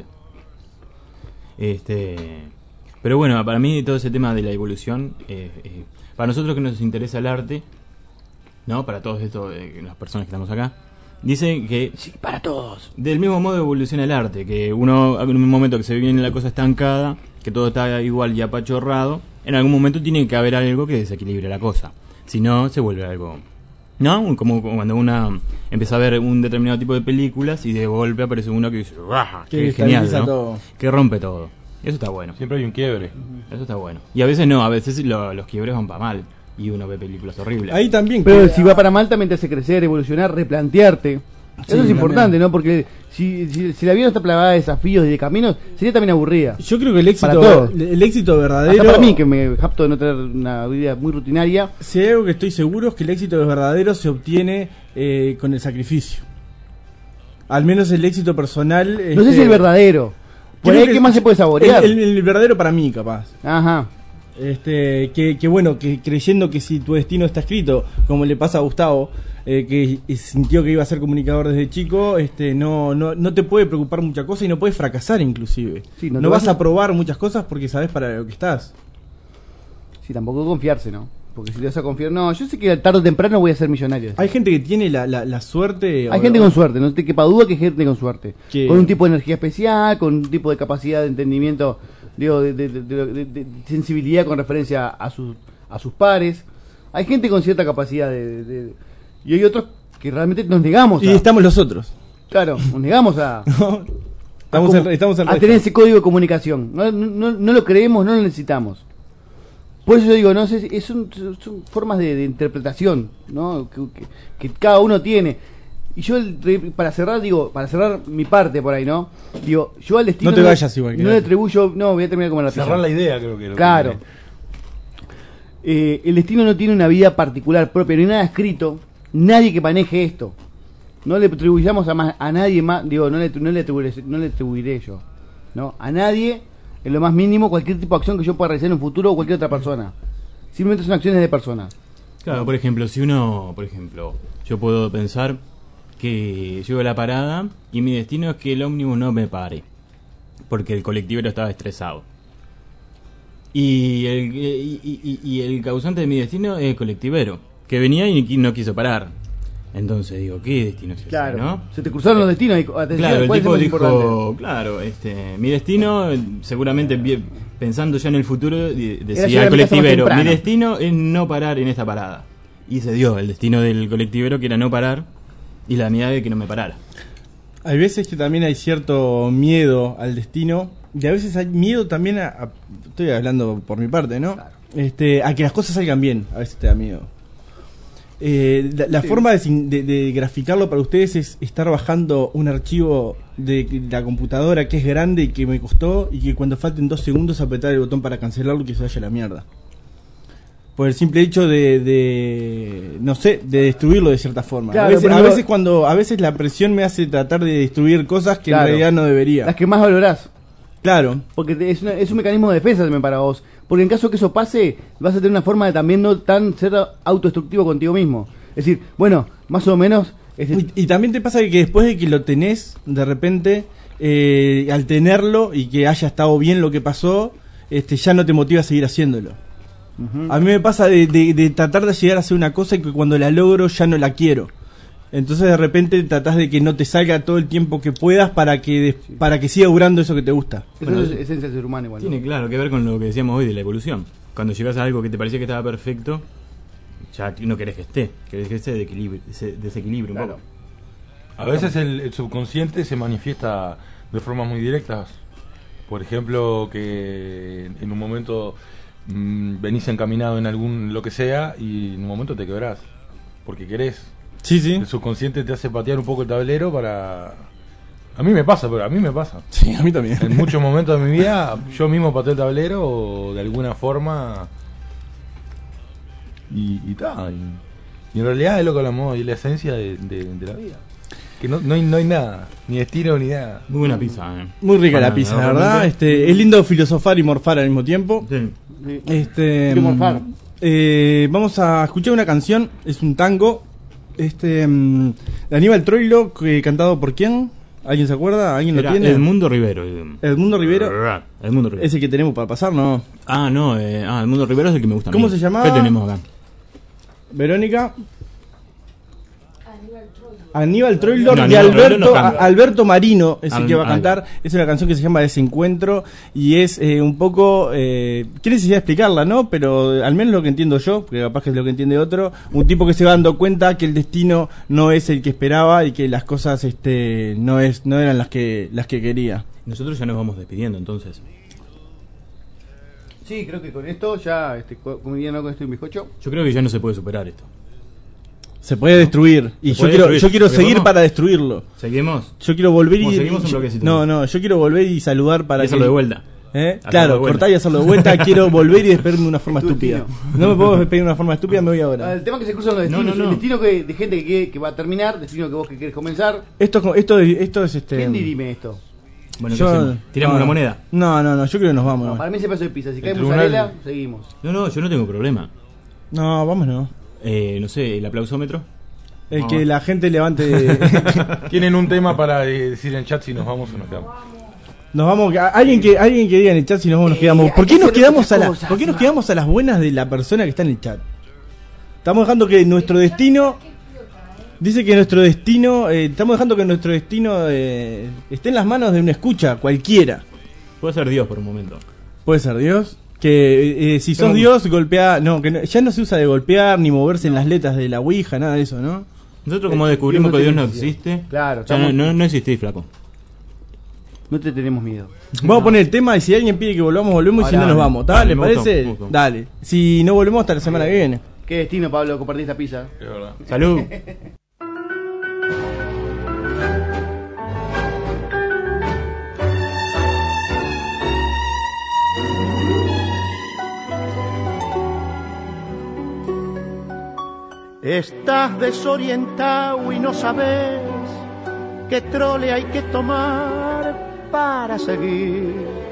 N: Pero bueno, para mí todo ese tema de la evolución, para nosotros que nos interesa el arte, ¿no? Para todos estos, las personas que estamos acá, dicen que
E: sí, para todos.
N: Del mismo modo evoluciona el arte, que uno en un momento que se viene la cosa estancada, que todo está igual y apachorrado, en algún momento tiene que haber algo que desequilibre la cosa. Si no, se vuelve algo, ¿no? Como cuando uno empieza a ver un determinado tipo de películas y de golpe aparece uno que dice, ¡qué genial! ¿No?
D: Todo.
N: Que rompe todo. Eso está bueno.
G: Siempre hay un quiebre.
N: Eso está bueno. Y a veces no, a veces los quiebres van para mal. Y uno ve películas horribles.
D: Ahí también.
E: Pero si va para mal también te hace crecer, evolucionar, replantearte. Eso es importante, ¿no? Porque si la vida no está plagada de desafíos y de caminos, sería también aburrida.
D: Yo creo que el éxito verdadero...
E: Hasta para mí, que me japto de no tener una vida muy rutinaria.
D: Si hay algo que estoy seguro es que el éxito verdadero se obtiene con el sacrificio. Al menos el éxito personal...
E: No sé si el verdadero. Por ahí, ¿qué más se puede saborear?
D: El verdadero para mí, capaz.
E: Ajá.
D: Que bueno, que creyendo que si tu destino está escrito, como le pasa a Gustavo, que sintió que iba a ser comunicador desde chico, no te puede preocupar mucha cosa y no puedes fracasar inclusive. Sí, no vas a probar muchas cosas porque sabes para lo que estás.
E: Sí, tampoco confiarse, ¿no? Porque si te vas a confiar, no, yo sé que tarde o temprano voy a ser millonario.
D: Hay gente que tiene la suerte.
E: Hay gente con suerte, no te quepa duda que hay gente con suerte. Con un tipo de energía especial, con un tipo de capacidad de entendimiento, digo, de sensibilidad con referencia a sus pares. Hay gente con cierta capacidad y hay otros que realmente nos negamos
D: y estamos los otros.
E: Claro, nos negamos a
D: estamos
E: a tener ese código de comunicación. No lo creemos, no lo necesitamos. Por eso yo digo, no sé, son formas de interpretación, ¿no? Que cada uno tiene. Y yo, para cerrar mi parte por ahí, ¿no? Digo, yo al destino...
D: No te vayas igual.
E: No le atribuyo... No, voy a terminar como la
G: cerrar la idea, creo que...
E: Claro. El destino no tiene una vida particular propia, no hay nada escrito, nadie que maneje esto. No le atribuyamos a nadie más, digo, no le atribuiré yo, ¿no? A nadie... en lo más mínimo, cualquier tipo de acción que yo pueda realizar en un futuro o cualquier otra persona. Simplemente son acciones de personas.
N: Claro, por ejemplo, yo puedo pensar que llego a la parada y mi destino es que el ómnibus no me pare, porque el colectivero estaba estresado. Y el causante de mi destino es el colectivero, que venía y no quiso parar. Entonces digo, ¿qué destino es ese?
E: Claro,
N: ¿no?
E: Se te cruzaron los destinos.
N: Claro, el tipo dijo, claro, mi destino, seguramente pensando ya en el futuro, decía el colectivero, mi destino es no parar en esta parada. Y se dio el destino del colectivero, que era no parar, y la mía de que no me parara.
D: Hay veces que también hay cierto miedo al destino, y a veces hay miedo también estoy hablando por mi parte, ¿no? Claro. A que las cosas salgan bien, a veces te da miedo. La forma de graficarlo para ustedes es estar bajando un archivo de la computadora que es grande y que me costó, y que cuando falten 2 segundos apretar el botón para cancelarlo y que se vaya a la mierda. Por el simple hecho de no sé, de destruirlo de cierta forma.
E: Claro,
D: a veces la presión me hace tratar de destruir cosas que en realidad no debería.
E: Las que más valorás.
D: Claro.
E: Porque es un mecanismo de defensa también para vos. Porque en caso que eso pase, vas a tener una forma de también no tan ser autodestructivo contigo mismo. Es decir, bueno, más o menos...
D: Y también te pasa que después de que lo tenés, de repente, al tenerlo y que haya estado bien lo que pasó, ya no te motiva a seguir haciéndolo. A mí me pasa de tratar de llegar a hacer una cosa y que cuando la logro ya no la quiero. Entonces de repente tratás de que no te salga todo el tiempo que puedas para que siga durando eso que te gusta.
E: Eso es esencia del ser humano igual.
N: Tiene claro que ver con lo que decíamos hoy de la evolución. Cuando llegas a algo que te parecía que estaba perfecto, ya no querés que esté, querés que se desequilibre un poco.
G: A veces el subconsciente se manifiesta de formas muy directas. Por ejemplo, que en un momento venís encaminado en algún lo que sea y en un momento te quebrás porque querés.
D: Sí, sí.
G: El subconsciente te hace patear un poco el tablero para... A mí me pasa.
D: Sí, a mí también.
G: En muchos momentos de mi vida yo mismo pateo el tablero o de alguna forma y en realidad es lo que hablamos, y la esencia de la vida. Que no hay nada, ni destino ni nada.
N: Muy buena pizza,
D: Muy rica la pizza, la verdad. Es lindo filosofar y morfar al mismo tiempo.
N: Sí.
E: Quiero morfar.
D: Vamos a escuchar una canción, es un tango. De Aníbal Troilo, cantado por ¿quién? ¿Alguien se acuerda? ¿Alguien lo tiene?
N: Edmundo Rivero.
D: Edmundo Rivero.
N: Edmundo Rivero.
D: Ese que tenemos para pasar, ¿no?
N: Edmundo Rivero es el que me gusta.
D: ¿Cómo se llamaba?
N: ¿Qué tenemos acá?
D: Verónica. Aníbal Troilo
N: No,
D: y Alberto Marino es el que va a cantar.
N: Alberto.
D: Es una canción que se llama Desencuentro y es un poco... ¿qué necesidad de explicarla, no? Pero al menos lo que entiendo yo, porque capaz que es lo que entiende otro, un tipo que se va dando cuenta que el destino no es el que esperaba y que las cosas no eran las que quería.
N: Nosotros ya nos vamos despidiendo entonces.
E: Sí, creo que con esto ya, comiendo con esto y un bizcocho.
N: Yo creo que ya no se puede superar esto.
D: Se puede destruir. Y yo quiero seguir para destruirlo.
N: ¿Seguimos?
D: Yo quiero volver y...
N: Seguimos un bloquecito.
D: No, yo quiero volver y saludar para...
N: Y hacerlo de vuelta.
D: Claro, cortar y hacerlo de vuelta. Quiero volver y despedirme de una forma estúpida. No me puedo despedir de una forma estúpida, me voy ahora.
E: El tema que se cruzan los destinos. El destino de gente que va a terminar, destino que vos que querés comenzar.
D: Esto es
E: ¿Quién dirime esto?
N: Bueno, tiramos una moneda.
D: No, yo creo que nos vamos.
E: No, para mí se pasó de pizza. Si cae mozzarella, seguimos.
N: No, yo no tengo problema.
D: No, vámonos.
N: No sé, el aplausómetro.
D: Que la gente levante.
G: Tienen un tema para decir en el chat si nos vamos o nos quedamos.
D: Nos vamos. Alguien que diga en el chat si nos vamos o nos quedamos. ¿Por qué nos quedamos a las buenas de la persona que está en el chat? Estamos dejando que nuestro destino. Dice que nuestro destino. Estamos dejando que nuestro destino esté en las manos de una escucha cualquiera.
N: Puede ser Dios por un momento.
D: Puede ser Dios. Que si sos Dios, golpea. No, ya no se usa de golpear ni moverse en las letras de la Ouija, nada de eso, ¿no?
N: Nosotros, como descubrimos que Dios no existe,
E: claro,
N: no existís, flaco.
E: No te tenemos miedo.
D: Vamos a poner el tema y si alguien pide que volvemos y si no nos vamos. ¿Dale, ¿le parece? Dale. Si no volvemos hasta la semana que viene.
E: Qué destino, Pablo, compartir esta pizza.
G: Es verdad.
N: Salud.
Y: Estás desorientado y no sabes qué trole hay que tomar para seguir.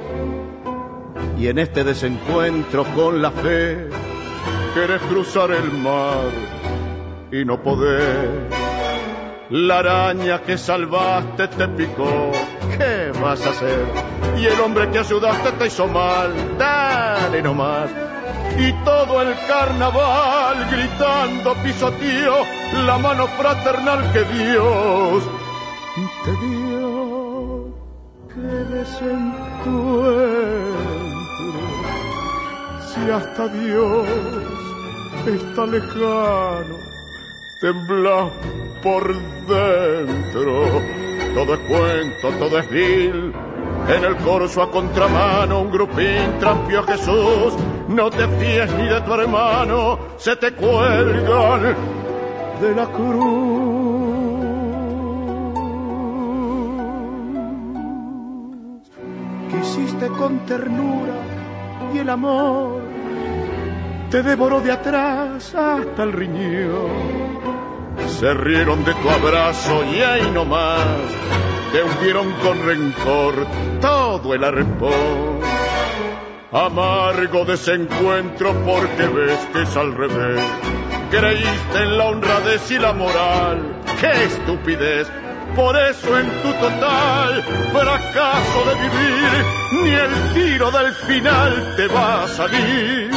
Y: Y en este desencuentro con la fe, quieres cruzar el mar y no podés. La araña que salvaste te picó, ¿qué vas a hacer? Y el hombre que ayudaste te hizo mal, dale nomás. Y todo el carnaval gritando pisoteó la mano fraternal que Dios te dio. Que desencuentro, si hasta Dios está lejano, temblás por dentro. Todo es cuento, todo es vil. En el corso a contramano un grupín trampió a Jesús. No te fíes ni de tu hermano, se te cuelgan de la cruz. Quisiste con ternura y el amor te devoró de atrás hasta el riñón. Se rieron de tu abrazo y ahí nomás te hundieron con rencor todo el arpón. Amargo desencuentro porque ves que es al revés. Creíste en la honradez y la moral, ¡qué estupidez! Por eso en tu total fracaso de vivir, ni el tiro del final te va a salir.